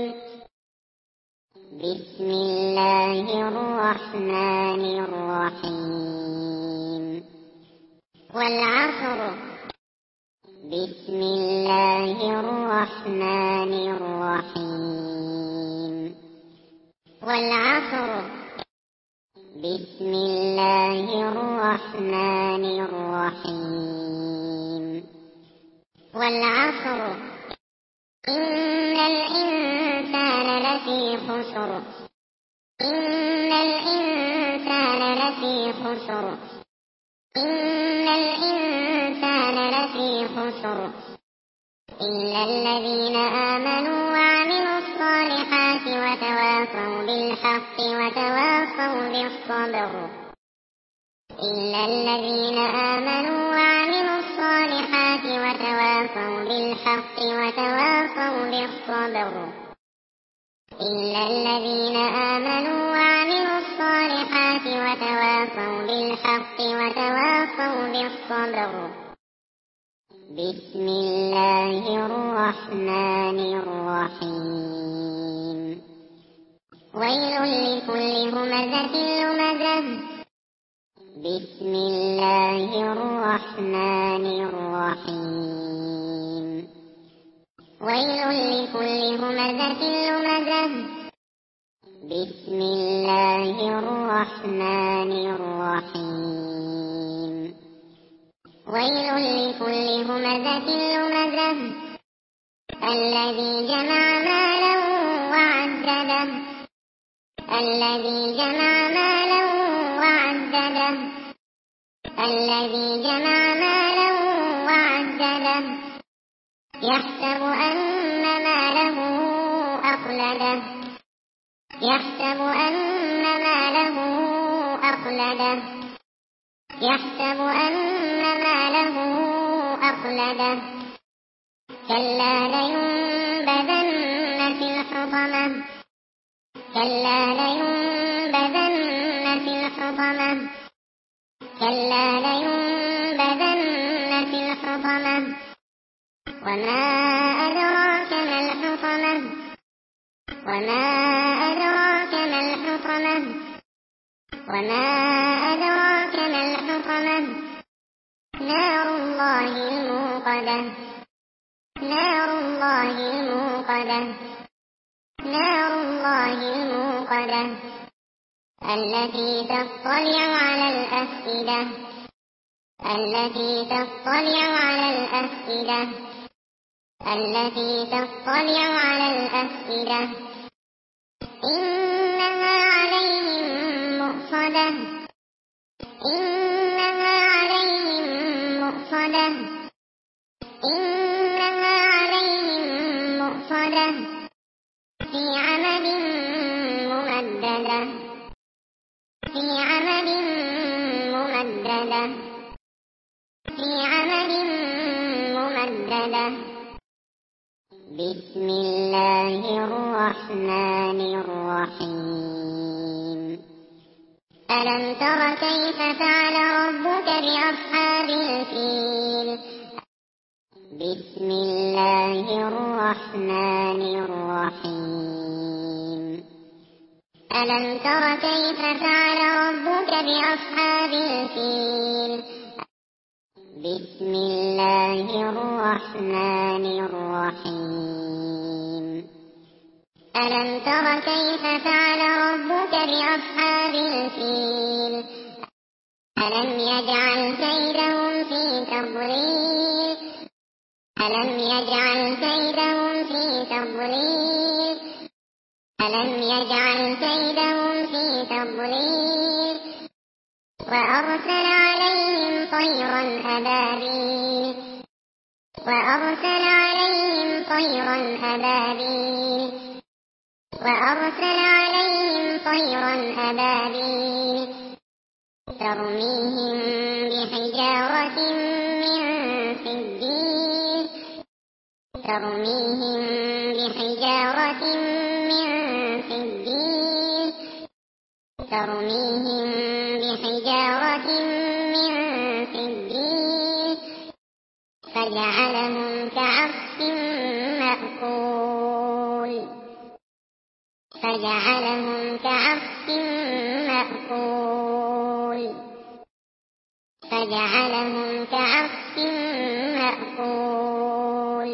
بسم الله الرحمن الرحيم والعصر بسم الله الرحمن الرحيم والعصر بسم الله الرحمن الرحيم والعصر إن الإنسان لفي خسر إن الإنسان لفي خسر إن الإنسان لفي خسر إلا الذين آمنوا وعملوا الصالحات وتواصوا بالحق وتواصوا بالصبر إلا الذين آمنوا وعملوا الصالحات وتواصوا بالحق وتواصوا بالصبر إلا الذين آمنوا وعملوا الصالحات وتواصوا بالحق وتواصوا بالصبر بسم الله الرحمن الرحيم ويل لكل همزة لمزة بسم الله الرحمن الرحيم ويل لكل همزة لمزة بسم الله الرحمن الرحيم ويل لكل همزة لمزة الذي جمع مالا وعدده الذي جمع مالا وعدده الذي جمع مالا وعدده يحسب أن ماله أخلده يحسب أن ماله أخلده يحسب أن ماله أخلده كلا لينبذن في الحطمة كلا لينبذن في الحطمة كلا لينبذن في الحطمة وما أدراك ما الحطمة وما أدراك ما الحطمة وما أدراك ما الحطمة نار الله الموقدة نار الله الموقدة نار الله الموقدة التي تطلع على الأفئدة التي تطلع على الأفئدة التي تطلع على الأفئدة إنها عليهم مؤصدة إنها عليهم مؤصدة إنها عليهم مؤصدة في عمد ممددة في عمد ممددة في عمد ممددة بسم الله الرحمن الرحيم ألم تر كيف فعل ربك بأصحاب الفيل بسم الله الرحمن الرحيم ألم تر كيف فعل ربك بأصحاب الفيل بسم الله الرحمن الرحيم ألم تر كيف فعل ربك بأصحاب الفيل ألم يجعل كيدهم في تضليل ألم يجعل كيدهم في تضليل ألم يجعل كيدهم في تضليل وأرسل عليهم طيرا أبابيل وأرسل عليهم طيرا أبابيل وأرسل عليهم طيرا أبابيل ترميهم بحجارة من سجيل ترميهم بحجارة من سجيل ترميهم بحجارة من سجيل فجعلهم كعصف مأكول فجعلهم كعصف مأكول فجعلهم كعصف مأكول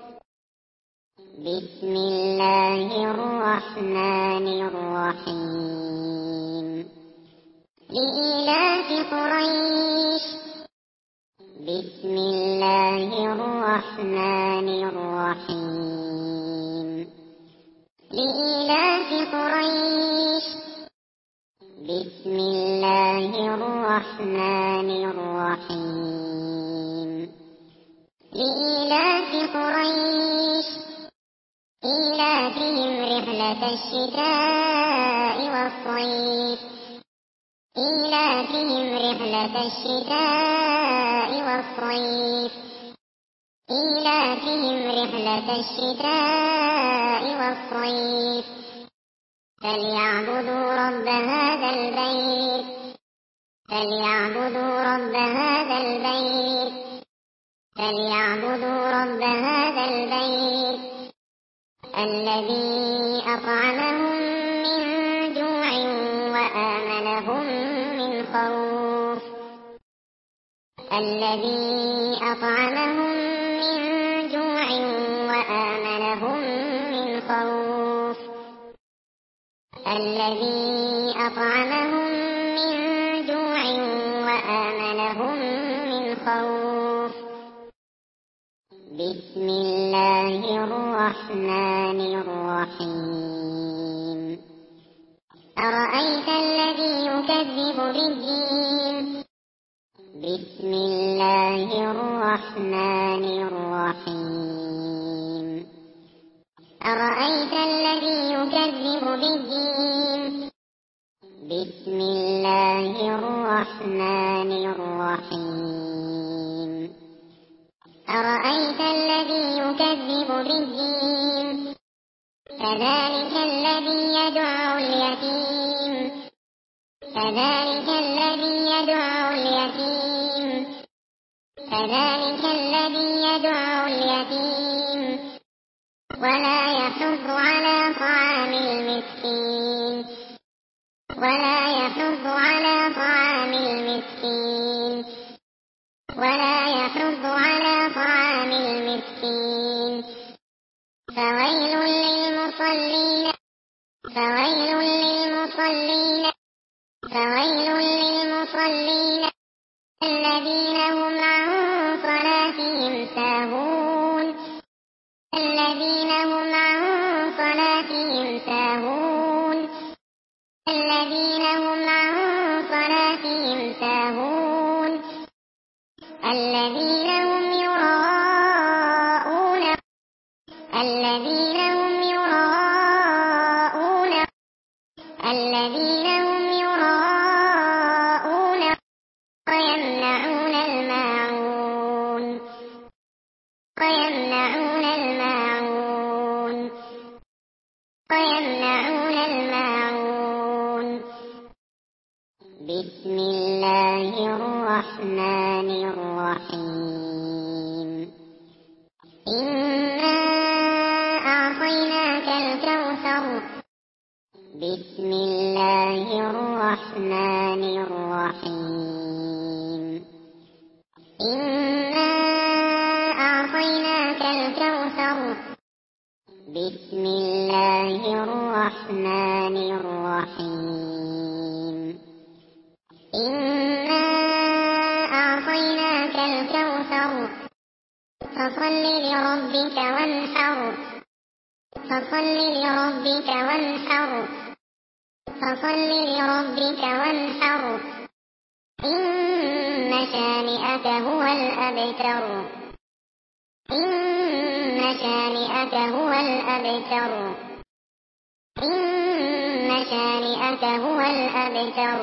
بسم الله الرحمن الرحيم لإيلاف قريش بسم الله الرحمن الرحيم لإيلاف قريش بسم الله الرحمن الرحيم لإيلاف قريش إيلافهم رحلة الشتاء والصيف إيلافهم رحلة الشتاء والصيف إيلافهم رحلة الشتاء والصيف فليعبدوا رب هذا البيت فليعبدوا رب هذا البيت فليعبدوا رب هذا البيت الذي أطعمهم من جوع وآمنهم من خوف الذي أطعمهم من جوع وآمنهم وآمنهم من خوف الذي أطعمهم من جوع وآمنهم من خوف بسم الله الرحمن الرحيم أرأيت الذي يكذب بالدين بسم الله الرحمن الرحيم أرأيت الذي يكذب بالدين بسم الله الرحمن الرحيم أرأيت الذي يكذب بالدين فذلك الذي يدعو اليتيم فذلك الذي يدعو اليتيم فذلك الذي يدعو اليتيم ولا يحض على طعام المسكين ولا يحض على طعام المسكين ولا يحض على طعام المسكين فويل للمصلين فويل للمصلين فويل للمصلين الذين هم عن صلاتهم ساهون الذين هم عن صلاتهم ساهون الذين هم عن صلاتهم ساهون الذين هم يراءون الذين هم يراءون الذين هم يراءون ويمنعون الماعون ويمنعون الماعون ويمنعون الماعون بسم الله الرحمن الرحيم إنا أعطيناك الكوثر بسم الله الرحمن الرحيم إنا أعطيناك الكوثر بسم الله الرحمن الرحيم إنا أعطيناك الكوثر فصل لربك وانحر فصل لربك وانحر فصل لربك وانحر إن شانئك هو الأبتر إن شانئك هو الأبتر إن شانئك هو الأبتر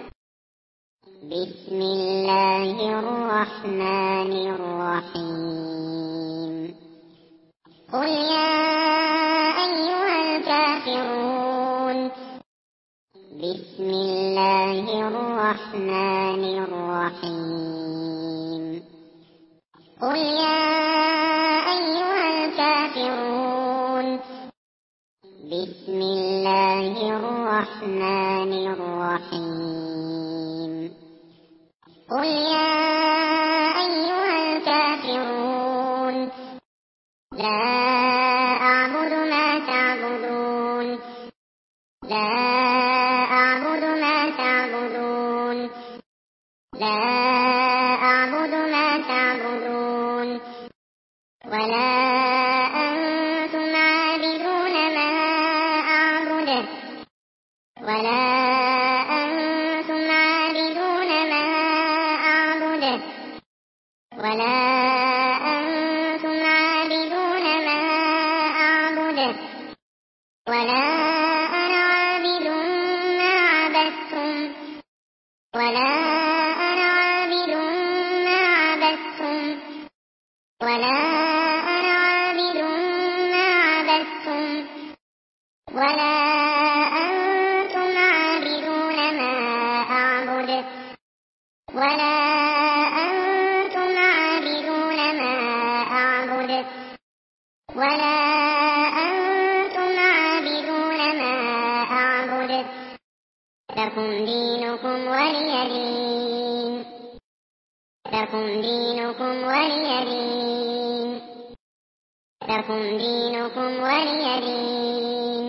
بسم الله الرحمن الرحيم قل يا أيها الكافرون بسم الله الرحمن الرحيم قل يا أيها الكافرون بسم الله الرحمن الرحيم قل يا أيها الكافرون لا أعبد ما تعبدون لا أعبد ما تعبدون لا أعبد ما تعبدون ولا أنتم عابدون ما أعبد ولا أنتم عابدون ما أعبد ولا أنتم عابدون ما أعبد ولا أنا عابد ما عبدتم ولا أنا عابد ما عبدتم ولا أنا عابد ما عبدتم ولا أنتم عابدون ما أعبد ولا أنتم عابدون ما أعبد ولا أنتم عابدون ما أعبد لكم دينكم ولي دين لكم دينكم ولي دين لكم دينكم ولي دين.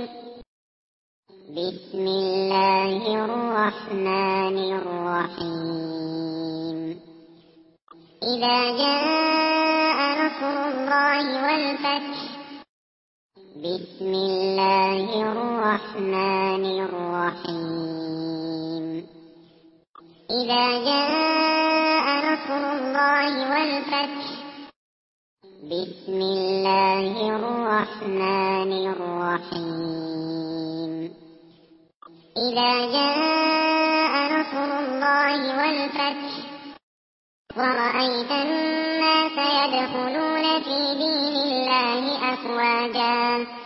بسم الله الرحمن الرحيم. إذا جاء نصر الله والفتح. بسم الله الرحمن الرحيم. إذا جاء نصر الله والفتح. بسم الله الرحمن الرحيم. إذا جاء نصر الله والفتح ورأيت الناس يدخلون في دين الله أفواجا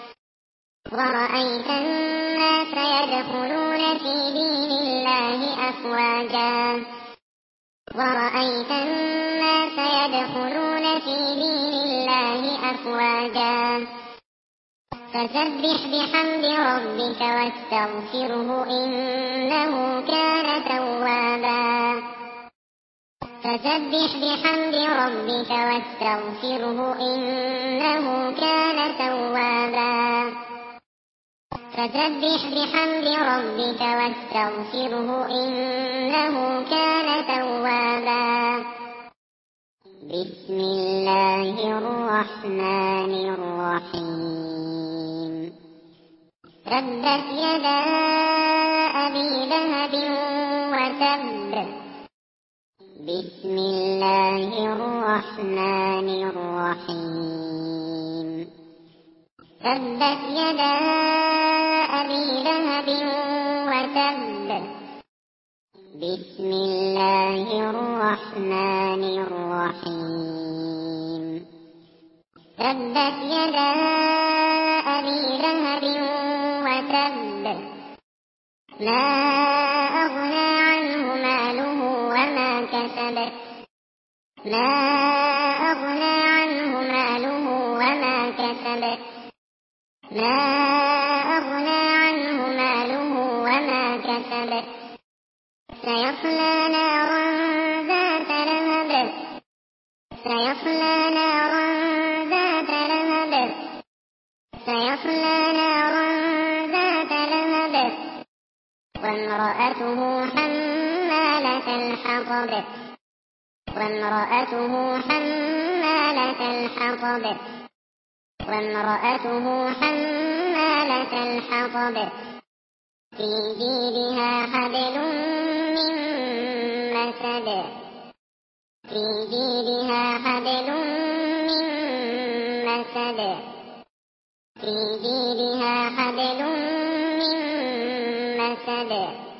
ورأيت الناس يدخلون في دين الله أفواجا ورأيت الناس يدخلون في دين الله أفواجا فسبح بحمد ربك واستغفره إنه كان توابا. فسبح بحمد ربك واستغفره إنه كان توابا. فسبح بحمد ربك واستغفره إنه كان توابا. بسم الله الرحمن الرحيم. تبت يدا أبي لهب وتب. بسم الله الرحمن الرحيم. تبت يدا أبي لهب وتب. بسم الله الرحمن الرحيم. تبت يدا أبي لهب وتب. ما أغنى عنه ماله وما كسب. ما أغنى عنه ماله وما كسب. ما أغنى عنه ماله وما كسب. سيصلى نارا ذات لهب. سيصلى نارا ذات لهب. سيصلى نارا ذات لهب. وامرأته حمالة الحطب. وامرأته حمالة الحطب. وامرأته حمالة الحطب. في جيدها حبل من مسد. في جيدها حبل من مسد. في جيدها حبل من مسد.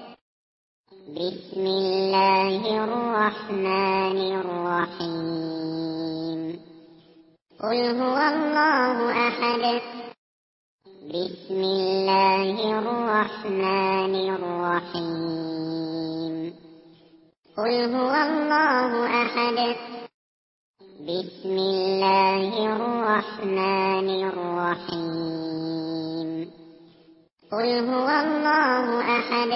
بسم الله الرحمن الرحيم. قل هو الله أحد. بسم الله الرحمن الرحيم. قل هو الله أحد. بسم الله الرحمن الرحيم. قل هو الله أحد.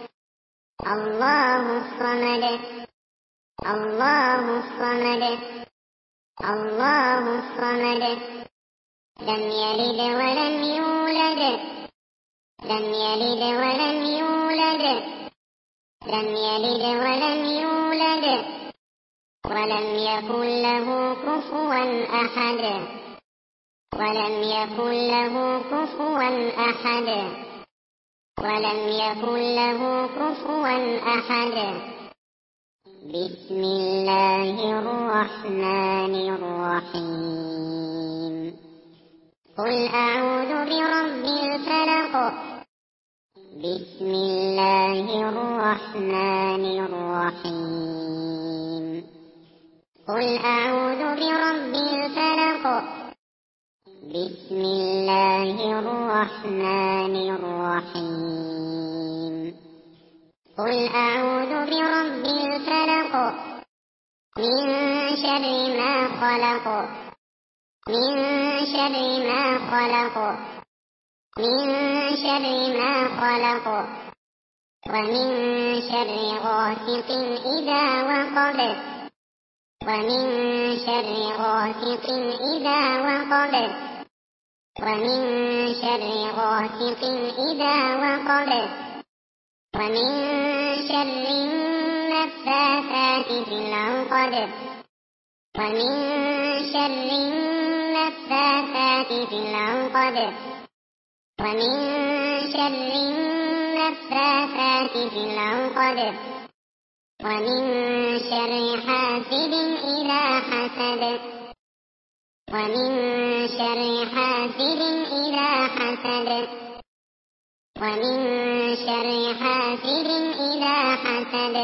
الله الصمد. الله الصمد. الله الصمد. لم يلد ولم يولد. لم يلد ولم يولد. لم يلد ولم يولد. ولم يكن له كفوا أحد. ولم يكن له كفوا أحد. ولم يكن له كفوا أحد. بسم الله الرحمن الرحيم. قل أعوذ برب الفلق. بسم الله الرحمن الرحيم. قل أعوذ برب الفلق. بسم الله الرحمن الرحيم. قل أعوذ برب الفلق. من شر ما خلق. من شر ما خلق. من شر ما خلق. ومن شر غاسق إذا وقب. ومن شر غاسق إذا وقب. ومن شر غاسق إذا وقب ومن شر النفاثات في العقد ومن شر النفاثات في العقد ومن شر النفاثات في العقد ومن شر حاسد إذا حسد ومن شر حاسد إذا حسد ومن شر حاسد إذا حسد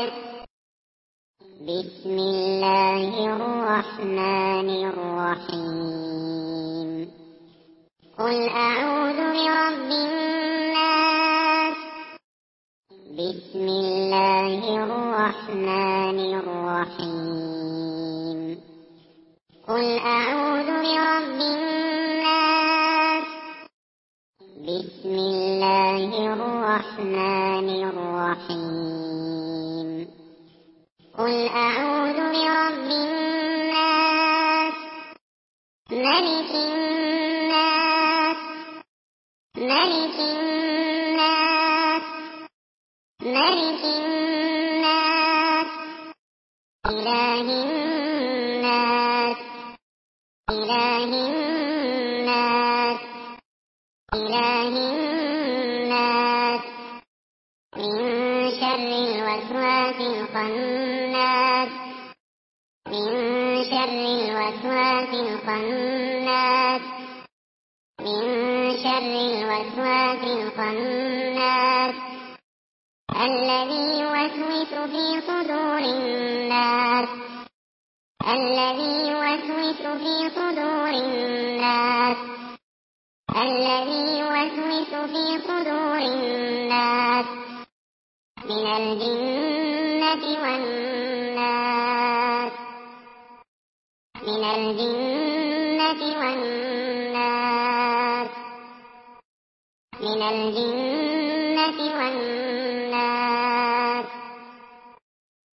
بسم الله الرحمن الرحيم قل أعوذ برب الناس بسم الله الرحمن الرحيم قل أعوذ برب الناس بسم الله الرحمن الرحيم قل أعوذ برب الناس ملك الناس ملك الناس ملك الناس إله الناس إله الناس إله الناس من شر الوسواس الخناس من شر الوسواس الخناس من شر الوسواس الخناس الذي يوسوس في صدور الناس الذي يوسوس في صدور الناس الذي يوسوس في صدور الناس من الجنة والناس من الجنة والناس من الجنة والناس